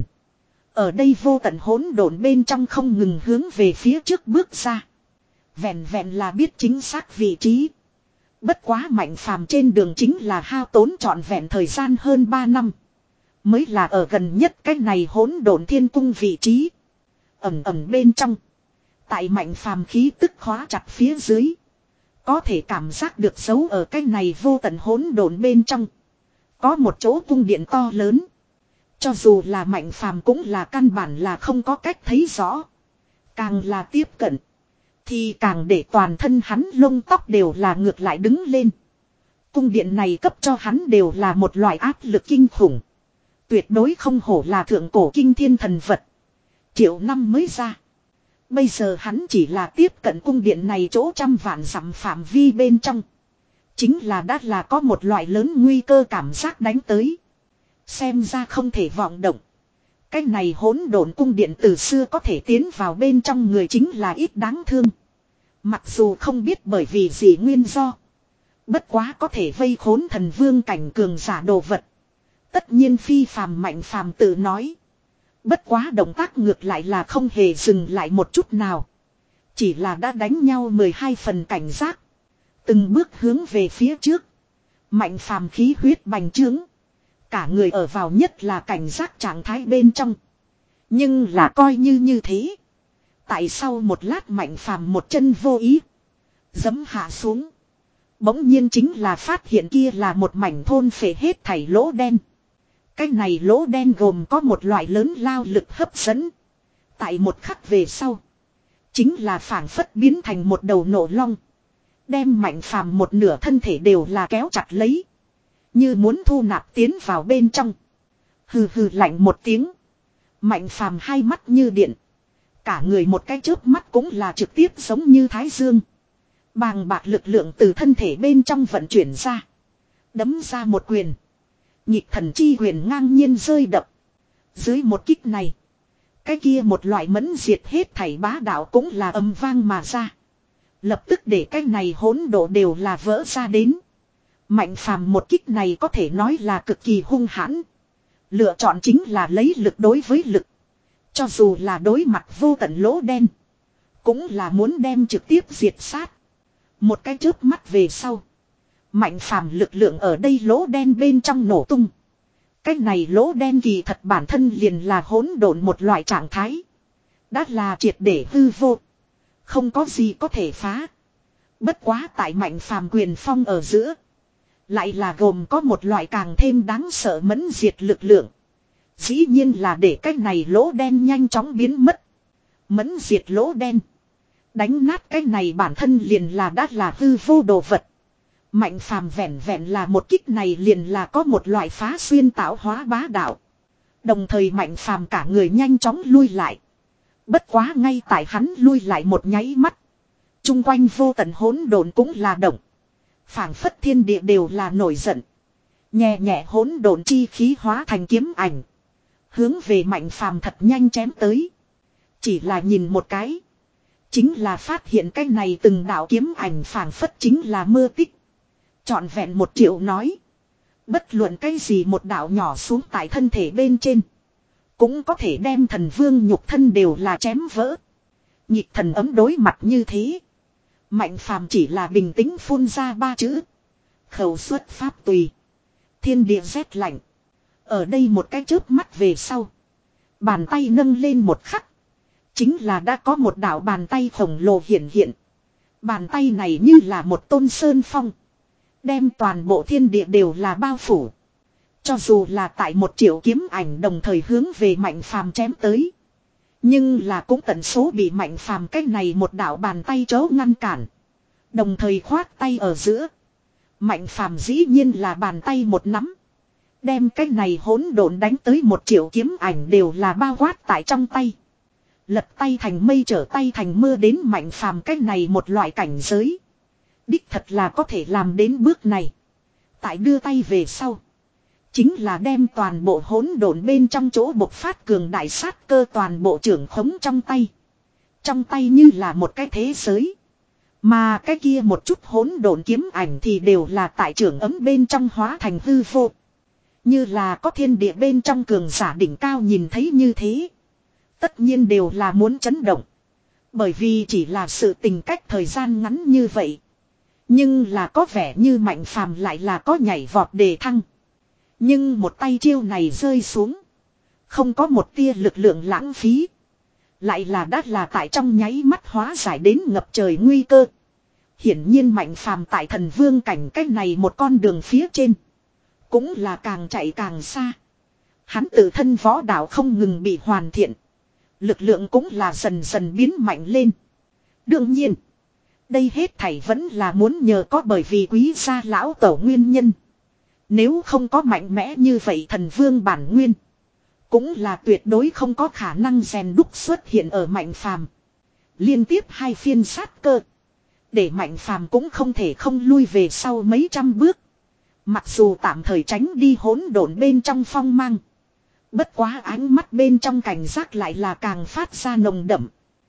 Ở đây vô tận hỗn độn bên trong không ngừng hướng về phía trước bước ra. Vẹn vẹn là biết chính xác vị trí. Bất quá Mạnh Phàm trên đường chính là hao tốn trọn vẹn thời gian hơn ba năm. Mới là ở gần nhất cái này hỗn độn thiên cung vị trí. Ẩm ẩm bên trong. Tại Mạnh Phàm khí tức khóa chặt phía dưới. Có thể cảm giác được giấu ở cái này vô tận hỗn độn bên trong. Có một chỗ cung điện to lớn. Cho dù là Mạnh Phàm cũng là căn bản là không có cách thấy rõ. Càng là tiếp cận. Thì càng để toàn thân hắn lông tóc đều là ngược lại đứng lên. Cung điện này cấp cho hắn đều là một loại áp lực kinh khủng. Tuyệt đối không hổ là thượng cổ kinh thiên thần vật. Triệu năm mới ra. Bây giờ hắn chỉ là tiếp cận cung điện này chỗ trăm vạn dặm phạm vi bên trong. Chính là đã là có một loại lớn nguy cơ cảm giác đánh tới. Xem ra không thể vọng động. Cái này hỗn độn cung điện từ xưa có thể tiến vào bên trong người chính là ít đáng thương. Mặc dù không biết bởi vì gì nguyên do. Bất quá có thể vây khốn thần vương cảnh cường giả đồ vật. Tất nhiên phi phàm Mạnh Phàm tự nói. Bất quá động tác ngược lại là không hề dừng lại một chút nào. Chỉ là đã đánh nhau mười hai phần cảnh giác. Từng bước hướng về phía trước. Mạnh Phàm khí huyết bành trướng. Cả người ở vào nhất là cảnh giác trạng thái bên trong. Nhưng là coi như như thế. Tại sau một lát Mạnh Phàm một chân vô ý. Giấm hạ xuống. Bỗng nhiên chính là phát hiện kia là một mảnh thôn phệ hết thảy lỗ đen. Cái này lỗ đen gồm có một loại lớn lao lực hấp dẫn. Tại một khắc về sau. Chính là phảng phất biến thành một đầu nổ long. Đem Mạnh Phàm một nửa thân thể đều là kéo chặt lấy. Như muốn thu nạp tiến vào bên trong. Hừ hừ lạnh một tiếng. Mạnh Phàm hai mắt như điện. Cả người một cái chớp mắt cũng là trực tiếp giống như thái dương. Bàng bạc lực lượng từ thân thể bên trong vận chuyển ra. Đấm ra một quyền. Nhịp thần chi quyền ngang nhiên rơi đập. Dưới một kích này. Cái kia một loại mẫn diệt hết thảy bá đạo cũng là âm vang mà ra. Lập tức để cái này hỗn độ đều là vỡ ra đến. Mạnh Phàm một kích này có thể nói là cực kỳ hung hãn. Lựa chọn chính là lấy lực đối với lực. Cho dù là đối mặt vô tận lỗ đen. Cũng là muốn đem trực tiếp diệt sát. Một cái chớp mắt về sau. Mạnh Phàm lực lượng ở đây lỗ đen bên trong nổ tung. Cái này lỗ đen kỳ thật bản thân liền là hỗn độn một loại trạng thái. Đã là triệt để hư vô. Không có gì có thể phá. Bất quá tại Mạnh Phàm quyền phong ở giữa. Lại là gồm có một loại càng thêm đáng sợ mẫn diệt lực lượng. Dĩ nhiên là để cái này lỗ đen nhanh chóng biến mất. Mẫn diệt lỗ đen. Đánh nát cái này bản thân liền là đã là hư vô đồ vật. Mạnh Phàm vẹn vẹn là một kích này liền là có một loại phá xuyên tạo hóa bá đạo. Đồng thời Mạnh Phàm cả người nhanh chóng lui lại. Bất quá ngay tại hắn lui lại một nháy mắt. Trung quanh vô tận hỗn độn cũng là động. Phảng phất thiên địa đều là nổi giận. Nhẹ nhẹ hỗn độn chi khí hóa thành kiếm ảnh. Hướng về Mạnh Phàm thật nhanh chém tới. Chỉ là nhìn một cái. Chính là phát hiện cái này từng đạo kiếm ảnh phảng phất chính là mưa tích. Trọn vẹn một triệu nói. Bất luận cái gì một đạo nhỏ xuống tại thân thể bên trên. Cũng có thể đem thần vương nhục thân đều là chém vỡ. Nhịp thần ấm đối mặt như thế. Mạnh Phàm chỉ là bình tĩnh phun ra ba chữ. Khẩu xuất pháp tùy. Thiên địa rét lạnh. Ở đây một cái chớp mắt về sau. Bàn tay nâng lên một khắc. Chính là đã có một đạo bàn tay khổng lồ hiện hiện. Bàn tay này như là một tôn sơn phong. Đem toàn bộ thiên địa đều là bao phủ. Cho dù là tại một triệu kiếm ảnh đồng thời hướng về Mạnh Phàm chém tới. Nhưng là cũng tận số bị Mạnh Phàm cách này một đạo bàn tay chớ ngăn cản. Đồng thời khoát tay ở giữa. Mạnh Phàm dĩ nhiên là bàn tay một nắm. Đem cái này hỗn độn đánh tới một triệu kiếm ảnh đều là bao quát tại trong tay. Lật tay thành mây trở tay thành mưa đến Mạnh Phàm cái này một loại cảnh giới. Đích thật là có thể làm đến bước này. Tại đưa tay về sau. Chính là đem toàn bộ hỗn độn bên trong chỗ bộc phát cường đại sát cơ toàn bộ trưởng khống trong tay. Trong tay như là một cái thế giới. Mà cái kia một chút hỗn độn kiếm ảnh thì đều là tại trưởng ấm bên trong hóa thành hư vô. Như là có thiên địa bên trong cường giả đỉnh cao nhìn thấy như thế. Tất nhiên đều là muốn chấn động. Bởi vì chỉ là sự tình cách thời gian ngắn như vậy. Nhưng là có vẻ như Mạnh Phàm lại là có nhảy vọt đề thăng. Nhưng một tay chiêu này rơi xuống. Không có một tia lực lượng lãng phí. Lại là đắt là tại trong nháy mắt hóa giải đến ngập trời nguy cơ. Hiển nhiên Mạnh Phàm tại thần vương cảnh cách này một con đường phía trên. Cũng là càng chạy càng xa. Hắn tự thân võ đạo không ngừng bị hoàn thiện. Lực lượng cũng là dần dần biến mạnh lên. Đương nhiên. Đây hết thảy vẫn là muốn nhờ có bởi vì quý gia lão tổ nguyên nhân. Nếu không có mạnh mẽ như vậy thần vương bản nguyên. Cũng là tuyệt đối không có khả năng rèn đúc xuất hiện ở Mạnh Phàm. Liên tiếp hai phiên sát cơ. Để Mạnh Phàm cũng không thể không lui về sau mấy trăm bước. Mặc dù tạm thời tránh đi hỗn độn bên trong phong mang. Bất quá ánh mắt bên trong cảnh giác lại là càng phát ra nồng đậm.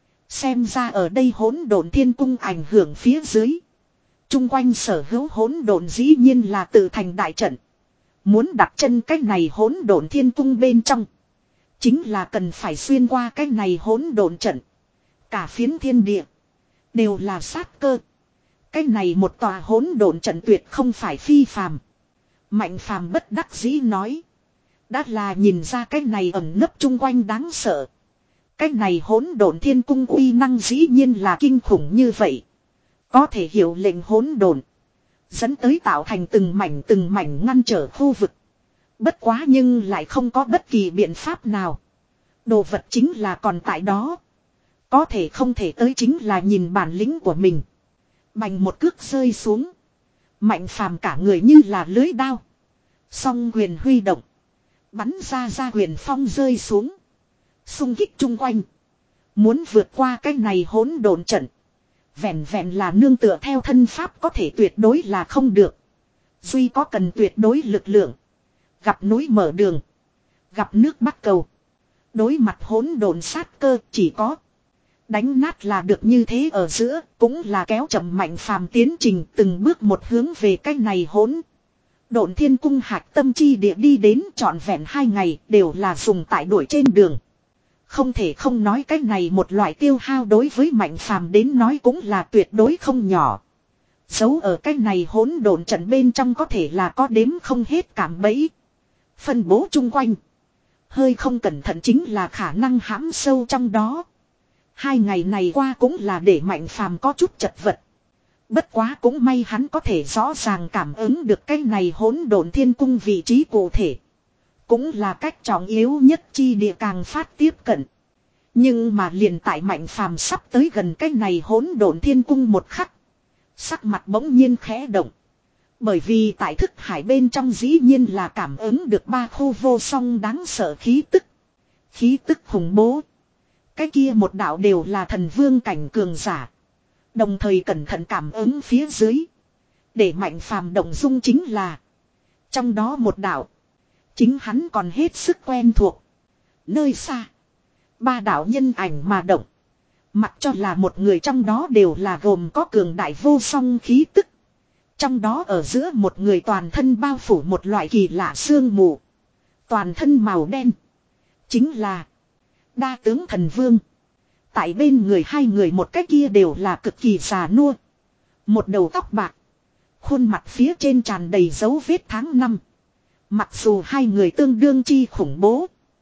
Xem ra ở đây hỗn độn thiên cung ảnh hưởng phía dưới. Trung quanh sở hữu hỗn độn dĩ nhiên là tự thành đại trận. Muốn đặt chân cái này hỗn độn thiên cung bên trong. Chính là cần phải xuyên qua cái này hỗn độn trận. Cả phiến thiên địa. Đều là sát cơ. Cái này một tòa hỗn độn trận tuyệt không phải phi phàm. Mạnh Phàm bất đắc dĩ nói. Đã là nhìn ra cái này ẩn nấp chung quanh đáng sợ. Cái này hỗn độn thiên cung uy năng dĩ nhiên là kinh khủng như vậy. Có thể hiểu lệnh hỗn độn. Dẫn tới tạo thành từng mảnh từng mảnh ngăn trở khu vực. Bất quá nhưng lại không có bất kỳ biện pháp nào. Đồ vật chính là còn tại đó. Có thể không thể tới chính là nhìn bản lĩnh của mình. Bành một cước rơi xuống. Mạnh Phàm cả người như là lưới đao. Song quyền huy động. Bắn ra ra quyền phong rơi xuống. Xung kích chung quanh. Muốn vượt qua cái này hỗn độn trận. Vẹn vẹn là nương tựa theo thân pháp có thể tuyệt đối là không được. Duy có cần tuyệt đối lực lượng. Gặp núi mở đường. Gặp nước bắt cầu. Đối mặt hỗn độn sát cơ chỉ có. Đánh nát là được như thế ở giữa. Cũng là kéo chậm Mạnh Phàm tiến trình từng bước một hướng về cái này hỗn. Độn thiên cung hạc tâm chi địa đi đến trọn vẹn hai ngày đều là dùng tại đuổi trên đường. Không thể không nói cái này một loại tiêu hao đối với Mạnh Phàm đến nói cũng là tuyệt đối không nhỏ. Giấu ở cái này hỗn độn trận bên trong có thể là có đếm không hết cảm bẫy. Phân bố chung quanh. Hơi không cẩn thận chính là khả năng hãm sâu trong đó. Hai ngày này qua cũng là để Mạnh Phàm có chút chật vật. Bất quá cũng may hắn có thể rõ ràng cảm ứng được cái này hỗn độn thiên cung vị trí cụ thể. Cũng là cách trọng yếu nhất chi địa càng phát tiếp cận. Nhưng mà liền tại Mạnh Phàm sắp tới gần cái này hỗn độn thiên cung một khắc. Sắc mặt bỗng nhiên khẽ động. Bởi vì tại thức hải bên trong dĩ nhiên là cảm ứng được ba khu vô song đáng sợ khí tức. Khí tức khủng bố. Cái kia một đạo đều là thần vương cảnh cường giả. Đồng thời cẩn thận cảm ứng phía dưới. Để Mạnh Phàm động dung chính là. Trong đó một đạo. Chính hắn còn hết sức quen thuộc. Nơi xa. Ba đạo nhân ảnh mà động. Mặc cho là một người trong đó đều là gồm có cường đại vô song khí tức. Trong đó ở giữa một người toàn thân bao phủ một loại kỳ lạ sương mù. Toàn thân màu đen. Chính là. Đa tướng thần vương. Tại bên người hai người một cái kia đều là cực kỳ già nua. Một đầu tóc bạc. Khuôn mặt phía trên tràn đầy dấu vết tháng năm. Mặc dù hai người tương đương chi khủng bố.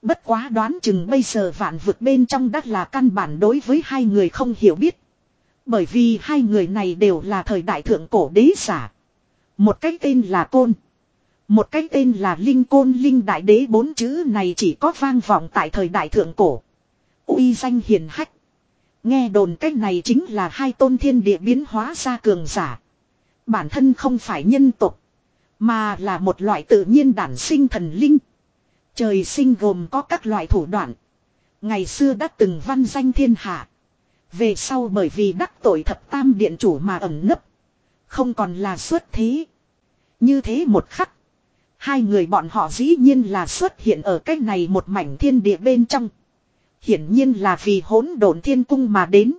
Bất quá đoán chừng bây giờ vạn vực bên trong đất là căn bản đối với hai người không hiểu biết. Bởi vì hai người này đều là thời đại thượng cổ đế giả. Một cái tên là Côn. Một cái tên là Linh Côn Linh Đại Đế, bốn chữ này chỉ có vang vọng tại thời đại thượng cổ. Uy danh hiền hách. Nghe đồn cách này chính là hai tôn thiên địa biến hóa ra cường giả. Bản thân không phải nhân tộc, mà là một loại tự nhiên đản sinh thần linh. Trời sinh gồm có các loại thủ đoạn. Ngày xưa đã từng văn danh thiên hạ. Về sau bởi vì đắc tội thập tam điện chủ mà ẩn nấp. Không còn là xuất thế. Như thế một khắc. Hai người bọn họ dĩ nhiên là xuất hiện ở cái này một mảnh thiên địa bên trong. Hiển nhiên là vì hỗn độn thiên cung mà đến.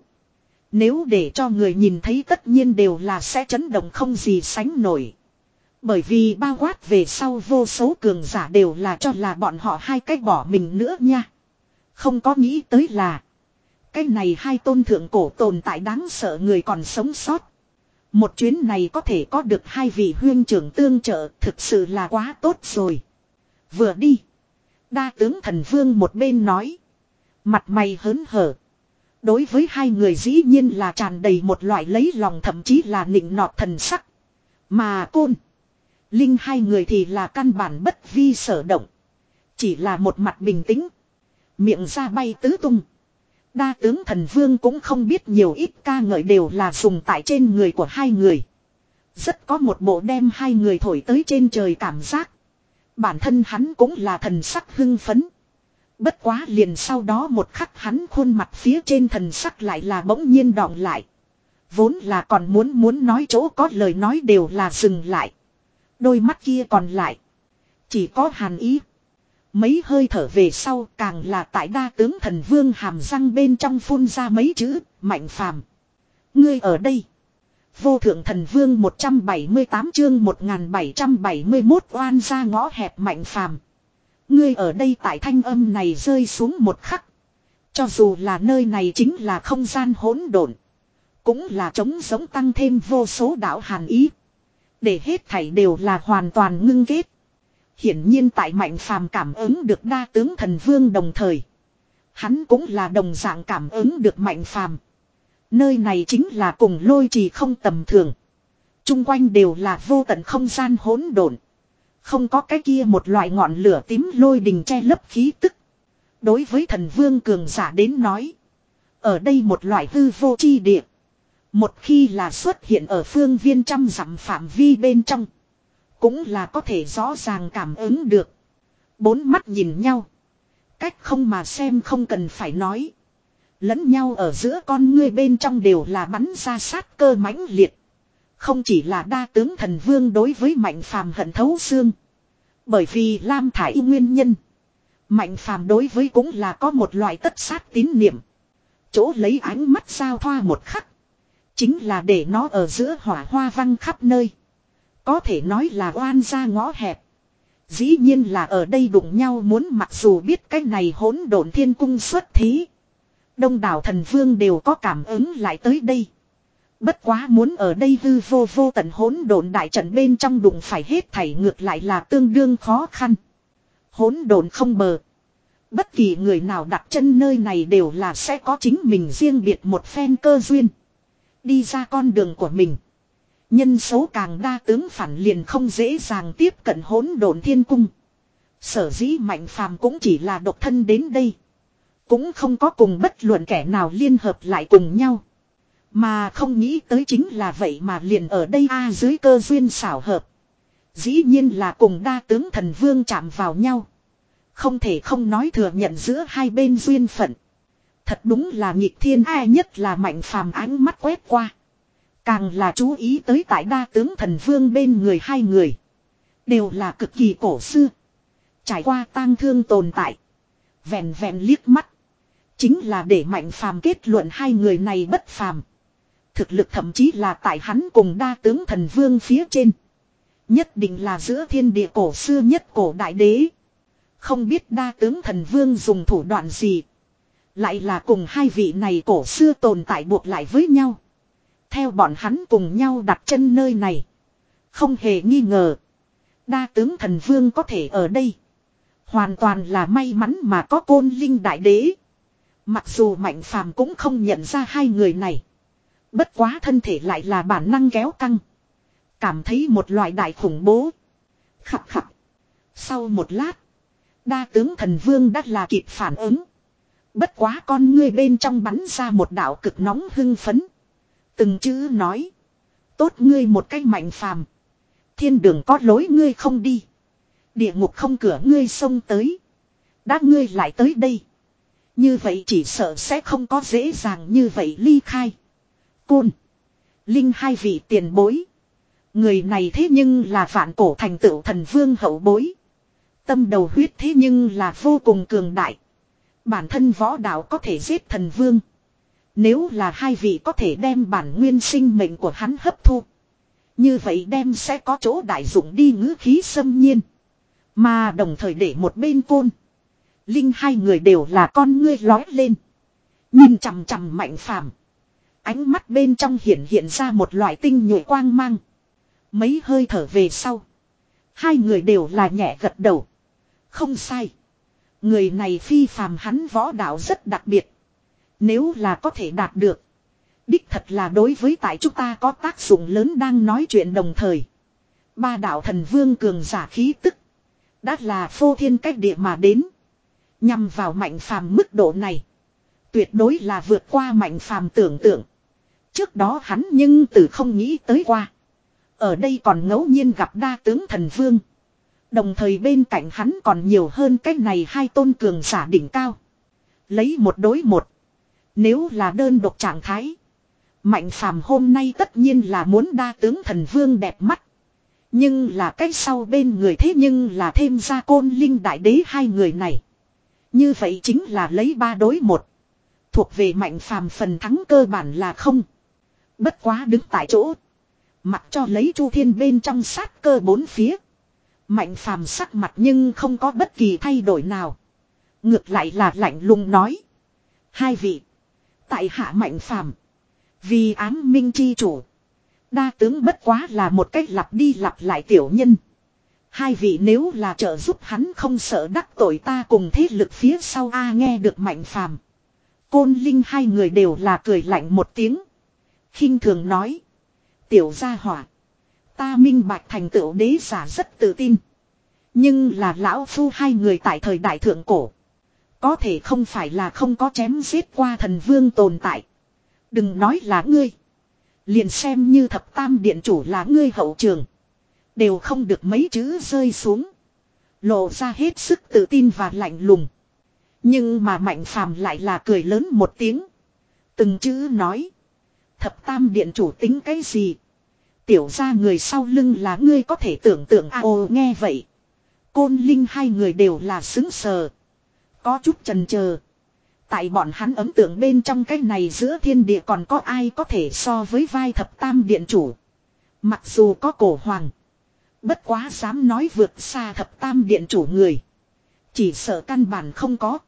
Nếu để cho người nhìn thấy tất nhiên đều là sẽ chấn động không gì sánh nổi. Bởi vì bao quát về sau vô số cường giả đều là cho là bọn họ hai cách bỏ mình nữa nha. Không có nghĩ tới là cái này hai tôn thượng cổ tồn tại đáng sợ người còn sống sót. Một chuyến này có thể có được hai vị huyên trưởng tương trợ thực sự là quá tốt rồi. Vừa đi, đa tướng thần vương một bên nói. Mặt mày hớn hở. Đối với hai người dĩ nhiên là tràn đầy một loại lấy lòng, thậm chí là nịnh nọt thần sắc. Mà Côn, Linh hai người thì là căn bản bất vi sở động. Chỉ là một mặt bình tĩnh. Miệng ra bay tứ tung. Đa tướng thần vương cũng không biết nhiều ít ca ngợi đều là dùng tại trên người của hai người. Rất có một bộ đem hai người thổi tới trên trời cảm giác. Bản thân hắn cũng là thần sắc hưng phấn. Bất quá liền sau đó một khắc hắn khuôn mặt phía trên thần sắc lại là bỗng nhiên đọng lại. Vốn là còn muốn muốn nói chỗ có lời nói đều là dừng lại. Đôi mắt kia còn lại. Chỉ có hàn ý. Mấy hơi thở về sau càng là tại đa tướng thần vương hàm răng bên trong phun ra mấy chữ Mạnh Phàm. Ngươi ở đây. Vô thượng thần vương một trăm bảy mươi tám chương một nghìn bảy trăm bảy mươi mốt oan ra ngõ hẹp Mạnh Phàm. Ngươi ở đây tại thanh âm này rơi xuống một khắc. Cho dù là nơi này chính là không gian hỗn độn. Cũng là trống giống tăng thêm vô số đạo hàn ý. Để hết thảy đều là hoàn toàn ngưng kết. Hiển nhiên tại Mạnh Phàm cảm ứng được đa tướng thần vương đồng thời. Hắn cũng là đồng dạng cảm ứng được Mạnh Phàm. Nơi này chính là cùng lôi trì không tầm thường. Trung quanh đều là vô tận không gian hỗn độn. Không có cái kia một loại ngọn lửa tím lôi đình che lấp khí tức. Đối với thần vương cường giả đến nói. Ở đây một loại hư vô chi địa. Một khi là xuất hiện ở phương viên trăm dặm phạm vi bên trong. Cũng là có thể rõ ràng cảm ứng được. Bốn mắt nhìn nhau. Cách không mà xem không cần phải nói. Lẫn nhau ở giữa con ngươi bên trong đều là bắn ra sát cơ mãnh liệt. Không chỉ là đa tướng thần vương đối với Mạnh Phàm hận thấu xương. Bởi vì Lam Thải Y nguyên nhân. Mạnh Phàm đối với cũng là có một loại tất sát tín niệm. Chỗ lấy ánh mắt giao thoa một khắc. Chính là để nó ở giữa hỏa hoa văng khắp nơi. Có thể nói là oan ra ngõ hẹp. Dĩ nhiên là ở đây đụng nhau muốn, mặc dù biết cái này hỗn độn thiên cung xuất thí. Đông đảo thần vương đều có cảm ứng lại tới đây. Bất quá muốn ở đây hư vô vô tận hỗn độn đại trận bên trong đụng phải hết thảy ngược lại là tương đương khó khăn. Hỗn độn không bờ. Bất kỳ người nào đặt chân nơi này đều là sẽ có chính mình riêng biệt một phen cơ duyên. Đi ra con đường của mình. Nhân số càng đa tướng phản liền không dễ dàng tiếp cận hỗn độn thiên cung. Sở dĩ Mạnh Phàm cũng chỉ là độc thân đến đây. Cũng không có cùng bất luận kẻ nào liên hợp lại cùng nhau. Mà không nghĩ tới chính là vậy mà liền ở đây a dưới cơ duyên xảo hợp. Dĩ nhiên là cùng đa tướng thần vương chạm vào nhau. Không thể không nói thừa nhận giữa hai bên duyên phận. Thật đúng là nghịch thiên, ai nhất là Mạnh Phàm ánh mắt quét qua. Càng là chú ý tới tại đa tướng thần vương bên người hai người. Đều là cực kỳ cổ xưa. Trải qua tang thương tồn tại. Vẹn vẹn liếc mắt. Chính là để Mạnh Phàm kết luận hai người này bất phàm. Thực lực thậm chí là tại hắn cùng đa tướng thần vương phía trên. Nhất định là giữa thiên địa cổ xưa nhất cổ đại đế. Không biết đa tướng thần vương dùng thủ đoạn gì. Lại là cùng hai vị này cổ xưa tồn tại buộc lại với nhau. Theo bọn hắn cùng nhau đặt chân nơi này. Không hề nghi ngờ. Đa tướng thần vương có thể ở đây. Hoàn toàn là may mắn mà có Côn Linh đại đế. Mặc dù Mạnh Phàm cũng không nhận ra hai người này. Bất quá thân thể lại là bản năng kéo căng. Cảm thấy một loại đại khủng bố. Khập khập. Sau một lát. Đa tướng thần vương đã là kịp phản ứng. Bất quá con ngươi bên trong bắn ra một đạo cực nóng hưng phấn. Từng chữ nói. Tốt ngươi một cách Mạnh Phàm. Thiên đường có lối ngươi không đi. Địa ngục không cửa ngươi xông tới. Đã ngươi lại tới đây. Như vậy chỉ sợ sẽ không có dễ dàng như vậy ly khai. Côn. Linh hai vị tiền bối. Người này thế nhưng là vạn cổ thành tựu thần vương hậu bối. Tâm đầu huyết thế nhưng là vô cùng cường đại. Bản thân võ đạo có thể giết thần vương. Nếu là hai vị có thể đem bản nguyên sinh mệnh của hắn hấp thu. Như vậy đem sẽ có chỗ đại dụng đi ngữ khí xâm nhiên. Mà đồng thời để một bên Côn. Linh hai người đều là con ngươi lói lên. Nhìn chằm chằm Mạnh Phàm. Ánh mắt bên trong hiện hiện ra một loại tinh nhuệ quang mang. Mấy hơi thở về sau. Hai người đều là nhẹ gật đầu. Không sai. Người này phi phàm, hắn võ đạo rất đặc biệt. Nếu là có thể đạt được. Đích thật là đối với tại chúng ta có tác dụng lớn. Đang nói chuyện đồng thời. Ba đạo thần vương cường giả khí tức. Đã là phô thiên cách địa mà đến. Nhằm vào Mạnh Phàm mức độ này. Tuyệt đối là vượt qua Mạnh Phàm tưởng tượng. Trước đó hắn nhưng từ không nghĩ tới qua. Ở đây còn ngẫu nhiên gặp đa tướng thần vương. Đồng thời bên cạnh hắn còn nhiều hơn cái này hai tôn cường giả đỉnh cao. Lấy một đối một. Nếu là đơn độc trạng thái. Mạnh Phàm hôm nay tất nhiên là muốn đa tướng thần vương đẹp mắt. Nhưng là cách sau bên người thế nhưng là thêm ra Côn Linh đại đế hai người này. Như vậy chính là lấy ba đối một. Thuộc về Mạnh Phàm phần thắng cơ bản là không. Bất quá đứng tại chỗ. Mặc cho lấy Chu Thiên bên trong sát cơ bốn phía. Mạnh Phàm sắc mặt nhưng không có bất kỳ thay đổi nào. Ngược lại là lạnh lùng nói. Hai vị. Tại hạ Mạnh Phàm. Vì ám minh chi chủ. Đa tướng bất quá là một cách lặp đi lặp lại tiểu nhân. Hai vị nếu là trợ giúp hắn không sợ đắc tội ta cùng thế lực phía sau a. Nghe được Mạnh Phàm. Côn Linh hai người đều là cười lạnh một tiếng. Khinh thường nói. Tiểu gia hỏa. Ta minh bạch thành tựu đế giả rất tự tin. Nhưng là lão phu hai người tại thời đại thượng cổ. Có thể không phải là không có chém giết qua thần vương tồn tại. Đừng nói là ngươi. Liền xem như thập tam điện chủ là ngươi hậu trường. Đều không được mấy chữ rơi xuống. Lộ ra hết sức tự tin và lạnh lùng. Nhưng mà Mạnh Phàm lại là cười lớn một tiếng. Từng chữ nói. Thập tam điện chủ tính cái gì? Tiểu ra người sau lưng là ngươi có thể tưởng tượng à, ồ nghe vậy. Côn Linh hai người đều là xứng sờ. Có chút chần chờ. Tại bọn hắn ấn tượng bên trong cái này giữa thiên địa còn có ai có thể so với vai thập tam điện chủ. Mặc dù có cổ hoàng. Bất quá dám nói vượt xa thập tam điện chủ người. Chỉ sợ căn bản không có.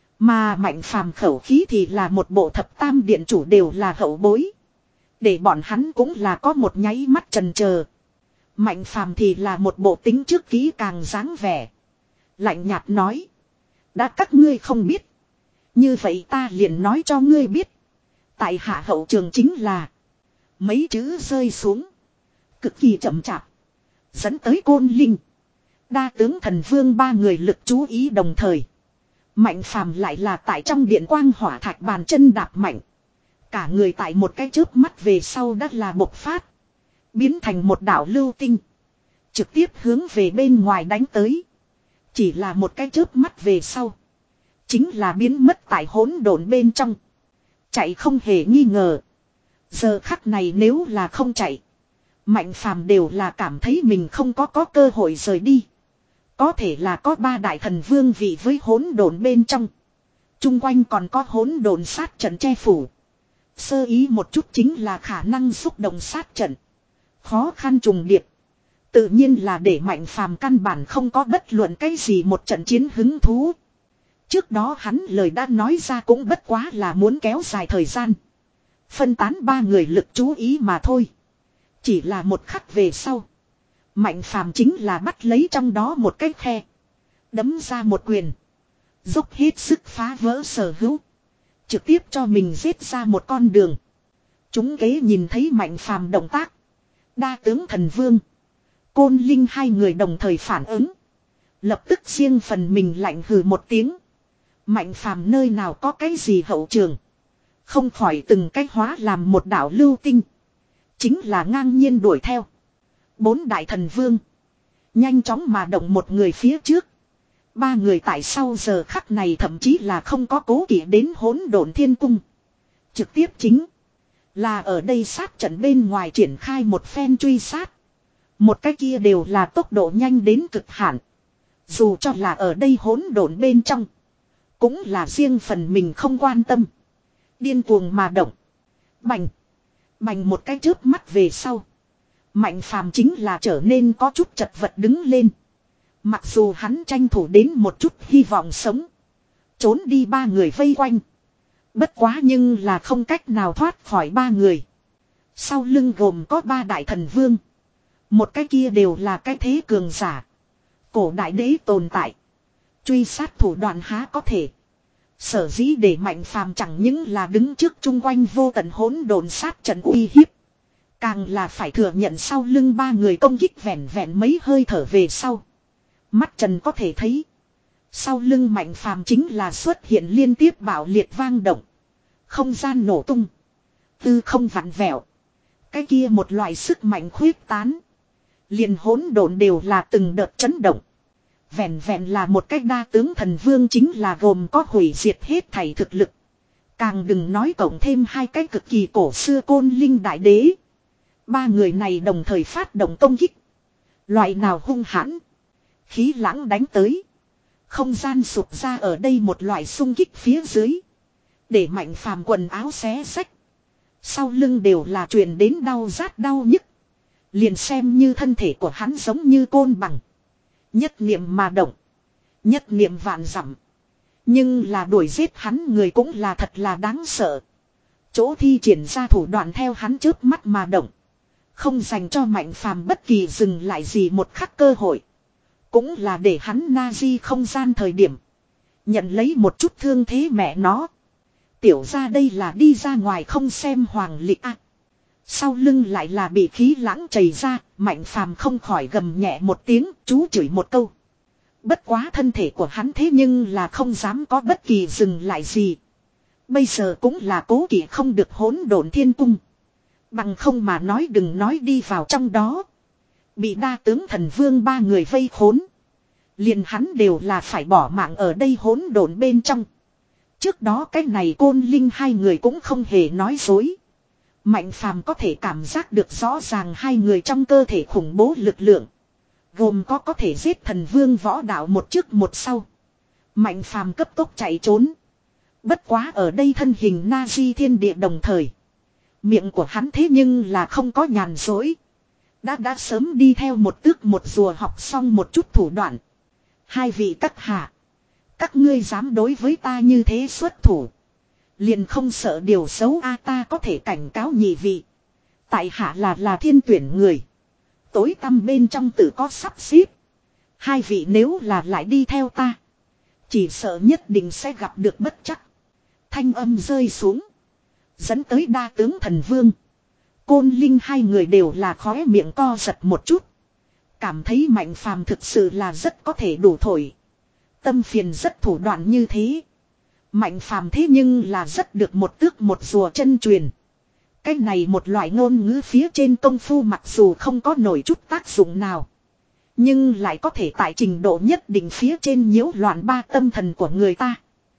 Mà Mạnh Phàm khẩu khí thì là một bộ thập tam điện chủ đều là hậu bối. Để bọn hắn cũng là có một nháy mắt chần chờ. Mạnh Phàm thì là một bộ tính trước kỹ càng dáng vẻ. Lạnh nhạt nói. Đã các ngươi không biết. Như vậy ta liền nói cho ngươi biết. Tại hạ hậu trường chính là. Mấy chữ rơi xuống. Cực kỳ chậm chạp. Dẫn tới Côn Linh. Đa tướng thần vương ba người lực chú ý đồng thời. Mạnh Phàm lại là tại trong điện quang hỏa thạch bàn chân đạp mạnh. Cả người tại một cái chớp mắt về sau đã là bộc phát. Biến thành một đảo lưu tinh. Trực tiếp hướng về bên ngoài đánh tới. Chỉ là một cái chớp mắt về sau. Chính là biến mất tại hỗn độn bên trong. Chạy không hề nghi ngờ. Giờ khắc này nếu là không chạy. Mạnh Phàm đều là cảm thấy mình không có có cơ hội rời đi. Có thể là có ba đại thần vương vị với hỗn độn bên trong. Trung quanh còn có hỗn độn sát trận che phủ. Sơ ý một chút chính là khả năng xúc động sát trận. Khó khăn trùng điệp. Tự nhiên là để Mạnh Phàm căn bản không có bất luận cái gì một trận chiến hứng thú. Trước đó hắn lời đã nói ra cũng bất quá là muốn kéo dài thời gian. Phân tán ba người lực chú ý mà thôi. Chỉ là một khắc về sau. Mạnh Phàm chính là bắt lấy trong đó một cái khe. Đấm ra một quyền. Dốc hết sức phá vỡ sở hữu. Trực tiếp cho mình giết ra một con đường. Chúng kế nhìn thấy Mạnh Phàm động tác. Đa tướng thần vương. Côn Linh hai người đồng thời phản ứng. Lập tức riêng phần mình lạnh hừ một tiếng. Mạnh Phàm nơi nào có cái gì hậu trường. Không khỏi từng cách hóa làm một đạo lưu tinh. Chính là ngang nhiên đuổi theo. Bốn đại thần vương. Nhanh chóng mà động một người phía trước. Ba người tại sau giờ khắc này thậm chí là không có cố kỵ đến hỗn độn thiên cung. Trực tiếp chính là ở đây sát trận bên ngoài triển khai một phen truy sát. Một cái kia đều là tốc độ nhanh đến cực hạn. Dù cho là ở đây hỗn độn bên trong. Cũng là riêng phần mình không quan tâm. Điên cuồng mà động. Bành. Bành một cái chớp mắt về sau. Mạnh Phàm chính là trở nên có chút chật vật đứng lên. Mặc dù hắn tranh thủ đến một chút hy vọng sống. Trốn đi ba người vây quanh. Bất quá nhưng là không cách nào thoát khỏi ba người. Sau lưng gồm có ba đại thần vương. Một cái kia đều là cái thế cường giả. Cổ đại đế tồn tại. Truy sát thủ đoạn há có thể. Sở dĩ để Mạnh Phàm chẳng những là đứng trước chung quanh vô tận hỗn độn sát trận uy hiếp. Càng là phải thừa nhận sau lưng ba người công kích vẹn vẹn mấy hơi thở về sau. Mắt trần có thể thấy. Sau lưng Mạnh Phàm chính là xuất hiện liên tiếp bạo liệt vang động. Không gian nổ tung. Tư không vặn vẹo. Cái kia một loại sức mạnh khuyết tán. Liền hỗn độn đều là từng đợt chấn động. Vẹn vẹn là một cách đa tướng thần vương chính là gồm có hủy diệt hết thảy thực lực. Càng đừng nói cộng thêm hai cái cực kỳ cổ xưa côn linh đại đế. Ba người này đồng thời phát động công kích. Loại nào hung hãn. Khí lãng đánh tới. Không gian sụp ra ở đây một loại xung kích phía dưới. Để Mạnh Phàm quần áo xé xách. Sau lưng đều là truyền đến đau rát đau nhức. Liền xem như thân thể của hắn giống như côn bằng. Nhất niệm mà động. Nhất niệm vạn dặm. Nhưng là đuổi giết hắn người cũng là thật là đáng sợ. Chỗ thi triển ra thủ đoạn theo hắn chớp mắt mà động. Không dành cho Mạnh Phàm bất kỳ dừng lại gì một khắc cơ hội. Cũng là để hắn na di không gian thời điểm. Nhận lấy một chút thương thế mẹ nó. Tiểu ra đây là đi ra ngoài không xem hoàng lịch à. Sau lưng lại là bị khí lãng chảy ra. Mạnh Phàm không khỏi gầm nhẹ một tiếng, chú chửi một câu. Bất quá thân thể của hắn thế nhưng là không dám có bất kỳ dừng lại gì. Bây giờ cũng là cố kỵ không được hỗn độn thiên cung. Bằng không mà nói đừng nói đi vào trong đó. Bị đa tướng thần vương ba người vây khốn. Liền hắn đều là phải bỏ mạng ở đây hỗn độn bên trong. Trước đó cái này côn linh hai người cũng không hề nói dối. Mạnh Phàm có thể cảm giác được rõ ràng hai người trong cơ thể khủng bố lực lượng. Gồm có có thể giết thần vương võ đạo một trước một sau. Mạnh Phàm cấp tốc chạy trốn. Bất quá ở đây thân hình na di thiên địa đồng thời. Miệng của hắn thế nhưng là không có nhàn dối. Đã đã sớm đi theo một tước một rùa học xong một chút thủ đoạn. Hai vị các hạ. Các ngươi dám đối với ta như thế xuất thủ. Liền không sợ điều xấu a ta có thể cảnh cáo nhị vị. Tại hạ là là thiên tuyển người. Tối tăm bên trong tự có sắp xếp. Hai vị nếu là lại đi theo ta. Chỉ sợ nhất định sẽ gặp được bất chắc. Thanh âm rơi xuống. Dẫn tới đa tướng thần vương. Côn linh hai người đều là khóe miệng co giật một chút. Cảm thấy Mạnh Phàm thực sự là rất có thể đủ thổi. Tâm phiền rất thủ đoạn như thế. Mạnh Phàm thế nhưng là rất được một tước một rùa chân truyền. Cái này một loại ngôn ngữ phía trên công phu mặc dù không có nổi chút tác dụng nào. Nhưng lại có thể tại trình độ nhất định phía trên nhiễu loạn ba tâm thần của người ta.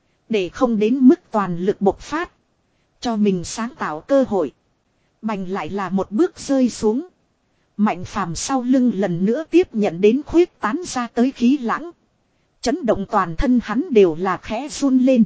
Để không đến mức toàn lực bộc phát. Cho mình sáng tạo cơ hội. Bành lại là một bước rơi xuống. Mạnh Phàm sau lưng lần nữa tiếp nhận đến khuyết tán ra tới khí lãng. Chấn động toàn thân hắn đều là khẽ run lên.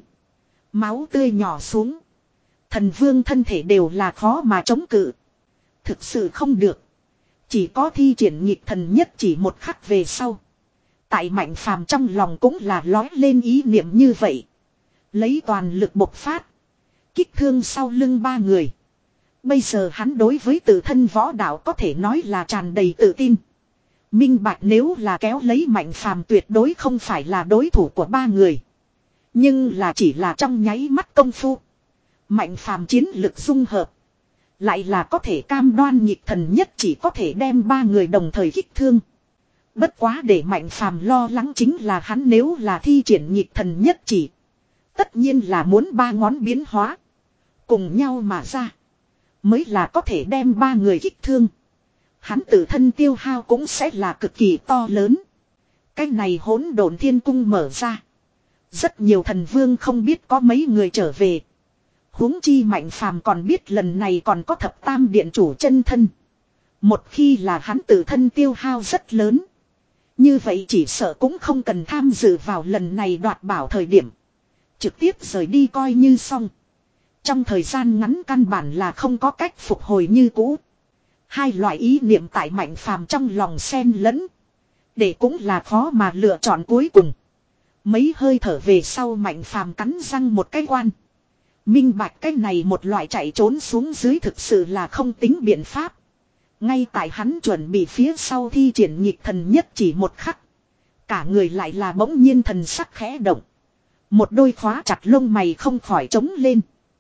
Máu tươi nhỏ xuống. Thần vương thân thể đều là khó mà chống cự. Thực sự không được. Chỉ có thi triển nhịp thần nhất chỉ một khắc về sau. Tại Mạnh Phàm trong lòng cũng là lói lên ý niệm như vậy. Lấy toàn lực bộc phát. Kích thương sau lưng ba người. Bây giờ hắn đối với tự thân võ đạo có thể nói là tràn đầy tự tin. Minh bạch nếu là kéo lấy Mạnh Phàm tuyệt đối không phải là đối thủ của ba người. Nhưng là chỉ là trong nháy mắt công phu. Mạnh Phàm chiến lực dung hợp. Lại là có thể cam đoan nhịp thần nhất chỉ có thể đem ba người đồng thời kích thương. Bất quá để Mạnh Phàm lo lắng chính là hắn nếu là thi triển nhịp thần nhất chỉ. Tất nhiên là muốn ba ngón biến hóa. Cùng nhau mà ra. Mới là có thể đem ba người kích thương. Hắn tự thân tiêu hao cũng sẽ là cực kỳ to lớn. Cái này hỗn độn thiên cung mở ra. Rất nhiều thần vương không biết có mấy người trở về. Huống chi Mạnh Phàm còn biết lần này còn có thập tam điện chủ chân thân. Một khi là hắn tự thân tiêu hao rất lớn. Như vậy chỉ sợ cũng không cần tham dự vào lần này đoạt bảo thời điểm. Trực tiếp rời đi coi như xong. Trong thời gian ngắn căn bản là không có cách phục hồi như cũ. Hai loại ý niệm tại Mạnh Phàm trong lòng xen lẫn. Để cũng là khó mà lựa chọn cuối cùng. Mấy hơi thở về sau Mạnh Phàm cắn răng một cái quan. Minh bạch cái này một loại chạy trốn xuống dưới thực sự là không tính biện pháp. Ngay tại hắn chuẩn bị phía sau thi triển nhịp thần nhất chỉ một khắc. Cả người lại là bỗng nhiên thần sắc khẽ động. Một đôi khóa chặt lông mày không khỏi trống lên.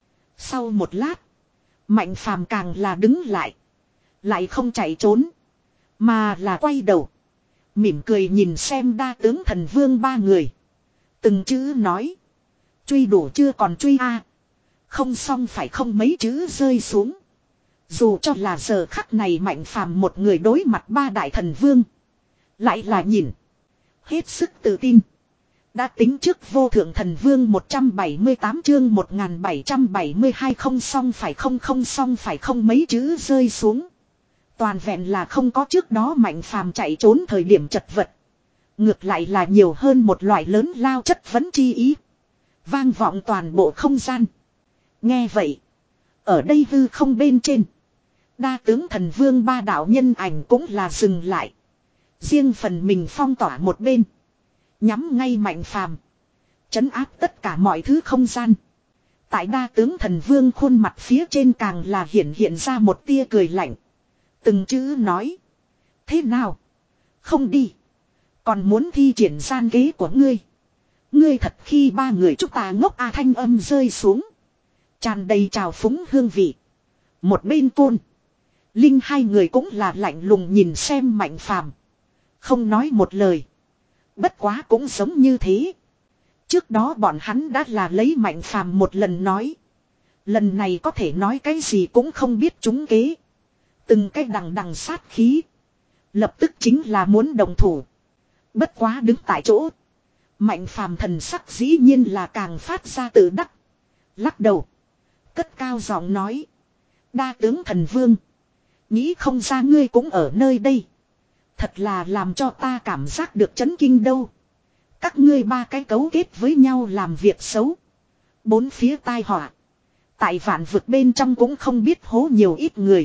Sau một lát. Mạnh Phàm càng là đứng lại. Lại không chạy trốn. Mà là quay đầu. Mỉm cười nhìn xem đa tướng thần vương ba người. Từng chữ nói. Truy đủ chưa còn truy a à. Không xong phải không mấy chữ rơi xuống. Dù cho là giờ khắc này Mạnh Phàm một người đối mặt ba đại thần vương. Lại là nhìn. Hết sức tự tin. Đã tính trước vô thượng thần vương một trăm bảy mươi tám chương một nghìn bảy trăm bảy mươi hai không xong phải không không xong phải không mấy chữ rơi xuống. Toàn vẹn là không có trước đó Mạnh Phàm chạy trốn thời điểm chật vật. Ngược lại là nhiều hơn một loại lớn lao chất vấn chi ý. Vang vọng toàn bộ không gian. Nghe vậy. Ở đây hư không bên trên. Đa tướng thần vương ba đạo nhân ảnh cũng là dừng lại. Riêng phần mình phong tỏa một bên. Nhắm ngay Mạnh Phàm. Trấn áp tất cả mọi thứ không gian. Tại đa tướng thần vương khuôn mặt phía trên càng là hiện hiện ra một tia cười lạnh. Từng chữ nói. Thế nào? Không đi. Còn muốn thi triển gian kế của ngươi. Ngươi thật khi ba người chúng ta ngốc a thanh âm rơi xuống. Tràn đầy trào phúng hương vị. Một bên Côn. Linh hai người cũng là lạnh lùng nhìn xem Mạnh Phàm. Không nói một lời. Bất quá cũng giống như thế. Trước đó bọn hắn đã là lấy Mạnh Phàm một lần nói. Lần này có thể nói cái gì cũng không biết trúng kế. Từng cái đằng đằng sát khí. Lập tức chính là muốn đồng thủ. Bất quá đứng tại chỗ. Mạnh Phàm thần sắc dĩ nhiên là càng phát ra tự đắc. Lắc đầu. Cất cao giọng nói. Đa tướng thần vương. Nghĩ không ra ngươi cũng ở nơi đây. Thật là làm cho ta cảm giác được chấn kinh đâu. Các ngươi ba cái cấu kết với nhau làm việc xấu. Bốn phía tai họa. Tại vạn vực bên trong cũng không biết hố nhiều ít người.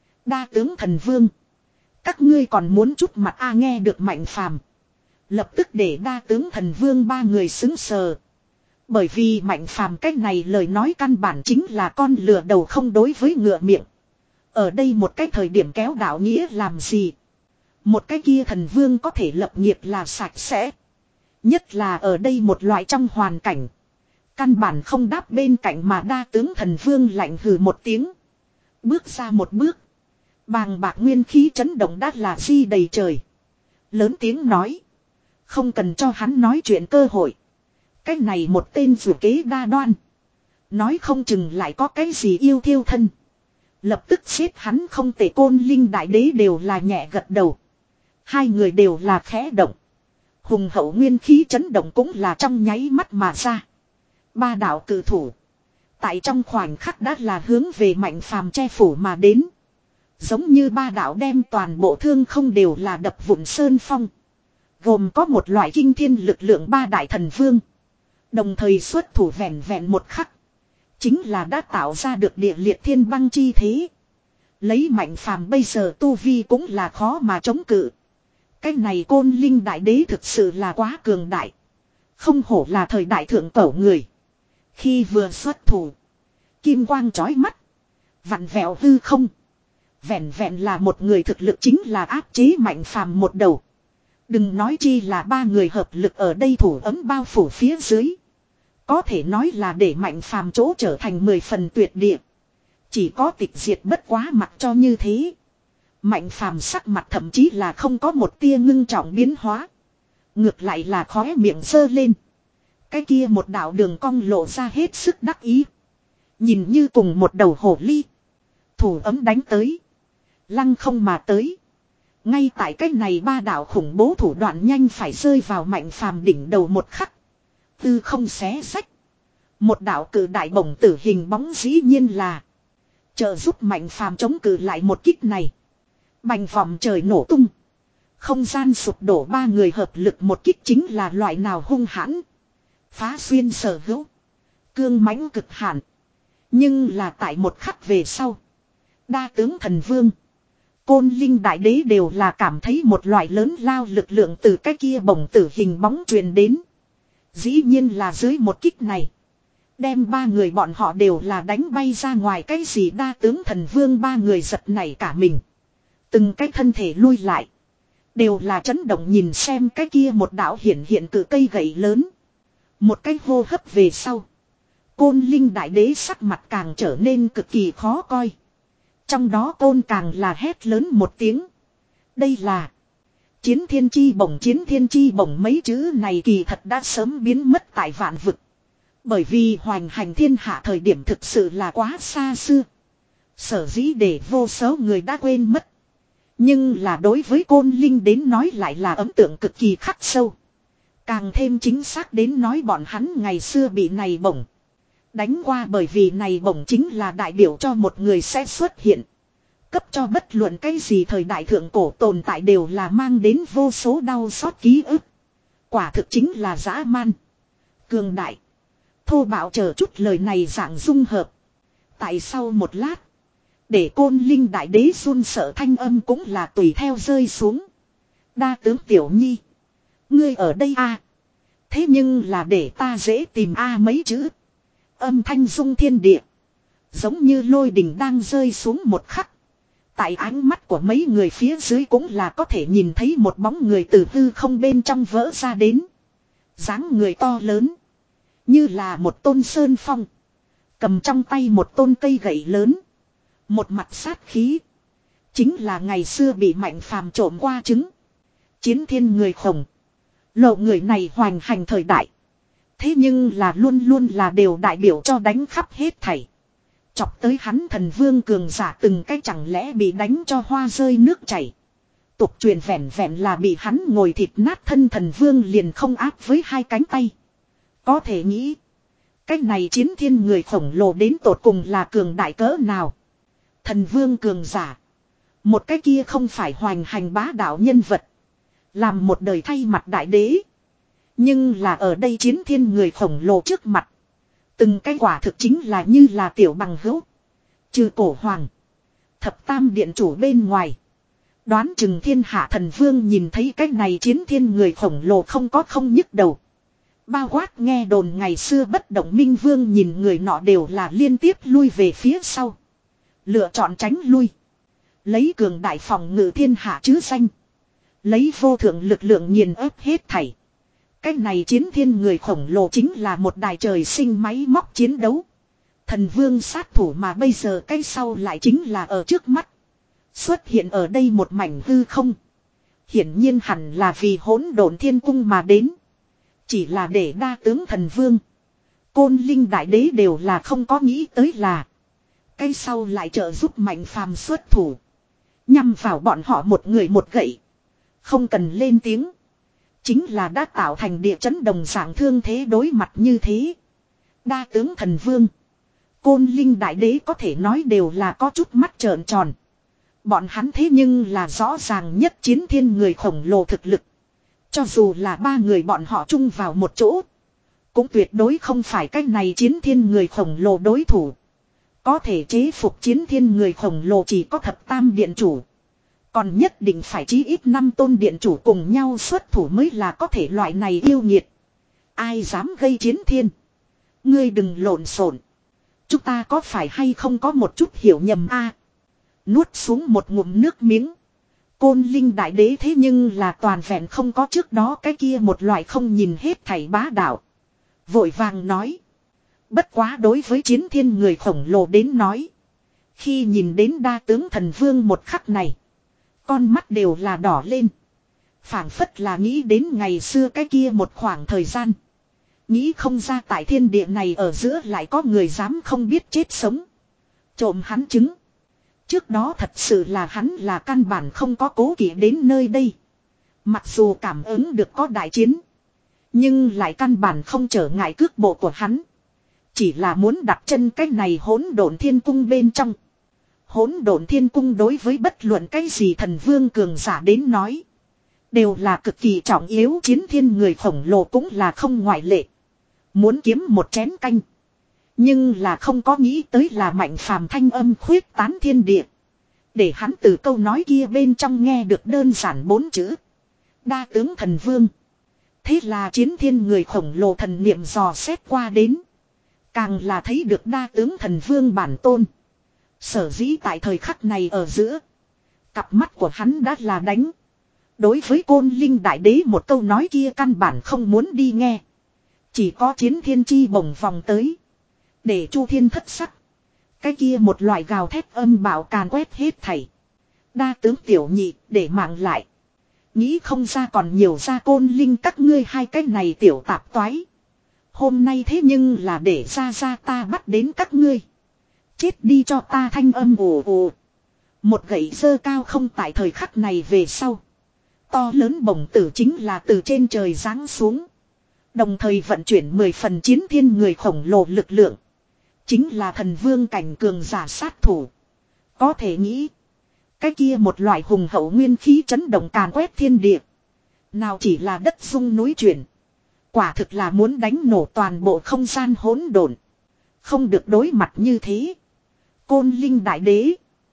Đa tướng thần vương. Các ngươi còn muốn chút mặt a nghe được Mạnh Phàm. Lập tức để đa tướng thần vương ba người xứng sờ. Bởi vì Mạnh Phàm cách này lời nói căn bản chính là con lừa đầu không đối với ngựa miệng. Ở đây một cái thời điểm kéo đạo nghĩa làm gì. Một cái kia thần vương có thể lập nghiệp là sạch sẽ. Nhất là ở đây một loại trong hoàn cảnh. Căn bản không đáp bên cạnh mà đa tướng thần vương lạnh hừ một tiếng. Bước ra một bước. Bàng bạc nguyên khí chấn động đã là di đầy trời. Lớn tiếng nói. Không cần cho hắn nói chuyện cơ hội. Cái này một tên dù kế đa đoan. Nói không chừng lại có cái gì yêu thiêu thân. Lập tức xếp hắn không thể Côn Linh đại đế đều là nhẹ gật đầu. Hai người đều là khẽ động. Hùng hậu nguyên khí chấn động cũng là trong nháy mắt mà ra. Ba đạo cử thủ. Tại trong khoảnh khắc đã là hướng về Mạnh Phàm che phủ mà đến. Giống như ba đạo đem toàn bộ thương không đều là đập vụn sơn phong. Gồm có một loại kinh thiên lực lượng ba đại thần vương. Đồng thời xuất thủ vẹn vẹn một khắc. Chính là đã tạo ra được địa liệt thiên băng chi thế. Lấy Mạnh Phàm bây giờ tu vi cũng là khó mà chống cự. Cái này Côn Linh đại đế thực sự là quá cường đại. Không hổ là thời đại thượng cổ người. Khi vừa xuất thủ. Kim quang chói mắt. Vặn vẹo hư không. Vẹn vẹn là một người thực lực chính là áp chế Mạnh Phàm một đầu. Đừng nói chi là ba người hợp lực ở đây thủ ấm bao phủ phía dưới. Có thể nói là để Mạnh Phàm chỗ trở thành mười phần tuyệt địa. Chỉ có tịch diệt bất quá mặt cho như thế. Mạnh Phàm sắc mặt thậm chí là không có một tia ngưng trọng biến hóa. Ngược lại là khóe miệng giơ lên. Cái kia một đạo đường cong lộ ra hết sức đắc ý. Nhìn như cùng một đầu hổ ly. Thủ ấm đánh tới. Lăng không mà tới. Ngay tại cách này ba đạo khủng bố thủ đoạn nhanh phải rơi vào Mạnh Phàm đỉnh đầu một khắc. Tư không xé sách. Một đạo cử đại bổng tử hình bóng dĩ nhiên là trợ giúp Mạnh Phàm chống cự lại một kích này. Bành vòm trời nổ tung. Không gian sụp đổ, ba người hợp lực một kích chính là loại nào hung hãn. Phá xuyên sở hữu. Cương mãnh cực hạn. Nhưng là tại một khắc về sau. Đa tướng thần vương. Côn Linh đại đế đều là cảm thấy một loại lớn lao lực lượng từ cái kia bổng tử hình bóng truyền đến. Dĩ nhiên là dưới một kích này. Đem ba người bọn họ đều là đánh bay ra ngoài, cái gì đa tướng thần vương, ba người giật nảy cả mình. Từng cái thân thể lui lại. Đều là chấn động nhìn xem cái kia một đạo hiển hiện cự cây gậy lớn. Một cái hô hấp về sau. Côn Linh đại đế sắc mặt càng trở nên cực kỳ khó coi. Trong đó côn càng là hét lớn một tiếng. Đây là chiến thiên chi bổng, chiến thiên chi bổng mấy chữ này kỳ thật đã sớm biến mất tại vạn vực. Bởi vì hoành hành thiên hạ thời điểm thực sự là quá xa xưa. Sở dĩ để vô số người đã quên mất. Nhưng là đối với Côn Linh đến nói lại là ấn tượng cực kỳ khắc sâu. Càng thêm chính xác đến nói bọn hắn ngày xưa bị này bổng đánh qua, bởi vì này bổng chính là đại biểu cho một người sẽ xuất hiện. Cấp cho bất luận cái gì thời đại thượng cổ tồn tại đều là mang đến vô số đau xót ký ức. Quả thực chính là dã man, cường đại, thô bạo chờ chút lời này dạng dung hợp. Tại sau một lát, để Côn Linh đại đế run sợ thanh âm cũng là tùy theo rơi xuống. Đa tướng tiểu nhi, ngươi ở đây a? À? Thế nhưng là để ta dễ tìm a à mấy chữ. Âm thanh rung thiên địa. Giống như lôi đình đang rơi xuống một khắc. Tại ánh mắt của mấy người phía dưới cũng là có thể nhìn thấy một bóng người từ hư không bên trong vỡ ra đến. Dáng người to lớn. Như là một tôn sơn phong. Cầm trong tay một tôn cây gậy lớn. Một mặt sát khí. Chính là ngày xưa bị Mạnh Phàm trộm qua trứng. Chiến thiên người khổng. Lộ người này hoành hành thời đại. Thế nhưng là luôn luôn là đều đại biểu cho đánh khắp hết thảy. Chọc tới hắn thần vương cường giả từng cái chẳng lẽ bị đánh cho hoa rơi nước chảy. Tục truyền vẹn vẹn là bị hắn ngồi thịt nát thân thần vương liền không áp với hai cánh tay. Có thể nghĩ. Cái này chiến thiên người khổng lồ đến tột cùng là cường đại cỡ nào. Thần vương cường giả. Một cái kia không phải hoành hành bá đạo nhân vật. Làm một đời thay mặt đại đế. Nhưng là ở đây chiến thiên người khổng lồ trước mặt. Từng cái quả thực chính là như là tiểu bằng hữu. Trừ cổ hoàng. Thập tam điện chủ bên ngoài. Đoán chừng thiên hạ thần vương nhìn thấy cái này chiến thiên người khổng lồ không có không nhức đầu. Bao quát nghe đồn ngày xưa bất động minh vương nhìn người nọ đều là liên tiếp lui về phía sau. Lựa chọn tránh lui. Lấy cường đại phòng ngự thiên hạ chứ danh. Lấy vô thượng lực lượng nghiền ép hết thảy. Cái này chiến thiên người khổng lồ chính là một đài trời sinh máy móc chiến đấu. Thần vương sát thủ mà bây giờ cái sau lại chính là ở trước mắt. Xuất hiện ở đây một mảnh hư không. Hiển nhiên hẳn là vì hỗn độn thiên cung mà đến. Chỉ là để đa tướng thần vương. Côn Linh đại đế đều là không có nghĩ tới là. Cái sau lại trợ giúp Mạnh Phàm xuất thủ. Nhằm vào bọn họ một người một gậy. Không cần lên tiếng. Chính là đã tạo thành địa chấn đồng dạng thương thế đối mặt như thế. Đa tướng thần vương. Côn Linh đại đế có thể nói đều là có chút mắt trợn tròn. Bọn hắn thế nhưng là rõ ràng nhất chiến thiên người khổng lồ thực lực. Cho dù là ba người bọn họ chung vào một chỗ. Cũng tuyệt đối không phải cái này chiến thiên người khổng lồ đối thủ. Có thể chế phục chiến thiên người khổng lồ chỉ có thập tam điện chủ. Còn nhất định phải chí ít năm tôn điện chủ cùng nhau xuất thủ mới là có thể loại này yêu nghiệt. Ai dám gây chiến thiên. Ngươi đừng lộn xộn. Chúng ta có phải hay không có một chút hiểu nhầm a? Nuốt xuống một ngụm nước miếng. Côn Linh đại đế thế nhưng là toàn vẹn không có trước đó cái kia một loại không nhìn hết thảy bá đạo. Vội vàng nói. Bất quá đối với chiến thiên người khổng lồ đến nói. Khi nhìn đến đa tướng thần vương một khắc này. Con mắt đều là đỏ lên. Phảng phất là nghĩ đến ngày xưa cái kia một khoảng thời gian. Nghĩ không ra tại thiên địa này ở giữa lại có người dám không biết chết sống. Trộm hắn trứng. Trước đó thật sự là hắn là căn bản không có cố kỵ đến nơi đây. Mặc dù cảm ứng được có đại chiến. Nhưng lại căn bản không trở ngại cước bộ của hắn. Chỉ là muốn đặt chân cái này hỗn độn thiên cung bên trong. Hỗn độn thiên cung đối với bất luận cái gì thần vương cường giả đến nói. Đều là cực kỳ trọng yếu, chiến thiên người khổng lồ cũng là không ngoại lệ. Muốn kiếm một chén canh. Nhưng là không có nghĩ tới là Mạnh Phàm thanh âm khuyết tán thiên địa. Để hắn từ câu nói kia bên trong nghe được đơn giản bốn chữ. Đa tướng thần vương. Thế là chiến thiên người khổng lồ thần niệm dò xét qua đến. Càng là thấy được đa tướng thần vương bản tôn. Sở dĩ tại thời khắc này ở giữa. Cặp mắt của hắn đã là đánh. Đối với Côn Linh đại đế một câu nói kia căn bản không muốn đi nghe. Chỉ có chiến thiên chi bồng vòng tới. Để Chu Thiên thất sắc. Cái kia một loại gào thét âm bạo càn quét hết thảy. Đa tướng tiểu nhị để mạng lại. Nghĩ không ra còn nhiều ra Côn Linh các ngươi hai cái này tiểu tạp toái. Hôm nay thế nhưng là để ra ra ta bắt đến các ngươi. Chết đi cho ta thanh âm ồ ồ. Một gậy dơ cao không tại thời khắc này về sau. To lớn bổng tử chính là từ trên trời giáng xuống. Đồng thời vận chuyển mười phần chiến thiên người khổng lồ lực lượng. Chính là thần vương cảnh cường giả sát thủ. Có thể nghĩ. Cái kia một loại hùng hậu nguyên khí chấn động càn quét thiên địa. Nào chỉ là đất rung núi chuyển. Quả thực là muốn đánh nổ toàn bộ không gian hỗn độn. Không được đối mặt như thế. Côn Linh đại đế.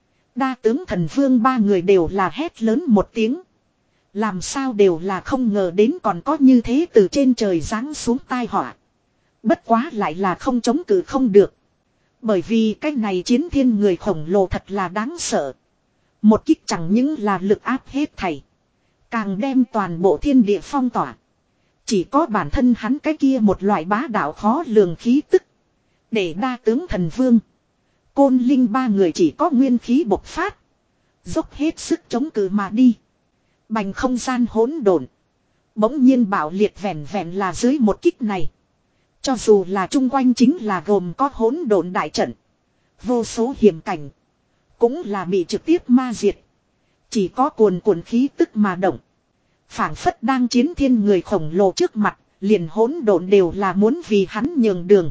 Đa tướng thần vương ba người đều là hét lớn một tiếng. Làm sao đều là không ngờ đến còn có như thế từ trên trời giáng xuống tai họa. Bất quá lại là không chống cự không được. Bởi vì cái này chiến thiên người khổng lồ thật là đáng sợ. Một kích chẳng những là lực áp hết thảy. Càng đem toàn bộ thiên địa phong tỏa. Chỉ có bản thân hắn cái kia một loại bá đạo khó lường khí tức. Để đa tướng thần vương. Côn Linh ba người chỉ có nguyên khí bộc phát. Dốc hết sức chống cự mà đi. Bành không gian hỗn độn. Bỗng nhiên bạo liệt vẹn vẹn là dưới một kích này. Cho dù là chung quanh chính là gồm có hỗn độn đại trận. Vô số hiểm cảnh. Cũng là bị trực tiếp ma diệt. Chỉ có cuồn cuộn khí tức mà động. Phảng phất đang chiến thiên người khổng lồ trước mặt. Liền hỗn độn đều là muốn vì hắn nhường đường.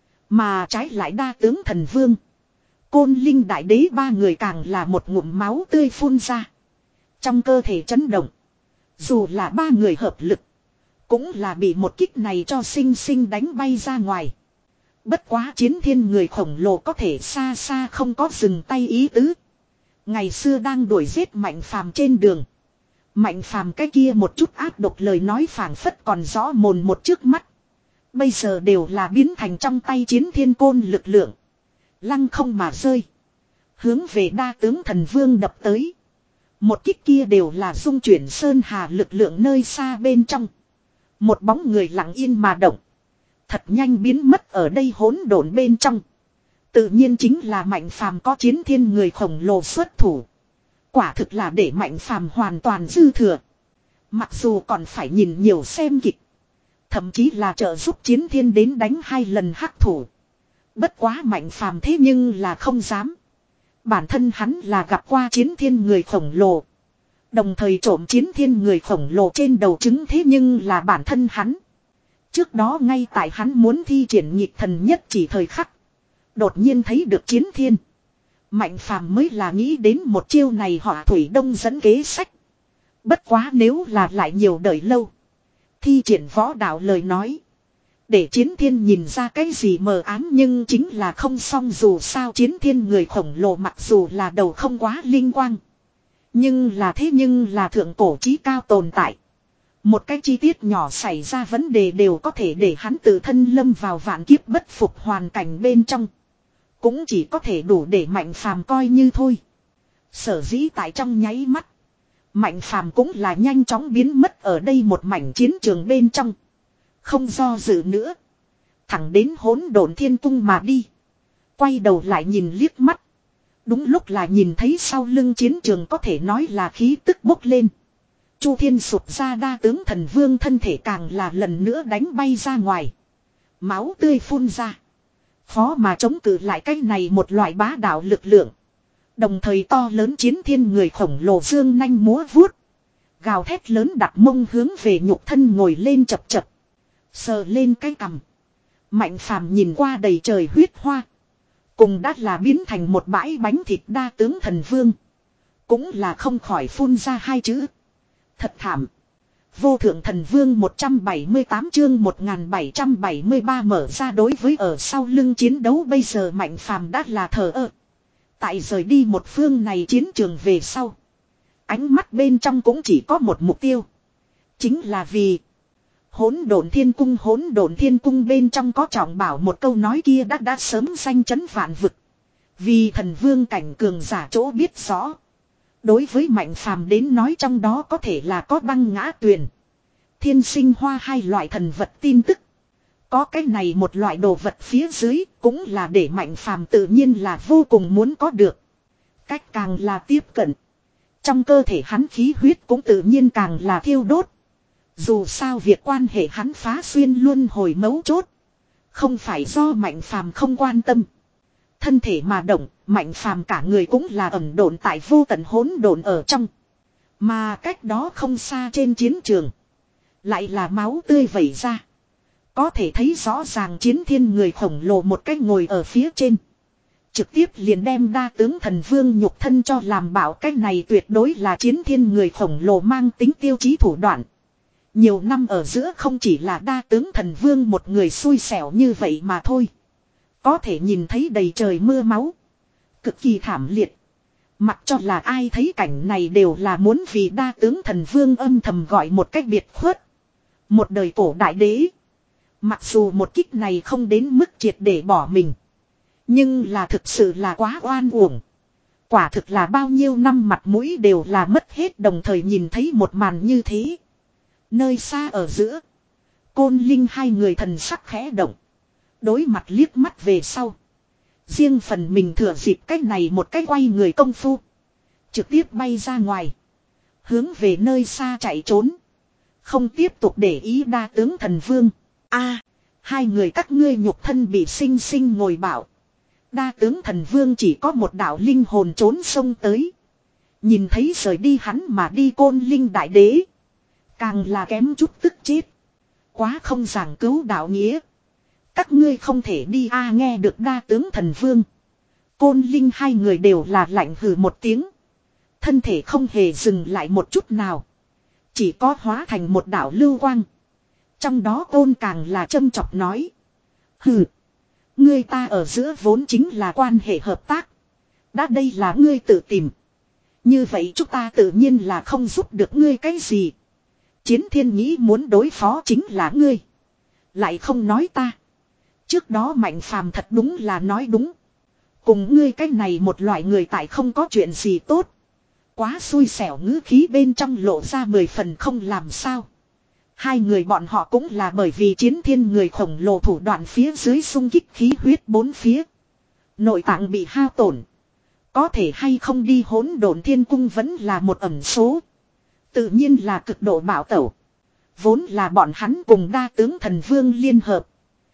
Mà trái lại đa tướng thần vương. Côn Linh đại đế ba người càng là một ngụm máu tươi phun ra. Trong cơ thể chấn động. Dù là ba người hợp lực. Cũng là bị một kích này cho sinh sinh đánh bay ra ngoài. Bất quá chiến thiên người khổng lồ có thể xa xa không có dừng tay ý tứ. Ngày xưa đang đuổi giết Mạnh Phàm trên đường. Mạnh Phàm cái kia một chút ác độc lời nói phảng phất còn rõ mồn một trước mắt. Bây giờ đều là biến thành trong tay chiến thiên côn lực lượng. Lăng không mà rơi. Hướng về đa tướng thần vương đập tới. Một kích kia đều là dung chuyển sơn hà lực lượng nơi xa bên trong. Một bóng người lặng yên mà động. Thật nhanh biến mất ở đây hỗn độn bên trong. Tự nhiên chính là Mạnh Phàm có chiến thiên người khổng lồ xuất thủ. Quả thực là để Mạnh Phàm hoàn toàn dư thừa. Mặc dù còn phải nhìn nhiều xem kịch. Thậm chí là trợ giúp chiến thiên đến đánh hai lần hắc thủ. Bất quá Mạnh Phàm thế nhưng là không dám. Bản thân hắn là gặp qua chiến thiên người khổng lồ. Đồng thời trộm chiến thiên người khổng lồ trên đầu trứng thế nhưng là bản thân hắn. Trước đó ngay tại hắn muốn thi triển nhịp thần nhất chỉ thời khắc. Đột nhiên thấy được chiến thiên. Mạnh Phàm mới là nghĩ đến một chiêu này họ Thủy Đông dẫn kế sách. Bất quá nếu là lại nhiều đời lâu. Thi triển võ đạo lời nói. Để chiến thiên nhìn ra cái gì mờ ám nhưng chính là không xong dù sao chiến thiên người khổng lồ mặc dù là đầu không quá linh quang. Nhưng là thế nhưng là thượng cổ chí cao tồn tại. Một cái chi tiết nhỏ xảy ra vấn đề đều có thể để hắn tự thân lâm vào vạn kiếp bất phục hoàn cảnh bên trong. Cũng chỉ có thể đủ để Mạnh Phàm coi như thôi. Sở dĩ tại trong nháy mắt. Mạnh phàm cũng là nhanh chóng biến mất ở đây một mảnh chiến trường bên trong. Không do dự nữa. Thẳng đến hỗn độn thiên cung mà đi. Quay đầu lại nhìn liếc mắt. Đúng lúc là nhìn thấy sau lưng chiến trường có thể nói là khí tức bốc lên. Chu Thiên sụp ra đa tướng thần vương thân thể càng là lần nữa đánh bay ra ngoài. Máu tươi phun ra. Khó mà chống cự lại cái này một loại bá đạo lực lượng. Đồng thời to lớn chiến thiên người khổng lồ dương nanh múa vuốt. Gào thét lớn đặt mông hướng về nhục thân ngồi lên chập chập. Sờ lên cái cằm. Mạnh phàm nhìn qua đầy trời huyết hoa. Cùng đã là biến thành một bãi bánh thịt đa tướng thần vương. Cũng là không khỏi phun ra hai chữ. Thật thảm. Vô thượng thần vương một trăm bảy mươi tám chương một nghìn bảy trăm bảy mươi ba mở ra đối với ở sau lưng chiến đấu bây giờ mạnh phàm đã là thờ ơ. Tại rời đi một phương này chiến trường về sau. Ánh mắt bên trong cũng chỉ có một mục tiêu. Chính là vì hỗn độn thiên cung hỗn độn thiên cung bên trong có trọng bảo một câu nói kia đã đã sớm danh chấn vạn vực. Vì thần vương cảnh cường giả chỗ biết rõ. Đối với mạnh phàm đến nói trong đó có thể là có băng ngã tuyền. Thiên sinh hoa hai loại thần vật tin tức. Có cái này một loại đồ vật phía dưới cũng là để mạnh phàm tự nhiên là vô cùng muốn có được. Cách càng là tiếp cận. Trong cơ thể hắn khí huyết cũng tự nhiên càng là thiêu đốt. Dù sao việc quan hệ hắn phá xuyên luân hồi mấu chốt. Không phải do mạnh phàm không quan tâm. Thân thể mà động, mạnh phàm cả người cũng là ẩn độn tại vô tận hỗn độn ở trong. Mà cách đó không xa trên chiến trường. Lại là máu tươi vẩy ra. Có thể thấy rõ ràng chiến thiên người khổng lồ một cách ngồi ở phía trên. Trực tiếp liền đem đa tướng thần vương nhục thân cho làm bảo cách này tuyệt đối là chiến thiên người khổng lồ mang tính tiêu chí thủ đoạn. Nhiều năm ở giữa không chỉ là đa tướng thần vương một người xui xẻo như vậy mà thôi. Có thể nhìn thấy đầy trời mưa máu. Cực kỳ thảm liệt. Mặc cho là ai thấy cảnh này đều là muốn vì đa tướng thần vương âm thầm gọi một cách biệt khuất. Một đời cổ đại đế. Mặc dù một kích này không đến mức triệt để bỏ mình. Nhưng là thực sự là quá oan uổng. Quả thực là bao nhiêu năm mặt mũi đều là mất hết đồng thời nhìn thấy một màn như thế. Nơi xa ở giữa. Côn Linh hai người thần sắc khẽ động. Đối mặt liếc mắt về sau. Riêng phần mình thừa dịp cách này một cách quay người công phu. Trực tiếp bay ra ngoài. Hướng về nơi xa chạy trốn. Không tiếp tục để ý đa tướng thần vương. A, hai người các ngươi nhục thân bị sinh sinh ngồi bảo. Đa tướng thần vương chỉ có một đạo linh hồn trốn sông tới. Nhìn thấy rời đi hắn mà đi Côn Linh đại đế. Càng là kém chút tức chết. Quá không giảng cứu đạo nghĩa. Các ngươi không thể đi a à, nghe được đa tướng thần vương. Côn Linh hai người đều là lạnh hừ một tiếng. Thân thể không hề dừng lại một chút nào. Chỉ có hóa thành một đạo lưu quang. Trong đó Côn càng là châm chọc nói. Hừ. Ngươi ta ở giữa vốn chính là quan hệ hợp tác. Đã đây là ngươi tự tìm. Như vậy chúng ta tự nhiên là không giúp được ngươi cái gì. Chiến thiên nghĩ muốn đối phó chính là ngươi. Lại không nói ta. Trước đó Mạnh Phàm thật đúng là nói đúng. Cùng ngươi cái này một loại người tại không có chuyện gì tốt. Quá xui xẻo ngữ khí bên trong lộ ra mười phần không làm sao. Hai người bọn họ cũng là bởi vì chiến thiên người khổng lồ thủ đoạn phía dưới xung kích khí huyết bốn phía. Nội tạng bị hao tổn. Có thể hay không đi hỗn độn thiên cung vẫn là một ẩn số. Tự nhiên là cực độ bảo tẩu. Vốn là bọn hắn cùng đa tướng thần vương liên hợp.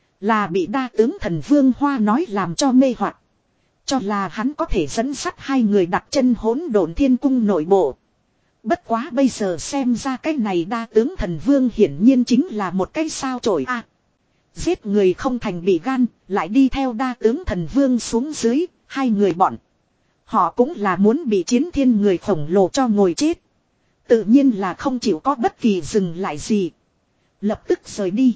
Là bị đa tướng thần vương hoa nói làm cho mê hoặc. Cho là hắn có thể dẫn sắt hai người đặt chân hỗn độn thiên cung nội bộ. Bất quá bây giờ xem ra cái này đa tướng thần vương hiển nhiên chính là một cái sao chổi a. À, giết người không thành bị gan, lại đi theo đa tướng thần vương xuống dưới, hai người bọn. Họ cũng là muốn bị chiến thiên người khổng lồ cho ngồi chết. Tự nhiên là không chịu có bất kỳ dừng lại gì. Lập tức rời đi.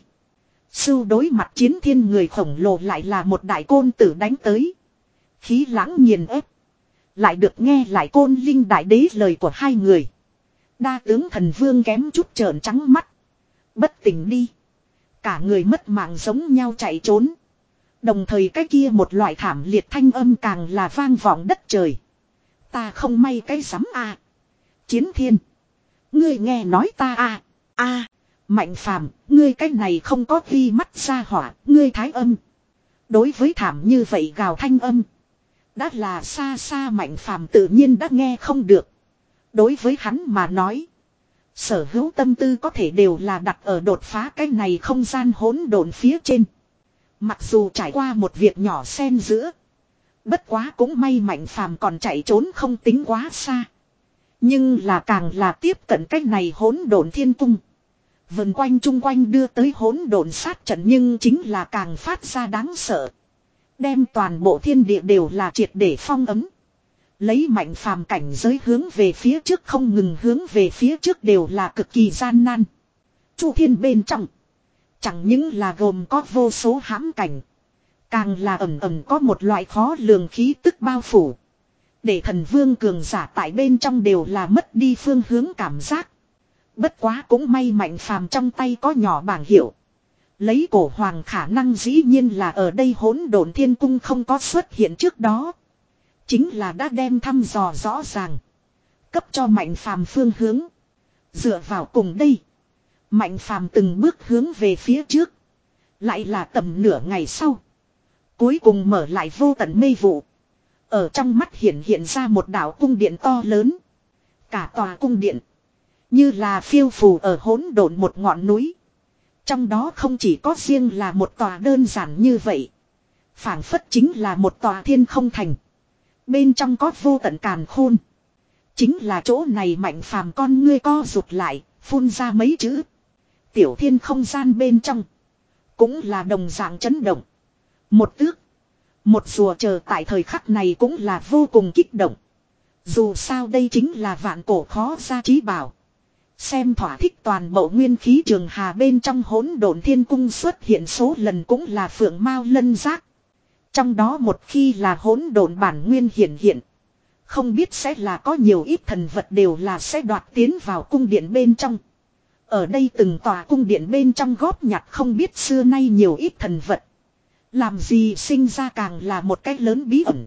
Sưu đối mặt chiến thiên người khổng lồ lại là một đại côn tử đánh tới. Khí lãng nghiền ép. Lại được nghe lại Côn Linh đại đế lời của hai người. Đa tướng thần vương kém chút trợn trắng mắt. Bất tỉnh đi. Cả người mất mạng giống nhau chạy trốn. Đồng thời cái kia một loại thảm liệt thanh âm càng là vang vọng đất trời. Ta không may cái rắm a. Chiến thiên. Ngươi nghe nói ta a. A. Mạnh phàm, ngươi cái này không có vi mắt ra hỏa, ngươi thái âm. Đối với thảm như vậy gào thanh âm. Đã là xa xa mạnh phàm tự nhiên đã nghe không được. Đối với hắn mà nói. Sở hữu tâm tư có thể đều là đặt ở đột phá cái này không gian hỗn độn phía trên. Mặc dù trải qua một việc nhỏ xen giữa. Bất quá cũng may mạnh phàm còn chạy trốn không tính quá xa. Nhưng là càng là tiếp cận cái này hỗn độn thiên cung. Vần quanh chung quanh đưa tới hỗn độn sát trận nhưng chính là càng phát ra đáng sợ. Đem toàn bộ thiên địa đều là triệt để phong ấm. Lấy mạnh phàm cảnh giới hướng về phía trước không ngừng hướng về phía trước đều là cực kỳ gian nan. Chu thiên bên trong. Chẳng những là gồm có vô số hãm cảnh. Càng là ẩm ẩm có một loại khó lường khí tức bao phủ. Để thần vương cường giả tại bên trong đều là mất đi phương hướng cảm giác. Bất quá cũng may mạnh phàm trong tay có nhỏ bảng hiệu. Lấy cổ hoàng khả năng dĩ nhiên là ở đây hỗn độn thiên cung không có xuất hiện trước đó. Chính là đã đem thăm dò rõ ràng. Cấp cho mạnh phàm phương hướng. Dựa vào cùng đây. Mạnh phàm từng bước hướng về phía trước. Lại là tầm nửa ngày sau. Cuối cùng mở lại vô tận mê vụ. Ở trong mắt hiện hiện ra một đảo cung điện to lớn. Cả tòa cung điện. Như là phiêu phù ở hỗn độn một ngọn núi. Trong đó không chỉ có riêng là một tòa đơn giản như vậy. Phảng phất chính là một tòa thiên không thành. Bên trong có vô tận càn khôn. Chính là chỗ này mạnh phàm con ngươi co rụt lại, phun ra mấy chữ. Tiểu thiên không gian bên trong. Cũng là đồng dạng chấn động. Một tước. Một rùa chờ tại thời khắc này cũng là vô cùng kích động. Dù sao đây chính là vạn cổ khó ra trí bảo. Xem thỏa thích toàn bộ nguyên khí trường hà bên trong hỗn độn thiên cung xuất hiện số lần cũng là phượng mao lân giác. Trong đó một khi là hỗn độn bản nguyên hiện hiện. Không biết sẽ là có nhiều ít thần vật đều là sẽ đoạt tiến vào cung điện bên trong. Ở đây từng tòa cung điện bên trong góp nhặt không biết xưa nay nhiều ít thần vật. Làm gì sinh ra càng là một cái lớn bí ẩn.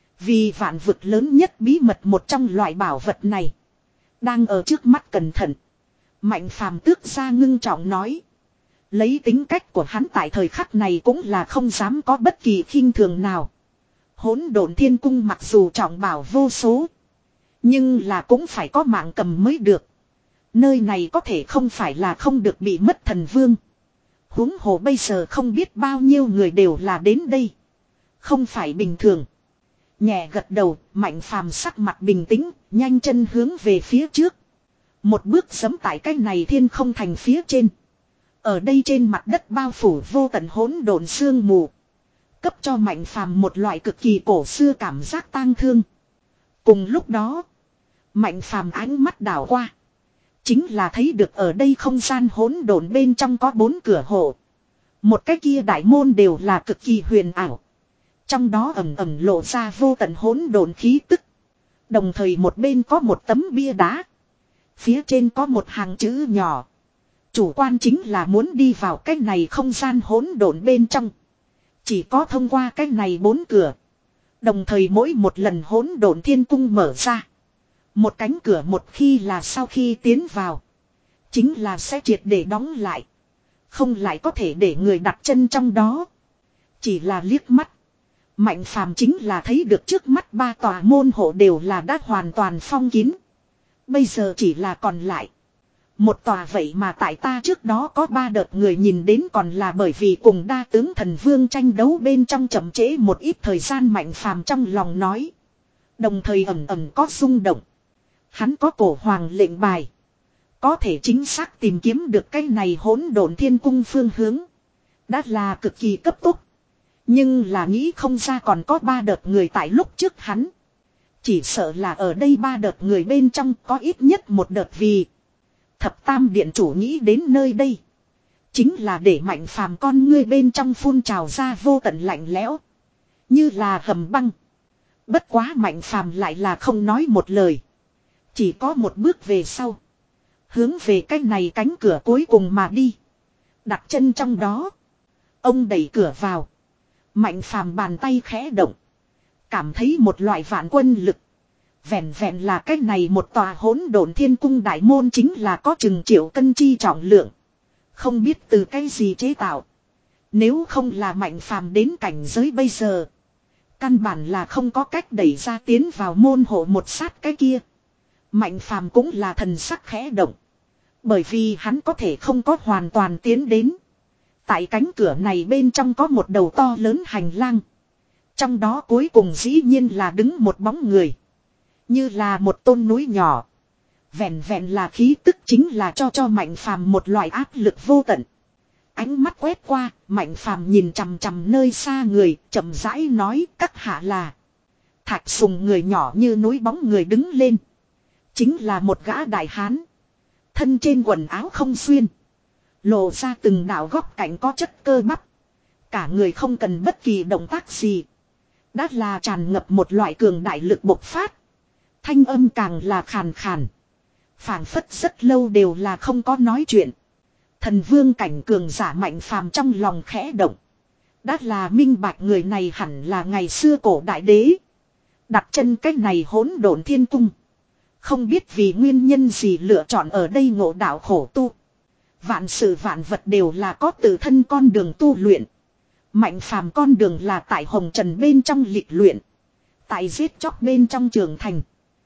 Vì vạn vực lớn nhất bí mật một trong loại bảo vật này. Đang ở trước mắt cẩn thận. Mạnh phàm tước ra ngưng trọng nói. Lấy tính cách của hắn tại thời khắc này cũng là không dám có bất kỳ khinh thường nào. Hỗn độn thiên cung mặc dù trọng bảo vô số. Nhưng là cũng phải có mạng cầm mới được. Nơi này có thể không phải là không được bị mất thần vương. Huống hồ bây giờ không biết bao nhiêu người đều là đến đây. Không phải bình thường. Nhẹ gật đầu, mạnh phàm sắc mặt bình tĩnh, nhanh chân hướng về phía trước. Một bước giẫm tại cái này thiên không thành phía trên. Ở đây trên mặt đất bao phủ vô tận hỗn độn sương mù. Cấp cho mạnh phàm một loại cực kỳ cổ xưa cảm giác tang thương. Cùng lúc đó, mạnh phàm ánh mắt đảo qua. Chính là thấy được ở đây không gian hỗn độn bên trong có bốn cửa hộ. Một cái kia đại môn đều là cực kỳ huyền ảo. Trong đó ẩm ẩm lộ ra vô tận hỗn độn khí tức. Đồng thời một bên có một tấm bia đá. Phía trên có một hàng chữ nhỏ. Chủ quan chính là muốn đi vào cái này không gian hỗn độn bên trong. Chỉ có thông qua cái này bốn cửa. Đồng thời mỗi một lần hỗn độn thiên cung mở ra. Một cánh cửa một khi là sau khi tiến vào. Chính là sẽ triệt để đóng lại. Không lại có thể để người đặt chân trong đó. Chỉ là liếc mắt. Mạnh phàm chính là thấy được trước mắt ba tòa môn hộ đều là đã hoàn toàn phong kín. Bây giờ chỉ là còn lại. Một tòa vậy mà tại ta trước đó có ba đợt người nhìn đến còn là bởi vì cùng đa tướng thần vương tranh đấu bên trong chậm trễ một ít thời gian mạnh phàm trong lòng nói. Đồng thời ẩm ẩm có rung động. Hắn có cổ hoàng lệnh bài. Có thể chính xác tìm kiếm được cái này hỗn độn thiên cung phương hướng. Đã là cực kỳ cấp tốc. Nhưng là nghĩ không ra còn có ba đợt người tại lúc trước hắn. Chỉ sợ là ở đây ba đợt người bên trong có ít nhất một đợt vì. Thập tam điện chủ nghĩ đến nơi đây. Chính là để mạnh phàm con ngươi bên trong phun trào ra vô tận lạnh lẽo. Như là hầm băng. Bất quá mạnh phàm lại là không nói một lời. Chỉ có một bước về sau. Hướng về cái này cánh cửa cuối cùng mà đi. Đặt chân trong đó. Ông đẩy cửa vào. Mạnh phàm bàn tay khẽ động. Cảm thấy một loại vạn quân lực. Vẹn vẹn là cái này một tòa hỗn độn thiên cung đại môn chính là có chừng triệu cân chi trọng lượng. Không biết từ cái gì chế tạo. Nếu không là Mạnh Phàm đến cảnh giới bây giờ. Căn bản là không có cách đẩy ra tiến vào môn hộ một sát cái kia. Mạnh Phàm cũng là thần sắc khẽ động. Bởi vì hắn có thể không có hoàn toàn tiến đến. Tại cánh cửa này bên trong có một đầu to lớn hành lang. Trong đó cuối cùng dĩ nhiên là đứng một bóng người. Như là một tôn núi nhỏ. Vẹn vẹn là khí tức chính là cho cho Mạnh Phàm một loại áp lực vô tận. Ánh mắt quét qua, Mạnh Phàm nhìn chằm chằm nơi xa người, chậm rãi nói các hạ là. Thạch Sùng người nhỏ như núi bóng người đứng lên. Chính là một gã đại hán. Thân trên quần áo không xuyên. Lộ ra từng đạo góc cạnh có chất cơ bắp. Cả người không cần bất kỳ động tác gì. Đã là tràn ngập một loại cường đại lực bộc phát. Thanh âm càng là khàn khàn. Phảng phất rất lâu đều là không có nói chuyện. Thần vương cảnh cường giả Mạnh Phàm trong lòng khẽ động. Đã là minh bạch người này hẳn là ngày xưa cổ đại đế. Đặt chân cái này hỗn độn thiên cung. Không biết vì nguyên nhân gì lựa chọn ở đây ngộ đạo khổ tu. Vạn sự vạn vật đều là có tự thân con đường tu luyện. Mạnh Phàm con đường là tại hồng trần bên trong lịch luyện. Tại giết chóc bên trong trường thành.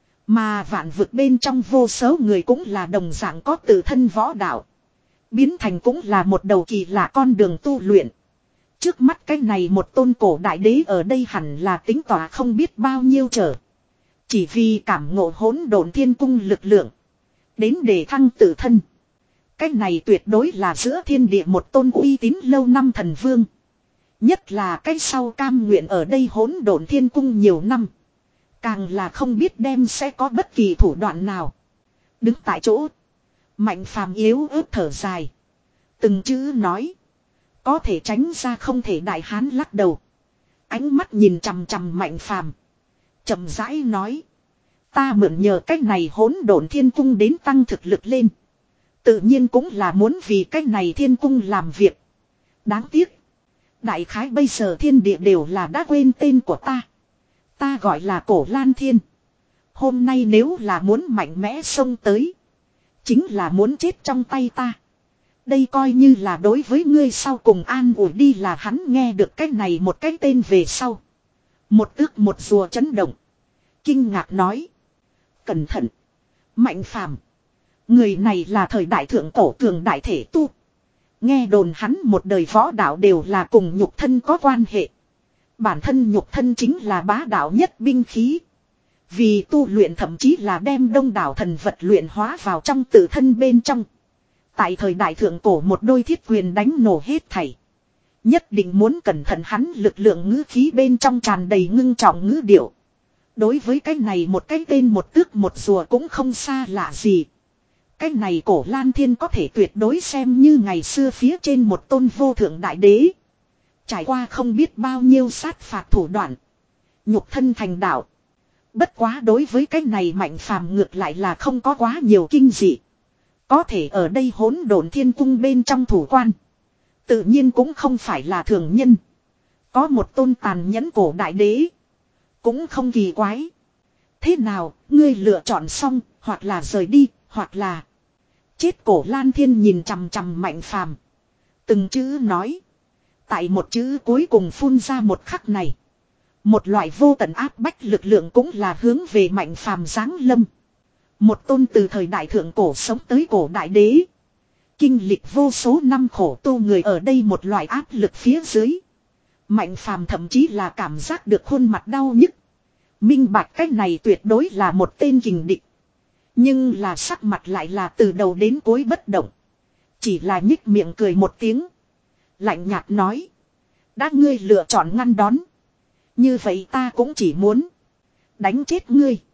Mà vạn vực bên trong vô số người cũng là đồng dạng có tự thân võ đạo. Biến thành cũng là một đầu kỳ lạ con đường tu luyện. Trước mắt cái này một tôn cổ đại đế ở đây hẳn là tính tỏa không biết bao nhiêu trở. Chỉ vì cảm ngộ hỗn độn thiên cung lực lượng. Đến để thăng tự thân. Cái này tuyệt đối là giữa thiên địa một tôn uy tín lâu năm thần vương. Nhất là cái sau cam nguyện ở đây hỗn độn thiên cung nhiều năm. Càng là không biết đem sẽ có bất kỳ thủ đoạn nào. Đứng tại chỗ. Mạnh Phàm yếu ớt thở dài. Từng chữ nói. Có thể tránh ra không thể đại hán lắc đầu. Ánh mắt nhìn chằm chằm Mạnh Phàm, chậm rãi nói. Ta mượn nhờ cách này hỗn độn thiên cung đến tăng thực lực lên. Tự nhiên cũng là muốn vì cách này thiên cung làm việc. Đáng tiếc. Đại khái bây giờ thiên địa đều là đã quên tên của ta. Ta gọi là Cổ Lan Thiên. Hôm nay nếu là muốn mạnh mẽ xông tới. Chính là muốn chết trong tay ta. Đây coi như là đối với ngươi sau cùng an ủi đi là hắn nghe được cái này một cái tên về sau. Một ước một rùa chấn động. Kinh ngạc nói. Cẩn thận. Mạnh Phàm, người này là thời đại thượng cổ cường đại thể tu. Nghe đồn hắn một đời võ đạo đều là cùng nhục thân có quan hệ. Bản thân nhục thân chính là bá đạo nhất binh khí. Vì tu luyện thậm chí là đem đông đảo thần vật luyện hóa vào trong tự thân bên trong. Tại thời đại thượng cổ một đôi thiết quyền đánh nổ hết thảy. Nhất định muốn cẩn thận hắn lực lượng ngữ khí bên trong tràn đầy ngưng trọng ngữ điệu. Đối với cái này một cái tên một tước một rùa cũng không xa lạ gì. Cái này Cổ Lan Thiên có thể tuyệt đối xem như ngày xưa phía trên một tôn vô thượng đại đế. Trải qua không biết bao nhiêu sát phạt thủ đoạn. Nhục thân thành đạo. Bất quá đối với cái này Mạnh Phàm ngược lại là không có quá nhiều kinh dị. Có thể ở đây hỗn độn thiên cung bên trong thủ quan. Tự nhiên cũng không phải là thường nhân. Có một tôn tàn nhẫn cổ đại đế. Cũng không kỳ quái. Thế nào, ngươi lựa chọn xong, hoặc là rời đi, hoặc là... Chết. Cổ Lan Thiên nhìn chằm chằm Mạnh Phàm, từng chữ nói. Tại một chữ cuối cùng phun ra một khắc này. Một loại vô tận áp bách lực lượng cũng là hướng về Mạnh Phàm giáng lâm. Một tôn từ thời đại thượng cổ sống tới cổ đại đế. Kinh lịch vô số năm khổ tu người ở đây một loại áp lực phía dưới. Mạnh Phàm thậm chí là cảm giác được khuôn mặt đau nhức. Minh bạch cách này tuyệt đối là một tên kình địch. Nhưng là sắc mặt lại là từ đầu đến cuối bất động. Chỉ là nhích miệng cười một tiếng. Lạnh nhạt nói. Đã ngươi lựa chọn ngăn đón. Như vậy ta cũng chỉ muốn đánh chết ngươi.